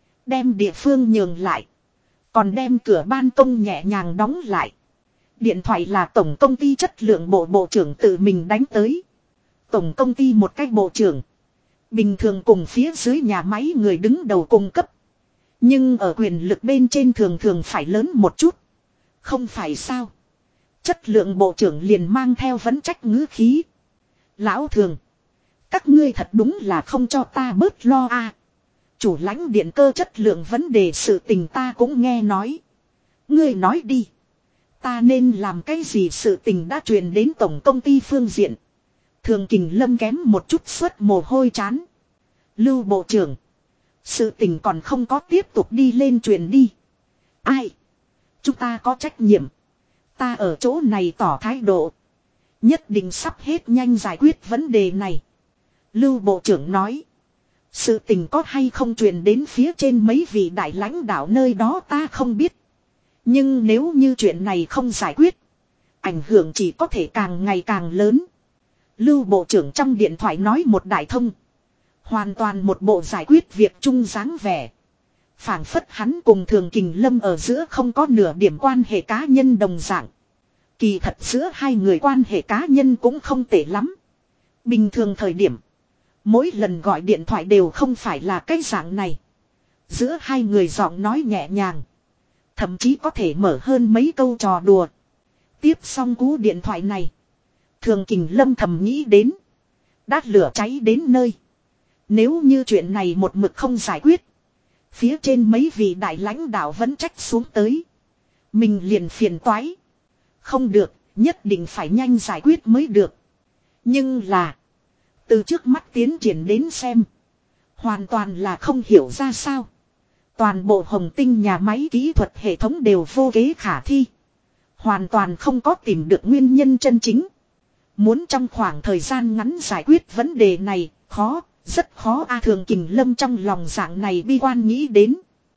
Đem địa phương nhường lại. Còn đem cửa ban công nhẹ nhàng đóng lại. Điện thoại là tổng công ty chất lượng bộ trưởng tự mình đánh tới. Tổng công ty một cách bộ trưởng. Bình thường cùng phía dưới nhà máy người đứng đầu cung cấp. Nhưng ở quyền lực bên trên thường thường phải lớn một chút. Không phải sao. Chất lượng bộ trưởng liền mang theo vấn trách ngữ khí. Lão Thường. Các ngươi thật đúng là không cho ta bớt lo a. Chủ lãnh điện cơ chất lượng vấn đề sự tình ta cũng nghe nói. Ngươi nói đi. Ta nên làm cái gì sự tình đã truyền đến tổng công ty phương diện. Thường Kình Lâm kém một chút suất mồ hôi chán. Lưu bộ trưởng. Sự tình còn không có tiếp tục đi lên truyền đi. Ai? Chúng ta có trách nhiệm. Ta ở chỗ này tỏ thái độ. Nhất định sắp hết nhanh giải quyết vấn đề này. Lưu bộ trưởng nói. Sự tình có hay không truyền đến phía trên mấy vị đại lãnh đạo nơi đó ta không biết. Nhưng nếu như chuyện này không giải quyết. Ảnh hưởng chỉ có thể càng ngày càng lớn. Lưu bộ trưởng trong điện thoại nói một đại thông. Hoàn toàn một bộ giải quyết việc chung dáng vẻ. Phảng phất hắn cùng Thường Kình Lâm ở giữa không có nửa điểm quan hệ cá nhân đồng dạng. Kỳ thật giữa hai người quan hệ cá nhân cũng không tệ lắm. Bình thường thời điểm. Mỗi lần gọi điện thoại đều không phải là cái dạng này. Giữa hai người giọng nói nhẹ nhàng. Thậm chí có thể mở hơn mấy câu trò đùa. Tiếp xong cú điện thoại này. Thường Kình Lâm thầm nghĩ đến. Đát lửa cháy đến nơi. Nếu như chuyện này một mực không giải quyết. Phía trên mấy vị đại lãnh đạo vẫn trách xuống tới. Mình liền phiền toái. Không được, nhất định phải nhanh giải quyết mới được. Nhưng là. Từ trước mắt tiến triển đến xem. Hoàn toàn là không hiểu ra sao. Toàn bộ Hồng Tinh nhà máy kỹ thuật hệ thống đều vô kế khả thi. Hoàn toàn không có tìm được nguyên nhân chân chính. Muốn trong khoảng thời gian ngắn giải quyết vấn đề này, khó, rất khó a. Thường Kình Lâm trong lòng dạng này bi quan nghĩ đến.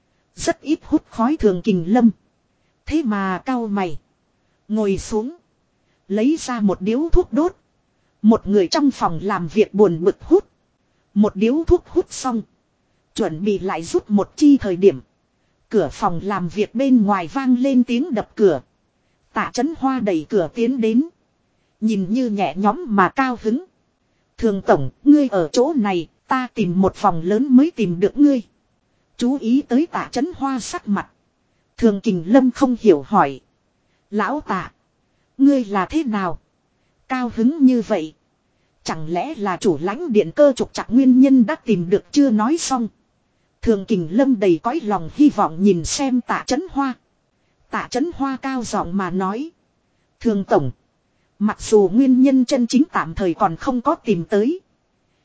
Rất ít hút khói Thường Kình Lâm. Thế mà cau mày. Ngồi xuống. Lấy ra một điếu thuốc đốt. Một người trong phòng làm việc buồn bực hút. Một điếu thuốc hút xong. Chuẩn bị lại rút một chi thời điểm. Cửa phòng làm việc bên ngoài vang lên tiếng đập cửa. Tạ Chấn Hoa đẩy cửa tiến đến. Nhìn như nhẹ nhõm mà cao hứng. Thường tổng, ngươi ở chỗ này, ta tìm một phòng lớn mới tìm được ngươi. Chú ý tới Tạ Chấn Hoa sắc mặt. Thường Kình Lâm không hiểu hỏi. Lão Tạ, ngươi là thế nào? Cao hứng như vậy. Chẳng lẽ là chủ lãnh điện cơ trục trặc nguyên nhân đã tìm được chưa nói xong. Thường Kình Lâm đầy cõi lòng hy vọng nhìn xem Tạ Chấn Hoa. Tạ Chấn Hoa cao giọng mà nói. Thường tổng. Mặc dù nguyên nhân chân chính tạm thời còn không có tìm tới.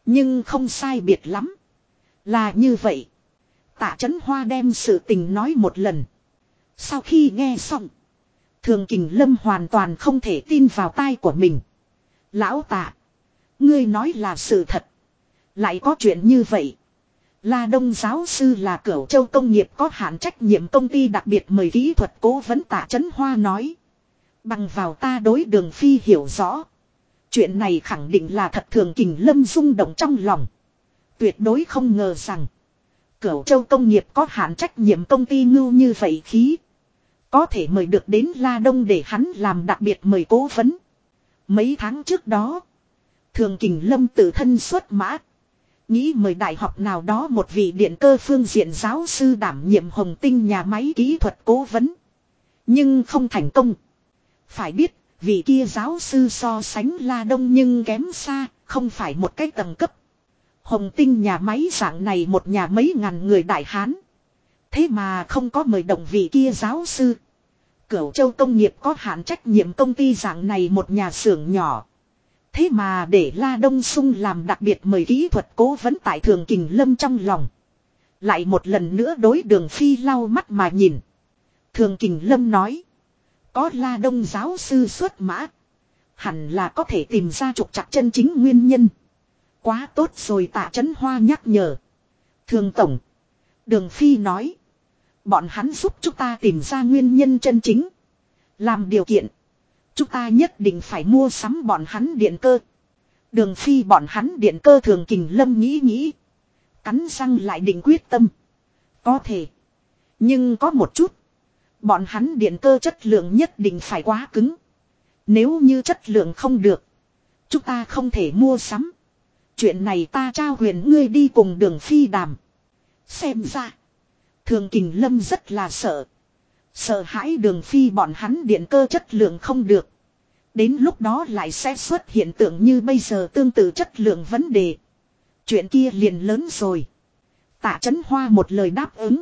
Nhưng không sai biệt lắm. Là như vậy. Tạ Chấn Hoa đem sự tình nói một lần. Sau khi nghe xong. Thường Kình Lâm hoàn toàn không thể tin vào tai của mình. Lão Tạ. Ngươi nói là sự thật. Lại có chuyện như vậy. La Đông giáo sư là Cửu Châu công nghiệp có hạn trách nhiệm công ty đặc biệt mời kỹ thuật cố vấn Tạ Chấn Hoa nói. Bằng vào ta đối Đường Phi hiểu rõ. Chuyện này khẳng định là thật. Thường Kình Lâm rung động trong lòng. Tuyệt đối không ngờ rằng. Cửu Châu công nghiệp có hạn trách nhiệm công ty ngưu như vậy khí. Có thể mời được đến La Đông để hắn làm đặc biệt mời cố vấn. Mấy tháng trước đó. Thường Kình Lâm tự thân xuất mã. Nghĩ mời đại học nào đó một vị điện cơ phương diện giáo sư đảm nhiệm Hồng Tinh nhà máy kỹ thuật cố vấn. Nhưng không thành công. Phải biết, vị kia giáo sư so sánh La Đông nhưng kém xa, không phải một cái tầng cấp. Hồng Tinh nhà máy dạng này một nhà mấy ngàn người đại hán. Thế mà không có mời động vị kia giáo sư. Cửu Châu công nghiệp có hạn trách nhiệm công ty dạng này một nhà xưởng nhỏ. Thế mà để La Đông Sung làm đặc biệt mời kỹ thuật cố vấn tại Thường Kình Lâm trong lòng. Lại một lần nữa đối Đường Phi lau mắt mà nhìn. Thường Kình Lâm nói. Có La Đông giáo sư xuất mã. Hẳn là có thể tìm ra trục trặc chân chính nguyên nhân. Quá tốt rồi. Tạ Chấn Hoa nhắc nhở. Thường Tổng. Đường Phi nói. Bọn hắn giúp chúng ta tìm ra nguyên nhân chân chính. Làm điều kiện. Chúng ta nhất định phải mua sắm bọn hắn điện cơ. Đường Phi bọn hắn điện cơ. Thường Kình Lâm nghĩ nghĩ. Cắn răng lại định quyết tâm. Có thể. Nhưng có một chút. Bọn hắn điện cơ chất lượng nhất định phải quá cứng. Nếu như chất lượng không được. Chúng ta không thể mua sắm. Chuyện này ta trao quyền ngươi đi cùng Đường Phi đàm. Xem ra. Thường Kình Lâm rất là sợ. Sợ hãi Đường Phi bọn hắn điện cơ chất lượng không được. Đến lúc đó lại sẽ xuất hiện tượng như bây giờ tương tự chất lượng vấn đề. Chuyện kia liền lớn rồi. Tạ Chấn Hoa một lời đáp ứng.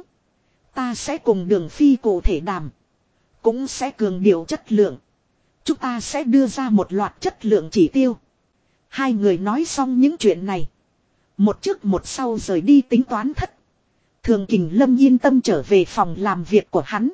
Ta sẽ cùng Đường Phi cụ thể đàm. Cũng sẽ cường điệu chất lượng. Chúng ta sẽ đưa ra một loạt chất lượng chỉ tiêu. Hai người nói xong những chuyện này. Một trước một sau rời đi tính toán thất. Thường Kình Lâm yên tâm trở về phòng làm việc của hắn.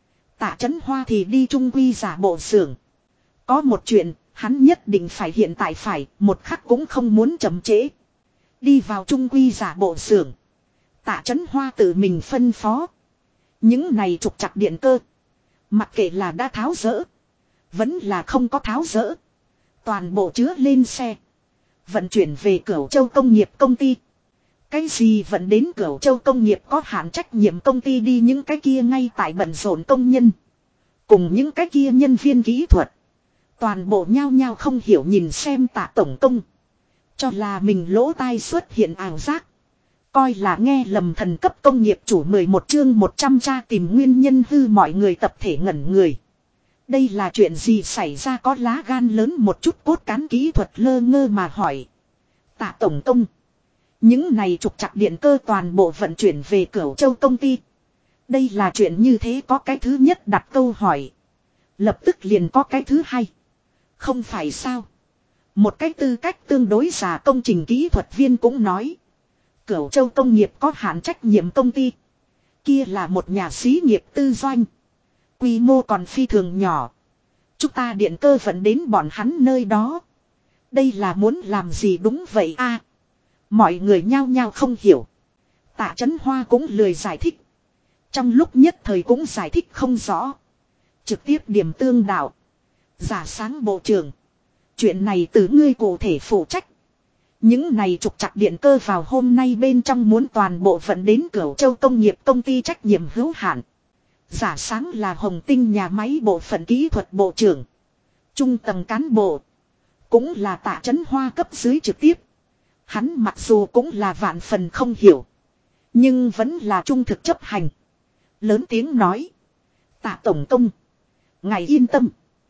Tạ Chấn Hoa thì đi trung quy giả bộ xưởng. Có một chuyện, hắn nhất định phải hiện tại phải, một khắc cũng không muốn chậm trễ. Đi vào trung quy giả bộ xưởng. Tạ Chấn Hoa tự mình phân phó. Những này trục trặc điện cơ. Mặc kệ là đã tháo dỡ. Vẫn là không có tháo dỡ. Toàn bộ chứa lên xe. Vận chuyển về Cửu Châu công nghiệp công ty. Cái gì vận đến Cửu Châu công nghiệp có hạn trách nhiệm công ty đi những cái kia ngay tại bận rộn công nhân. Cùng những cái kia nhân viên kỹ thuật. Toàn bộ nhao nhao không hiểu nhìn xem Tạ tổng công. Cho là mình lỗ tai xuất hiện ảo giác. Coi là nghe lầm thần cấp công nghiệp chủ 11 chương 100 tra tìm nguyên nhân hư mọi người tập thể ngẩn người. Đây là chuyện gì xảy ra có lá gan lớn một chút cốt cán kỹ thuật lơ ngơ mà hỏi. Tạ tổng công. Những này trục trặc điện cơ toàn bộ vận chuyển về Cửu Châu công ty. Đây là chuyện như thế có cái thứ nhất đặt câu hỏi. Lập tức liền có cái thứ hai. Không phải sao. Một cái tư cách tương đối già công trình kỹ thuật viên cũng nói. Cửu Châu công nghiệp có hạn trách nhiệm công ty. Kia là một nhà xí nghiệp tư doanh. Quy mô còn phi thường nhỏ. Chúng ta điện cơ vẫn đến bọn hắn nơi đó. Đây là muốn làm gì đúng vậy a? Mọi người nhao nhao không hiểu. Tạ Chấn Hoa cũng lười giải thích. Trong lúc nhất thời cũng giải thích không rõ. Trực tiếp điểm tương đạo. Giả sáng bộ trưởng. Chuyện này từ ngươi cụ thể phụ trách. Những này trục trặc điện cơ vào hôm nay bên trong muốn toàn bộ vận đến Cửu Châu công nghiệp công ty trách nhiệm hữu hạn. Giả sáng là Hồng Tinh nhà máy bộ phận kỹ thuật bộ trưởng. Trung tầng cán bộ. Cũng là Tạ Chấn Hoa cấp dưới trực tiếp. Hắn mặc dù cũng là vạn phần không hiểu. Nhưng vẫn là trung thực chấp hành. Lớn tiếng nói. Tạ tổng công. Ngài yên tâm.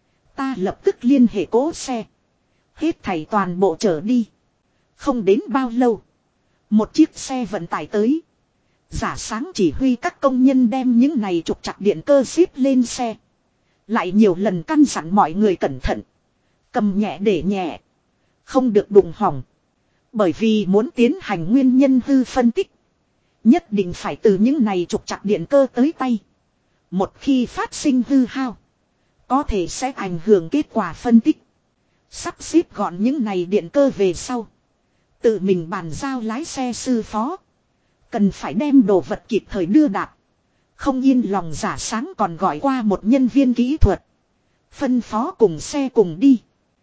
Ta lập tức liên hệ cố xe. Hết thảy toàn bộ trở đi. Không đến bao lâu. Một chiếc xe vận tải tới. Giả sáng chỉ huy các công nhân đem những này trục trặc điện cơ xếp lên xe. Lại nhiều lần căn dặn mọi người cẩn thận. Cầm nhẹ để nhẹ. Không được đụng hỏng. Bởi vì muốn tiến hành nguyên nhân hư phân tích. Nhất định phải từ những này trục trặc điện cơ tới tay. Một khi phát sinh hư hao. Có thể sẽ ảnh hưởng kết quả phân tích. Sắp xếp gọn những này điện cơ về sau. Tự mình bàn giao lái xe sư phó. Cần phải đem đồ vật kịp thời đưa đạp. Không yên lòng giả sáng còn gọi qua một nhân viên kỹ thuật. Phân phó cùng xe cùng đi.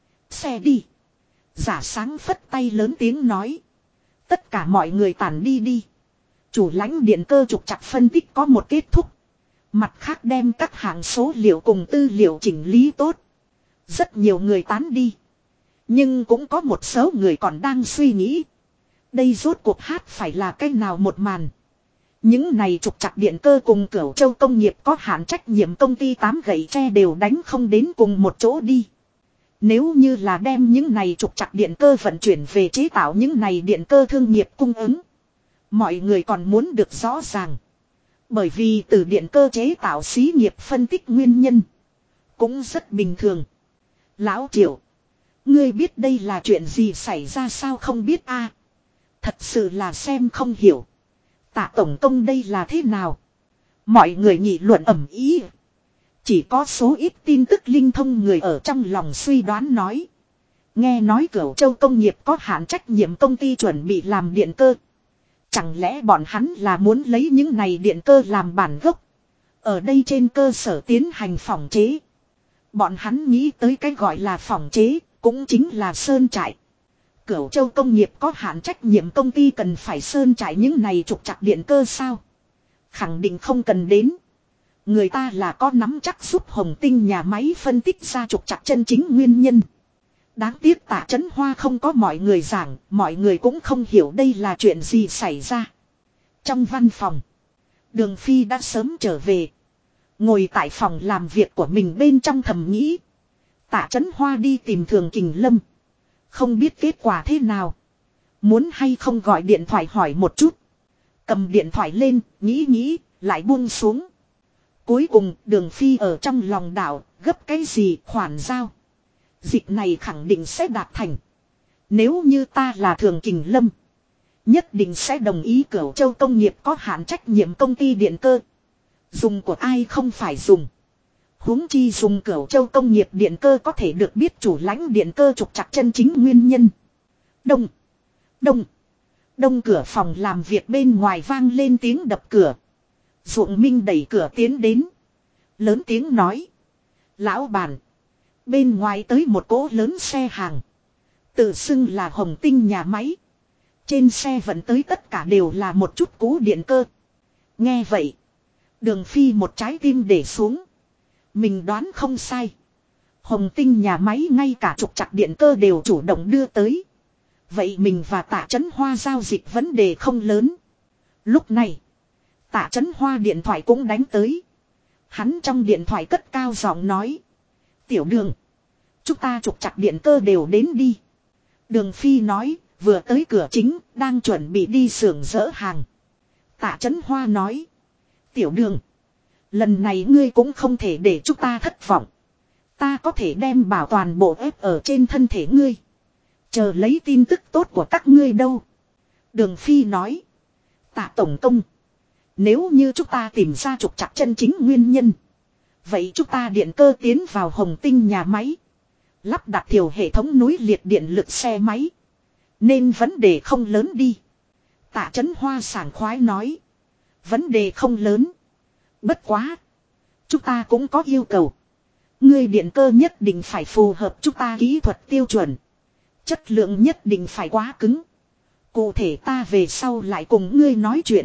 Xe đi. Giả sáng phất tay lớn tiếng nói. Tất cả mọi người tản đi đi. Chủ lãnh điện cơ trục trặc phân tích có một kết thúc. Mặt khác đem các hạng số liệu cùng tư liệu chỉnh lý tốt. Rất nhiều người tán đi. Nhưng cũng có một số người còn đang suy nghĩ. Đây rốt cuộc hát phải là cái nào một màn. Những này trục trặc điện cơ cùng Cửu Châu công nghiệp có hạn trách nhiệm công ty 8 gậy tre đều đánh không đến cùng một chỗ đi. Nếu như là đem những này trục trặc điện cơ vận chuyển về chế tạo những này điện cơ thương nghiệp cung ứng. Mọi người còn muốn được rõ ràng. Bởi vì từ điện cơ chế tạo xí nghiệp phân tích nguyên nhân. Cũng rất bình thường. Lão Triệu. Ngươi biết đây là chuyện gì xảy ra sao không biết a? Thật sự là xem không hiểu. Tạ tổng công đây là thế nào? Mọi người nghị luận ầm ĩ. Chỉ có số ít tin tức linh thông người ở trong lòng suy đoán nói. Nghe nói Cửu Châu công nghiệp có hạn trách nhiệm công ty chuẩn bị làm điện cơ. Chẳng lẽ bọn hắn là muốn lấy những này điện cơ làm bản gốc. Ở đây trên cơ sở tiến hành phỏng chế. Bọn hắn nghĩ tới cái gọi là phỏng chế. Cũng chính là sơn trại. Cửu Châu công nghiệp có hạn trách nhiệm công ty cần phải sơn trại những này trục trặc điện cơ sao? Khẳng định không cần đến. Người ta là có nắm chắc giúp Hồng Tinh nhà máy phân tích ra trục trặc chân chính nguyên nhân. Đáng tiếc Tạ Chấn Hoa không có mọi người giảng, mọi người cũng không hiểu đây là chuyện gì xảy ra. Trong văn phòng, Đường Phi đã sớm trở về. Ngồi tại phòng làm việc của mình bên trong thầm nghĩ. Tạ Chấn Hoa đi tìm Thường Kình Lâm. Không biết kết quả thế nào. Muốn hay không gọi điện thoại hỏi một chút. Cầm điện thoại lên, nghĩ, lại buông xuống. Cuối cùng Đường Phi ở trong lòng đảo, gấp cái gì khoản giao. Dịch này khẳng định sẽ đạt thành. Nếu như ta là Thường Kình Lâm. Nhất định sẽ đồng ý Cửu Châu công nghiệp có hạn trách nhiệm công ty điện cơ. Dùng của ai không phải dùng. Huống chi dùng Cửu Châu công nghiệp điện cơ có thể được biết chủ lãnh điện cơ trục trặc chân chính nguyên nhân. Đông cửa phòng làm việc bên ngoài vang lên tiếng đập cửa. Ruộng Minh đẩy cửa tiến đến. Lớn tiếng nói. Lão bản. Bên ngoài tới một cỗ lớn xe hàng. Tự xưng là Hồng Tinh nhà máy. Trên xe vẫn tới tất cả đều là một chút cú điện cơ. Nghe vậy. Đường Phi một trái tim để xuống. Mình đoán không sai. Hồng Tinh nhà máy ngay cả trục trặc điện cơ đều chủ động đưa tới. Vậy mình và Tạ Chấn Hoa giao dịch vấn đề không lớn. Lúc này. Tạ Chấn Hoa điện thoại cũng đánh tới. Hắn trong điện thoại cất cao giọng nói. Tiểu Đường. Chúng ta trục trặc điện cơ đều đến đi. Đường Phi nói. Vừa tới cửa chính. Đang chuẩn bị đi xưởng dỡ hàng. Tạ Chấn Hoa nói. Tiểu Đường. Lần này ngươi cũng không thể để chúng ta thất vọng. Ta có thể đem bảo toàn bộ ép ở trên thân thể ngươi. Chờ lấy tin tức tốt của các ngươi đâu. Đường Phi nói. Tạ tổng công. Nếu như chúng ta tìm ra trục trặc chân chính nguyên nhân. Vậy chúng ta điện cơ tiến vào Hồng Tinh nhà máy. Lắp đặt thiểu hệ thống núi liệt điện lực xe máy. Nên vấn đề không lớn đi. Tạ Chấn Hoa sảng khoái nói. Vấn đề không lớn. Bất quá. Chúng ta cũng có yêu cầu. Ngươi điện cơ nhất định phải phù hợp chúng ta kỹ thuật tiêu chuẩn. Chất lượng nhất định phải quá cứng. Cụ thể ta về sau lại cùng ngươi nói chuyện.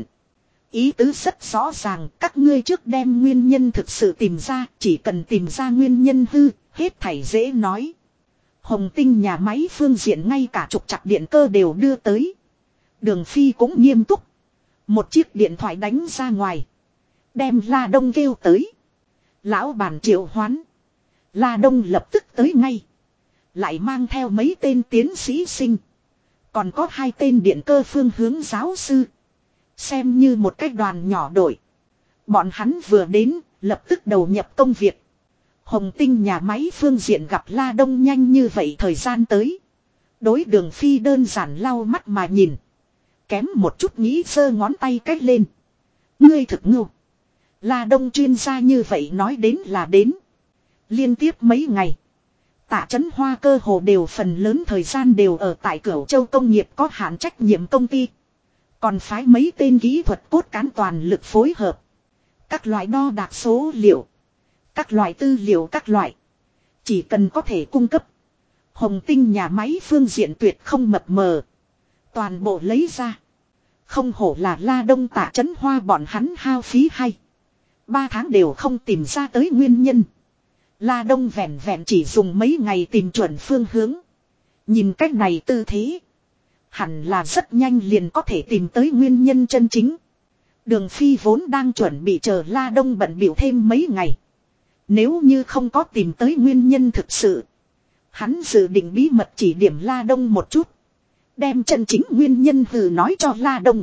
Ý tứ rất rõ ràng, các ngươi trước đem nguyên nhân thực sự tìm ra, chỉ cần tìm ra nguyên nhân hư, hết thảy dễ nói. Hồng Tinh nhà máy phương diện ngay cả trục trặc điện cơ đều đưa tới. Đường Phi cũng nghiêm túc. Một chiếc điện thoại đánh ra ngoài. Đem La Đông kêu tới. Lão bản triệu hoán. La Đông lập tức tới ngay. Lại mang theo mấy tên tiến sĩ sinh. Còn có 2 tên điện cơ phương hướng giáo sư. Xem như một cái đoàn nhỏ đội. Bọn hắn vừa đến, lập tức đầu nhập công việc. Hồng Tinh nhà máy phương diện gặp La Đông nhanh như vậy thời gian tới. Đối Đường Phi đơn giản lau mắt mà nhìn. Kém một chút nghĩ giơ ngón tay cách lên. Ngươi thực ngưu. La Đông chuyên gia như vậy nói đến là đến. Liên tiếp mấy ngày. Tạ Chấn Hoa cơ hồ đều phần lớn thời gian đều ở tại Cửu Châu công nghiệp có hạn trách nhiệm công ty. Còn phái mấy tên kỹ thuật cốt cán toàn lực phối hợp. Các loại đo đạc số liệu. Các loại tư liệu các loại. Chỉ cần có thể cung cấp. Hồng Tinh nhà máy phương diện tuyệt không mập mờ. Toàn bộ lấy ra. Không hổ là La Đông Tạ Chấn Hoa bọn hắn hao phí hay. 3 tháng đều không tìm ra tới nguyên nhân. La Đông vẹn vẹn chỉ dùng mấy ngày tìm chuẩn phương hướng. Nhìn cách này tư thế. Hẳn là rất nhanh liền có thể tìm tới nguyên nhân chân chính. Đường Phi vốn đang chuẩn bị chờ La Đông bận bịu thêm mấy ngày. Nếu như không có tìm tới nguyên nhân thực sự. Hắn dự định bí mật chỉ điểm La Đông một chút. Đem chân chính nguyên nhân hừ nói cho La Đông.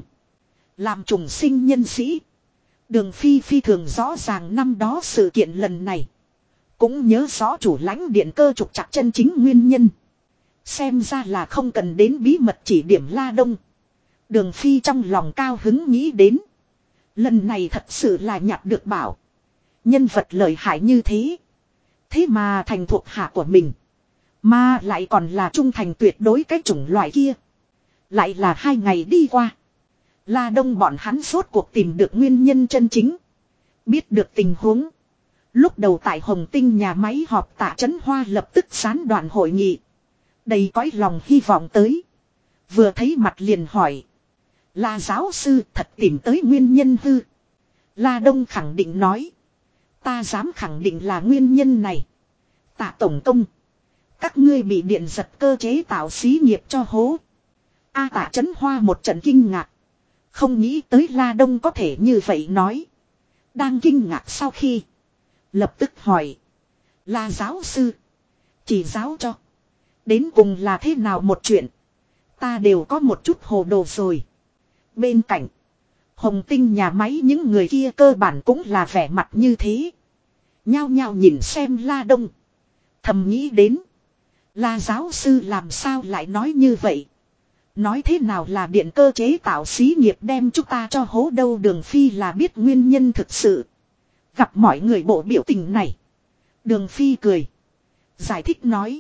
Làm trùng sinh nhân sĩ. Đường Phi phi thường rõ ràng năm đó sự kiện lần này. Cũng nhớ rõ chủ lãnh điện cơ trục chặt chân chính nguyên nhân. Xem ra là không cần đến bí mật chỉ điểm La Đông. Đường Phi trong lòng cao hứng nghĩ đến. Lần này thật sự là nhặt được bảo. Nhân vật lợi hại như thế. Thế mà thành thuộc hạ của mình. Mà lại còn là trung thành tuyệt đối cái chủng loại kia. Lại là 2 ngày đi qua. La Đông bọn hắn rốt cuộc tìm được nguyên nhân chân chính. Biết được tình huống. Lúc đầu tại Hồng Tinh nhà máy họp Tạ Chấn Hoa lập tức gián đoạn hội nghị. Đầy cõi lòng hy vọng tới. Vừa thấy mặt liền hỏi. La giáo sư thật tìm tới nguyên nhân hư. La Đông khẳng định nói. Ta dám khẳng định là nguyên nhân này. Tạ tổng công. Các ngươi bị điện giật cơ chế tạo xí nghiệp cho hố. Tạ Chấn Hoa một trận kinh ngạc. Không nghĩ tới La Đông có thể như vậy nói. Đang kinh ngạc sau khi. Lập tức hỏi. La giáo sư. Chỉ giáo cho. Đến cùng là thế nào một chuyện. Ta đều có một chút hồ đồ rồi. Bên cạnh. Hồng Tinh nhà máy những người kia cơ bản cũng là vẻ mặt như thế. Nhao nhao nhìn xem La Đông. Thầm nghĩ đến. La giáo sư làm sao lại nói như vậy. Nói thế nào là điện cơ chế tạo xí nghiệp đem chúng ta cho hố đâu. Đường Phi là biết nguyên nhân thực sự. Gặp mọi người bộ biểu tình này. Đường Phi cười. Giải thích nói.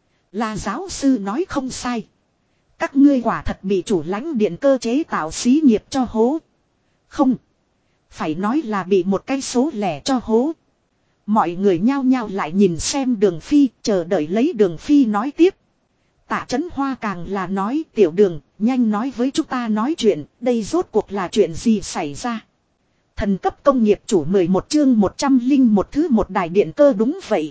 Là giáo sư nói không sai. Các ngươi quả thật bị chủ lãnh điện cơ chế tạo xí nghiệp cho hố. Không. Phải nói là bị một cái số lẻ cho hố. Mọi người nhao nhao lại nhìn xem Đường Phi, chờ đợi lấy Đường Phi nói tiếp. Tạ Chấn Hoa càng là nói tiểu Đường, nhanh nói với chúng ta nói chuyện, đây rốt cuộc là chuyện gì xảy ra. Thần cấp công nghiệp chủ 11 chương 101 thứ một đài điện cơ đúng vậy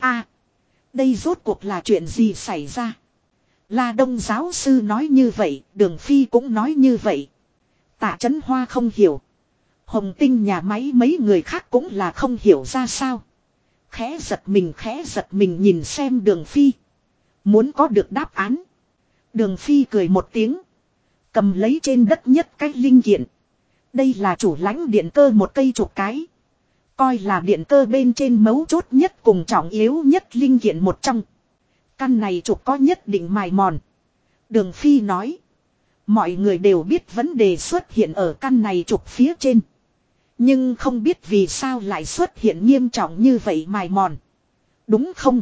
đây rốt cuộc là chuyện gì xảy ra. La Đông giáo sư nói như vậy, Đường Phi cũng nói như vậy. Tạ Chấn Hoa không hiểu. Hồng Tinh nhà máy mấy người khác cũng là không hiểu ra sao. Khẽ giật mình nhìn xem Đường Phi. Muốn có được đáp án. Đường Phi cười một tiếng. Cầm lấy trên đất nhất cái linh kiện. Đây là chủ lãnh điện cơ một cây chục cái. Coi là điện cơ bên trên mấu chốt nhất cùng trọng yếu nhất linh kiện một trong. Căn này trục có nhất định mài mòn. Đường Phi nói. Mọi người đều biết vấn đề xuất hiện ở căn này trục phía trên. Nhưng không biết vì sao lại xuất hiện nghiêm trọng như vậy mài mòn. Đúng không?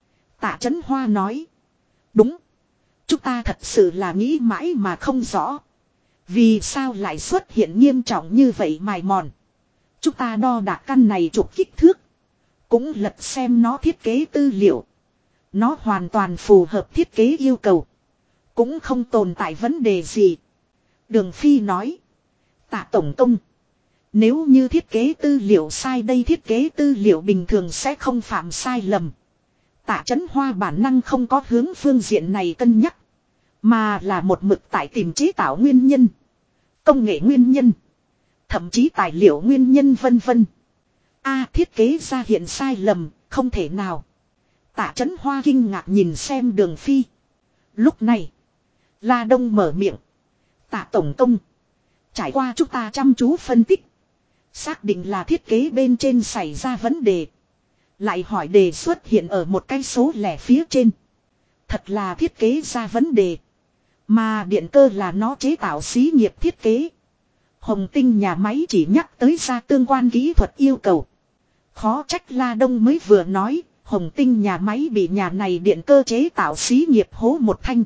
Tạ Chấn Hoa nói. Đúng. Chúng ta thật sự là nghĩ mãi mà không rõ. Vì sao lại xuất hiện nghiêm trọng như vậy mài mòn. Chúng ta đo đạc căn này trục kích thước. Cũng lật xem nó thiết kế tư liệu. Nó hoàn toàn phù hợp thiết kế yêu cầu. Cũng không tồn tại vấn đề gì. Đường Phi nói. Tạ tổng công. Nếu như thiết kế tư liệu sai đây thiết kế tư liệu bình thường sẽ không phạm sai lầm. Tạ Chấn Hoa bản năng không có hướng phương diện này cân nhắc. Mà là một mực tại tìm chế tạo nguyên nhân. Công nghệ nguyên nhân. Thậm chí tài liệu nguyên nhân vân vân. Thiết kế ra hiện sai lầm, không thể nào. Tạ Chấn Hoa kinh ngạc nhìn xem Đường Phi. Lúc này, La Đông mở miệng. Tạ tổng công. Trải qua chúng ta chăm chú phân tích. Xác định là thiết kế bên trên xảy ra vấn đề. Lại hỏi đề xuất hiện ở một cái số lẻ phía trên. Thật là thiết kế ra vấn đề. Mà điện cơ là nó chế tạo xí nghiệp thiết kế. Hồng Tinh nhà máy chỉ nhắc tới ra tương quan kỹ thuật yêu cầu. Khó trách La Đông mới vừa nói, Hồng Tinh nhà máy bị nhà này điện cơ chế tạo xí nghiệp hố một thanh.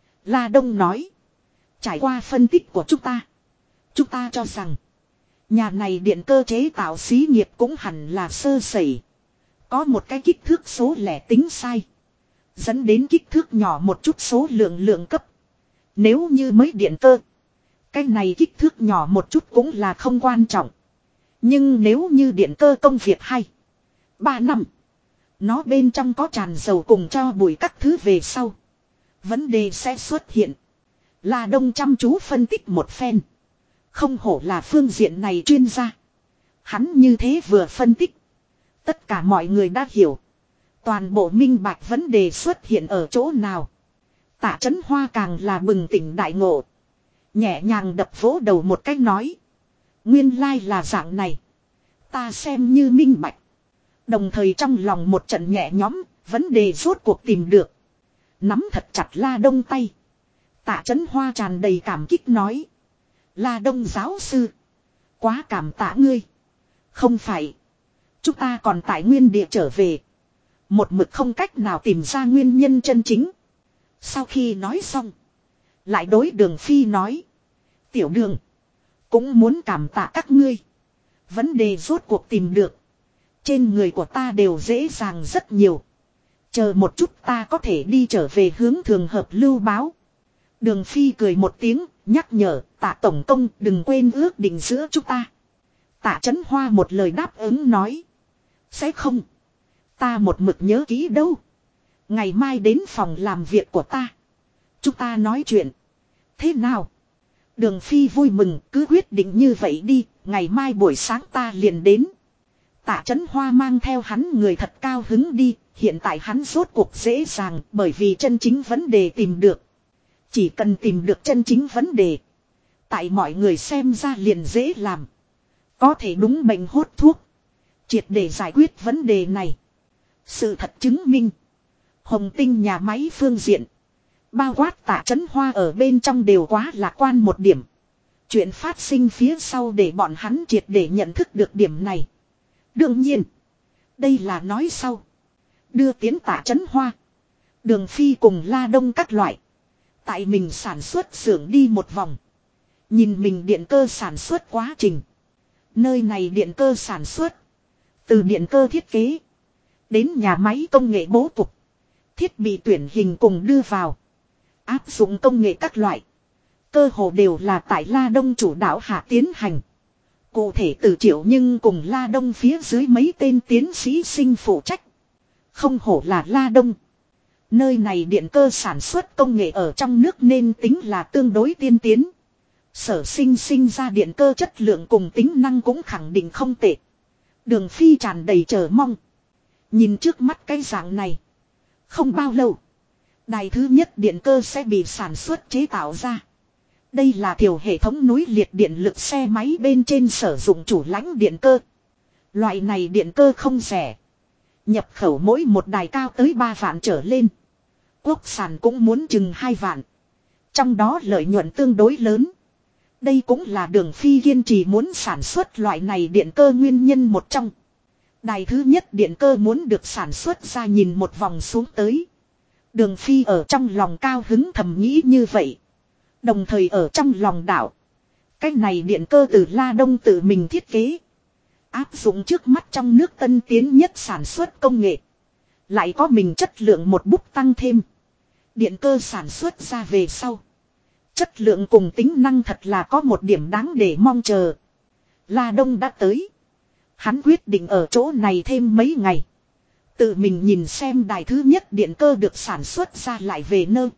La Đông nói, trải qua phân tích của chúng ta cho rằng, nhà này điện cơ chế tạo xí nghiệp cũng hẳn là sơ sẩy. Có một cái kích thước số lẻ tính sai. Dẫn đến kích thước nhỏ một chút số lượng cấp. Nếu như mới điện cơ, cái này kích thước nhỏ một chút cũng là không quan trọng. Nhưng nếu như điện cơ công việc 2-3 năm, nó bên trong có tràn dầu cùng cho bụi các thứ về sau, vấn đề sẽ xuất hiện. La Đông chăm chú phân tích một phen. Không hổ là phương diện này chuyên gia. Hắn như thế vừa phân tích, tất cả mọi người đã hiểu. Toàn bộ minh bạch vấn đề xuất hiện ở chỗ nào. Tạ Chấn Hoa càng là bừng tỉnh đại ngộ. Nhẹ nhàng đập vỗ đầu một cách nói. Nguyên lai là dạng này. Ta xem như minh bạch. Đồng thời trong lòng một trận nhẹ nhõm, vấn đề rốt cuộc tìm được. Nắm thật chặt La Đông tay. Tạ Chấn Hoa tràn đầy cảm kích nói. La Đông giáo sư. Quá cảm tạ ngươi. Không phải. Chúng ta còn tại nguyên địa trở về. Một mực không cách nào tìm ra nguyên nhân chân chính. Sau khi nói xong. Lại đối Đường Phi nói. Tiểu Đường. Cũng muốn cảm tạ các ngươi. Vấn đề rốt cuộc tìm được. Trên người của ta đều dễ dàng rất nhiều. Chờ một chút ta có thể đi trở về hướng thường hợp lưu báo. Đường Phi cười một tiếng, nhắc nhở, Tạ tổng công đừng quên ước định giữa chúng ta. Tạ Chấn Hoa một lời đáp ứng nói. Sẽ không. Ta một mực nhớ kỹ đâu. Ngày mai đến phòng làm việc của ta. Chúng ta nói chuyện. Thế nào? Đường Phi vui mừng, cứ quyết định như vậy đi, ngày mai buổi sáng ta liền đến. Tạ Chấn Hoa mang theo hắn người thật cao hứng đi, hiện tại hắn rốt cuộc dễ dàng bởi vì chân chính vấn đề tìm được. Chỉ cần tìm được chân chính vấn đề. Tại mọi người xem ra liền dễ làm. Có thể đúng bệnh hốt thuốc. Triệt để giải quyết vấn đề này. Sự thật chứng minh. Hồng Tinh nhà máy phương diện. Bao quát Tạ Chấn Hoa ở bên trong đều quá lạc quan một điểm. Chuyện phát sinh phía sau để bọn hắn triệt để nhận thức được điểm này. Đương nhiên. Đây là nói sau. Đưa tiến Tạ Chấn Hoa. Đường Phi cùng La Đông các loại. Tại mình sản xuất xưởng đi một vòng. Nhìn mình điện cơ sản xuất quá trình. Nơi này điện cơ sản xuất. Từ điện cơ thiết kế. Đến nhà máy công nghệ bố cục. Thiết bị tuyển hình cùng đưa vào. Áp dụng công nghệ các loại. Cơ hồ đều là tại La Đông chủ đạo hạ tiến hành. Cụ thể từ Triệu nhưng cùng La Đông phía dưới mấy tên tiến sĩ sinh phụ trách. Không hổ là La Đông. Nơi này điện cơ sản xuất công nghệ ở trong nước nên tính là tương đối tiên tiến. Sở sinh ra điện cơ chất lượng cùng tính năng cũng khẳng định không tệ. Đường Phi tràn đầy chờ mong. Nhìn trước mắt cái dạng này. Không bao lâu. Đài thứ nhất điện cơ sẽ bị sản xuất chế tạo ra. Đây là thiểu hệ thống núi liệt điện lực xe máy bên trên sử dụng chủ lãnh điện cơ. Loại này điện cơ không rẻ. Nhập khẩu mỗi một đài cao tới 3 vạn trở lên. Quốc sản cũng muốn chừng 2 vạn. Trong đó lợi nhuận tương đối lớn. Đây cũng là Đường Phi kiên trì muốn sản xuất loại này điện cơ nguyên nhân một trong. Đài thứ nhất điện cơ muốn được sản xuất ra nhìn một vòng xuống tới. Đường Phi ở trong lòng cao hứng thầm nghĩ như vậy. Đồng thời ở trong lòng đảo. Cái này điện cơ từ La Đông tự mình thiết kế. Áp dụng trước mắt trong nước tân tiến nhất sản xuất công nghệ. Lại có mình chất lượng một bút tăng thêm. Điện cơ sản xuất ra về sau. Chất lượng cùng tính năng thật là có một điểm đáng để mong chờ. La Đông đã tới. Hắn quyết định ở chỗ này thêm mấy ngày. Tự mình nhìn xem đài thứ nhất điện cơ được sản xuất ra lại về nơi.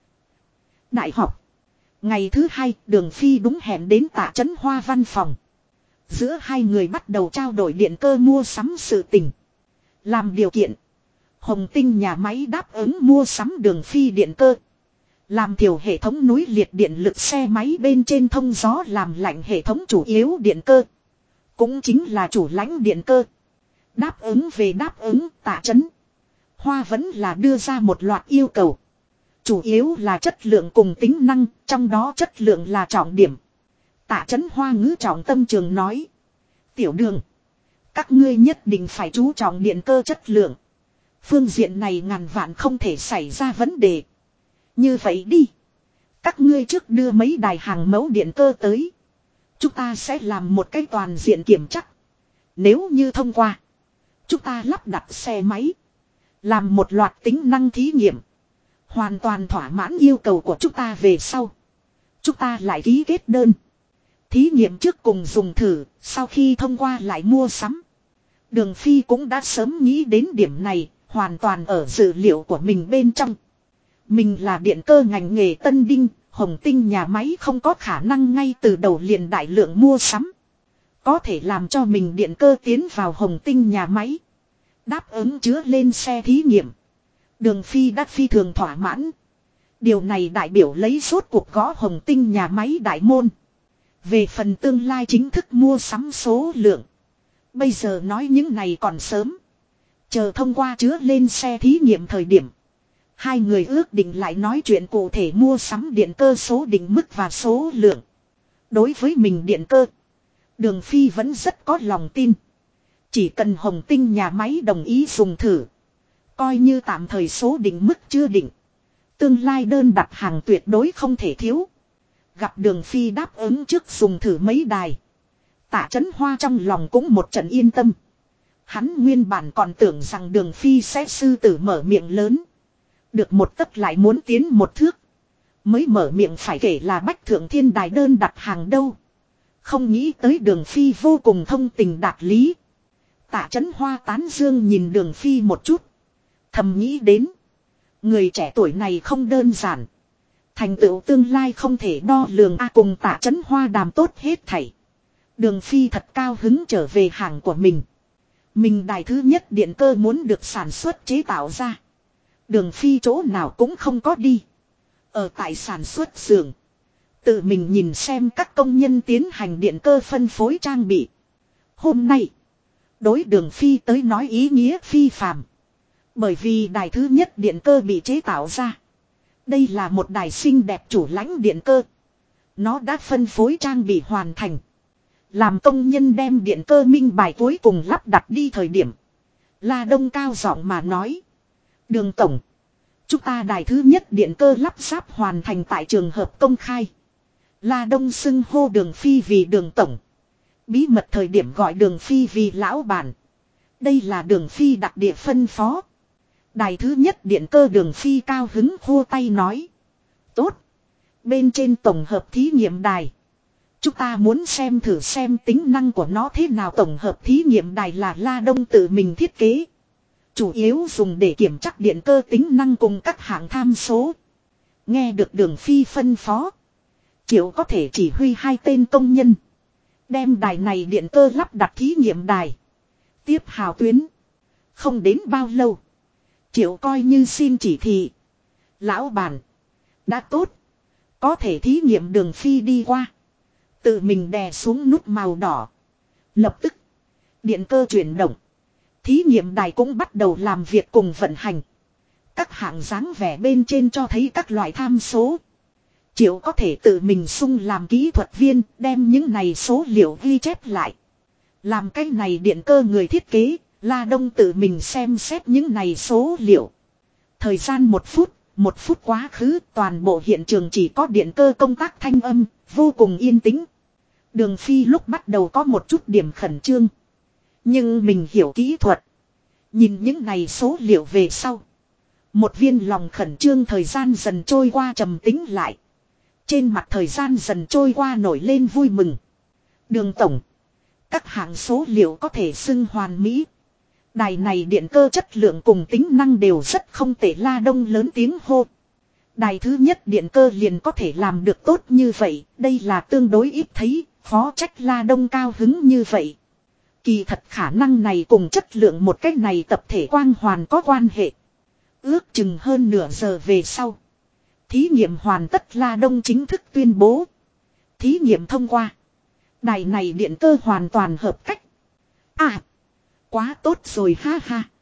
Đại học. Ngày thứ hai, Đường Phi đúng hẹn đến Tạ Chấn Hoa văn phòng. Giữa hai người bắt đầu trao đổi điện cơ mua sắm sự tình. Làm điều kiện. Hồng Tinh nhà máy đáp ứng mua sắm Đường Phi điện cơ. Làm thiểu hệ thống núi liệt điện lực xe máy bên trên thông gió làm lạnh hệ thống chủ yếu điện cơ. Cũng chính là chủ lãnh điện cơ. Đáp ứng về đáp ứng, Tạ Chấn Hoa vẫn là đưa ra một loạt yêu cầu. Chủ yếu là chất lượng cùng tính năng, trong đó chất lượng là trọng điểm. Tạ Chấn Hoa ngữ trọng tâm trường nói. Tiểu Đường, các ngươi nhất định phải chú trọng điện cơ chất lượng. Phương diện này ngàn vạn không thể xảy ra vấn đề. Như vậy đi. Các ngươi trước đưa mấy đài hàng mẫu điện cơ tới. Chúng ta sẽ làm một cái toàn diện kiểm chắc. Nếu như thông qua, chúng ta lắp đặt xe máy. Làm một loạt tính năng thí nghiệm. Hoàn toàn thỏa mãn yêu cầu của chúng ta về sau. Chúng ta lại ký kết đơn. Thí nghiệm trước cùng dùng thử, sau khi thông qua lại mua sắm. Đường Phi cũng đã sớm nghĩ đến điểm này, hoàn toàn ở dữ liệu của mình bên trong. Mình là điện cơ ngành nghề tân đinh, Hồng Tinh nhà máy không có khả năng ngay từ đầu liền đại lượng mua sắm. Có thể làm cho mình điện cơ tiến vào Hồng Tinh nhà máy. Đáp ứng chứa lên xe thí nghiệm. Đường Phi đã phi thường thỏa mãn. Điều này đại biểu lấy rốt cuộc gõ Hồng Tinh nhà máy đại môn. Về phần tương lai chính thức mua sắm số lượng. Bây giờ nói những này còn sớm. Chờ thông qua chứa lên xe thí nghiệm thời điểm. Hai người ước định lại nói chuyện cụ thể mua sắm điện cơ số định mức và số lượng. Đối với mình điện cơ, Đường Phi vẫn rất có lòng tin. Chỉ cần Hồng Tinh nhà máy đồng ý dùng thử. Coi như tạm thời số định mức chưa định. Tương lai đơn đặt hàng tuyệt đối không thể thiếu. Gặp Đường Phi đáp ứng trước dùng thử mấy đài. Tạ Chấn Hoa trong lòng cũng một trận yên tâm. Hắn nguyên bản còn tưởng rằng Đường Phi sẽ sư tử mở miệng lớn. Được một tấc lại muốn tiến một thước. Mới mở miệng phải kể là Bách Thượng Thiên đài đơn đặt hàng đâu. Không nghĩ tới Đường Phi vô cùng thông tình đạt lý. Tạ Chấn Hoa tán dương nhìn Đường Phi một chút. Thầm nghĩ đến. Người trẻ tuổi này không đơn giản. Thành tựu tương lai không thể đo lường cùng Tạ Chấn Hoa đàm tốt hết thảy. Đường Phi thật cao hứng trở về hàng của mình. Mình đài thứ nhất điện cơ muốn được sản xuất chế tạo ra. Đường Phi chỗ nào cũng không có đi. Ở tại sản xuất xưởng. Tự mình nhìn xem các công nhân tiến hành điện cơ phân phối trang bị. Hôm nay. Đối Đường Phi tới nói ý nghĩa phi phàm. Bởi vì đài thứ nhất điện cơ bị chế tạo ra. Đây là một đài xinh đẹp chủ lãnh điện cơ. Nó đã phân phối trang bị hoàn thành. Làm công nhân đem điện cơ minh bài cuối cùng lắp đặt đi thời điểm. La Đông cao giọng mà nói. Đường tổng. Chúng ta đài thứ nhất điện cơ lắp ráp hoàn thành tại trường hợp công khai. La Đông xưng hô Đường Phi vì Đường tổng. Bí mật thời điểm gọi Đường Phi vì lão bản. Đây là Đường Phi đặc địa phân phó. Đài thứ nhất điện cơ Đường Phi cao hứng hô tay nói. Tốt. Bên trên tổng hợp thí nghiệm đài. Chúng ta muốn xem thử xem tính năng của nó thế nào. Tổng hợp thí nghiệm đài là La Đông tự mình thiết kế. Chủ yếu dùng để kiểm tra điện cơ tính năng cùng các hạng tham số. Nghe được Đường Phi phân phó. Triệu có thể chỉ huy hai tên công nhân. Đem đài này điện cơ lắp đặt thí nghiệm đài. Tiếp hào tuyến. Không đến bao lâu. Triệu coi như xin chỉ thị. Lão bản. Đã tốt. Có thể thí nghiệm Đường Phi đi qua. Tự mình đè xuống nút màu đỏ. Lập tức. Điện cơ chuyển động. Thí nghiệm đài cũng bắt đầu làm việc cùng vận hành. Các hạng dáng vẻ bên trên cho thấy các loại tham số. Triệu có thể tự mình sung làm kỹ thuật viên đem những này số liệu ghi chép lại. Làm cái này điện cơ người thiết kế, La Đông tự mình xem xét những này số liệu. Thời gian 1 phút quá khứ toàn bộ hiện trường chỉ có điện cơ công tác thanh âm, vô cùng yên tĩnh. Đường Phi lúc bắt đầu có một chút điểm khẩn trương. Nhưng mình hiểu kỹ thuật. Nhìn những này số liệu về sau. Một viên lòng khẩn trương thời gian dần trôi qua trầm tĩnh lại. Trên mặt thời gian dần trôi qua nổi lên vui mừng. Đường tổng. Các hạng số liệu có thể xưng hoàn mỹ. Đài này điện cơ chất lượng cùng tính năng đều rất không tệ. La Đông lớn tiếng hô. Đài thứ nhất điện cơ liền có thể làm được tốt như vậy. Đây là tương đối ít thấy. Khó trách La Đông cao hứng như vậy. Kỳ thật khả năng này cùng chất lượng một cách này tập thể quang hoàn có quan hệ. Ước chừng hơn nửa giờ về sau. Thí nghiệm hoàn tất. La Đông chính thức tuyên bố. Thí nghiệm thông qua. Đài này điện cơ hoàn toàn hợp cách. À. Quá tốt rồi ha ha.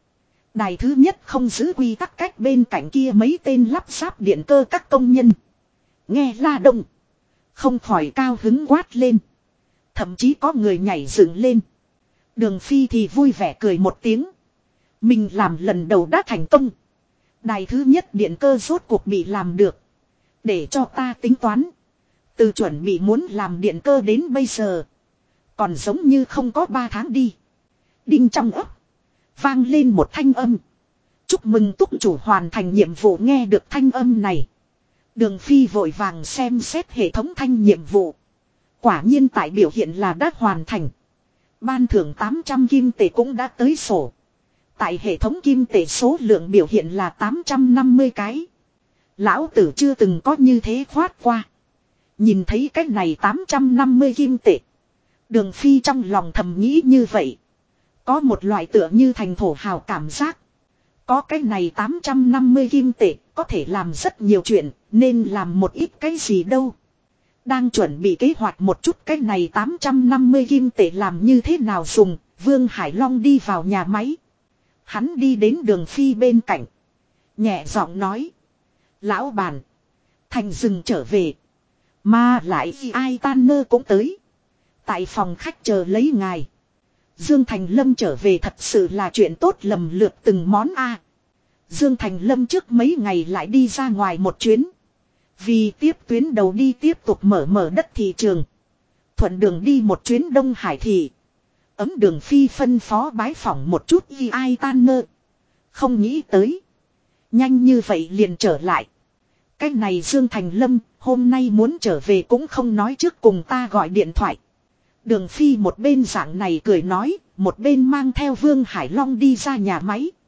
Đài thứ nhất không giữ quy tắc cách bên cạnh kia mấy tên lắp ráp điện cơ các công nhân. Nghe la động. Không khỏi cao hứng quát lên. Thậm chí có người nhảy dựng lên. Đường Phi thì vui vẻ cười một tiếng. Mình làm lần đầu đã thành công. Đài thứ nhất điện cơ rốt cuộc bị làm được. Để cho ta tính toán. Từ chuẩn bị muốn làm điện cơ đến bây giờ. Còn giống như không có 3 tháng đi. Đinh trong ấp. Vang lên một thanh âm. Chúc mừng túc chủ hoàn thành nhiệm vụ. Nghe được thanh âm này. Đường Phi vội vàng xem xét hệ thống thanh nhiệm vụ. Quả nhiên tại biểu hiện là đã hoàn thành. Ban thưởng 800 kim tệ cũng đã tới sổ. Tại hệ thống kim tệ số lượng biểu hiện là 850 cái. Lão tử chưa từng có như thế khoát qua. Nhìn thấy cái này 850 kim tệ. Đường Phi trong lòng thầm nghĩ như vậy. Có một loại tựa như thành thổ hào cảm giác. Có cái này 850 kim tệ có thể làm rất nhiều chuyện. Nên làm một ít cái gì đâu. Đang chuẩn bị kế hoạch một chút cái này 850 kim tệ làm như thế nào dùng. Vương Hải Long đi vào nhà máy. Hắn đi đến Đường Phi bên cạnh. Nhẹ giọng nói. Lão bản. Thành dừng trở về. Mà lại ai tan nơ cũng tới. Tại phòng khách chờ lấy ngài. Dương Thành Lâm trở về thật sự là chuyện tốt lầm lượt từng món A. Dương Thành Lâm trước mấy ngày lại đi ra ngoài một chuyến. Vì tiếp tuyến đầu đi tiếp tục mở đất thị trường. Thuận đường đi một chuyến Đông Hải thị. Ấm Đường Phi phân phó bái phỏng một chút ai tan nơ. Không nghĩ tới. Nhanh như vậy liền trở lại. Cái này Dương Thành Lâm hôm nay muốn trở về cũng không nói trước cùng ta gọi điện thoại. Đường Phi một bên dạng này cười nói, một bên mang theo Vương Hải Long đi ra nhà máy.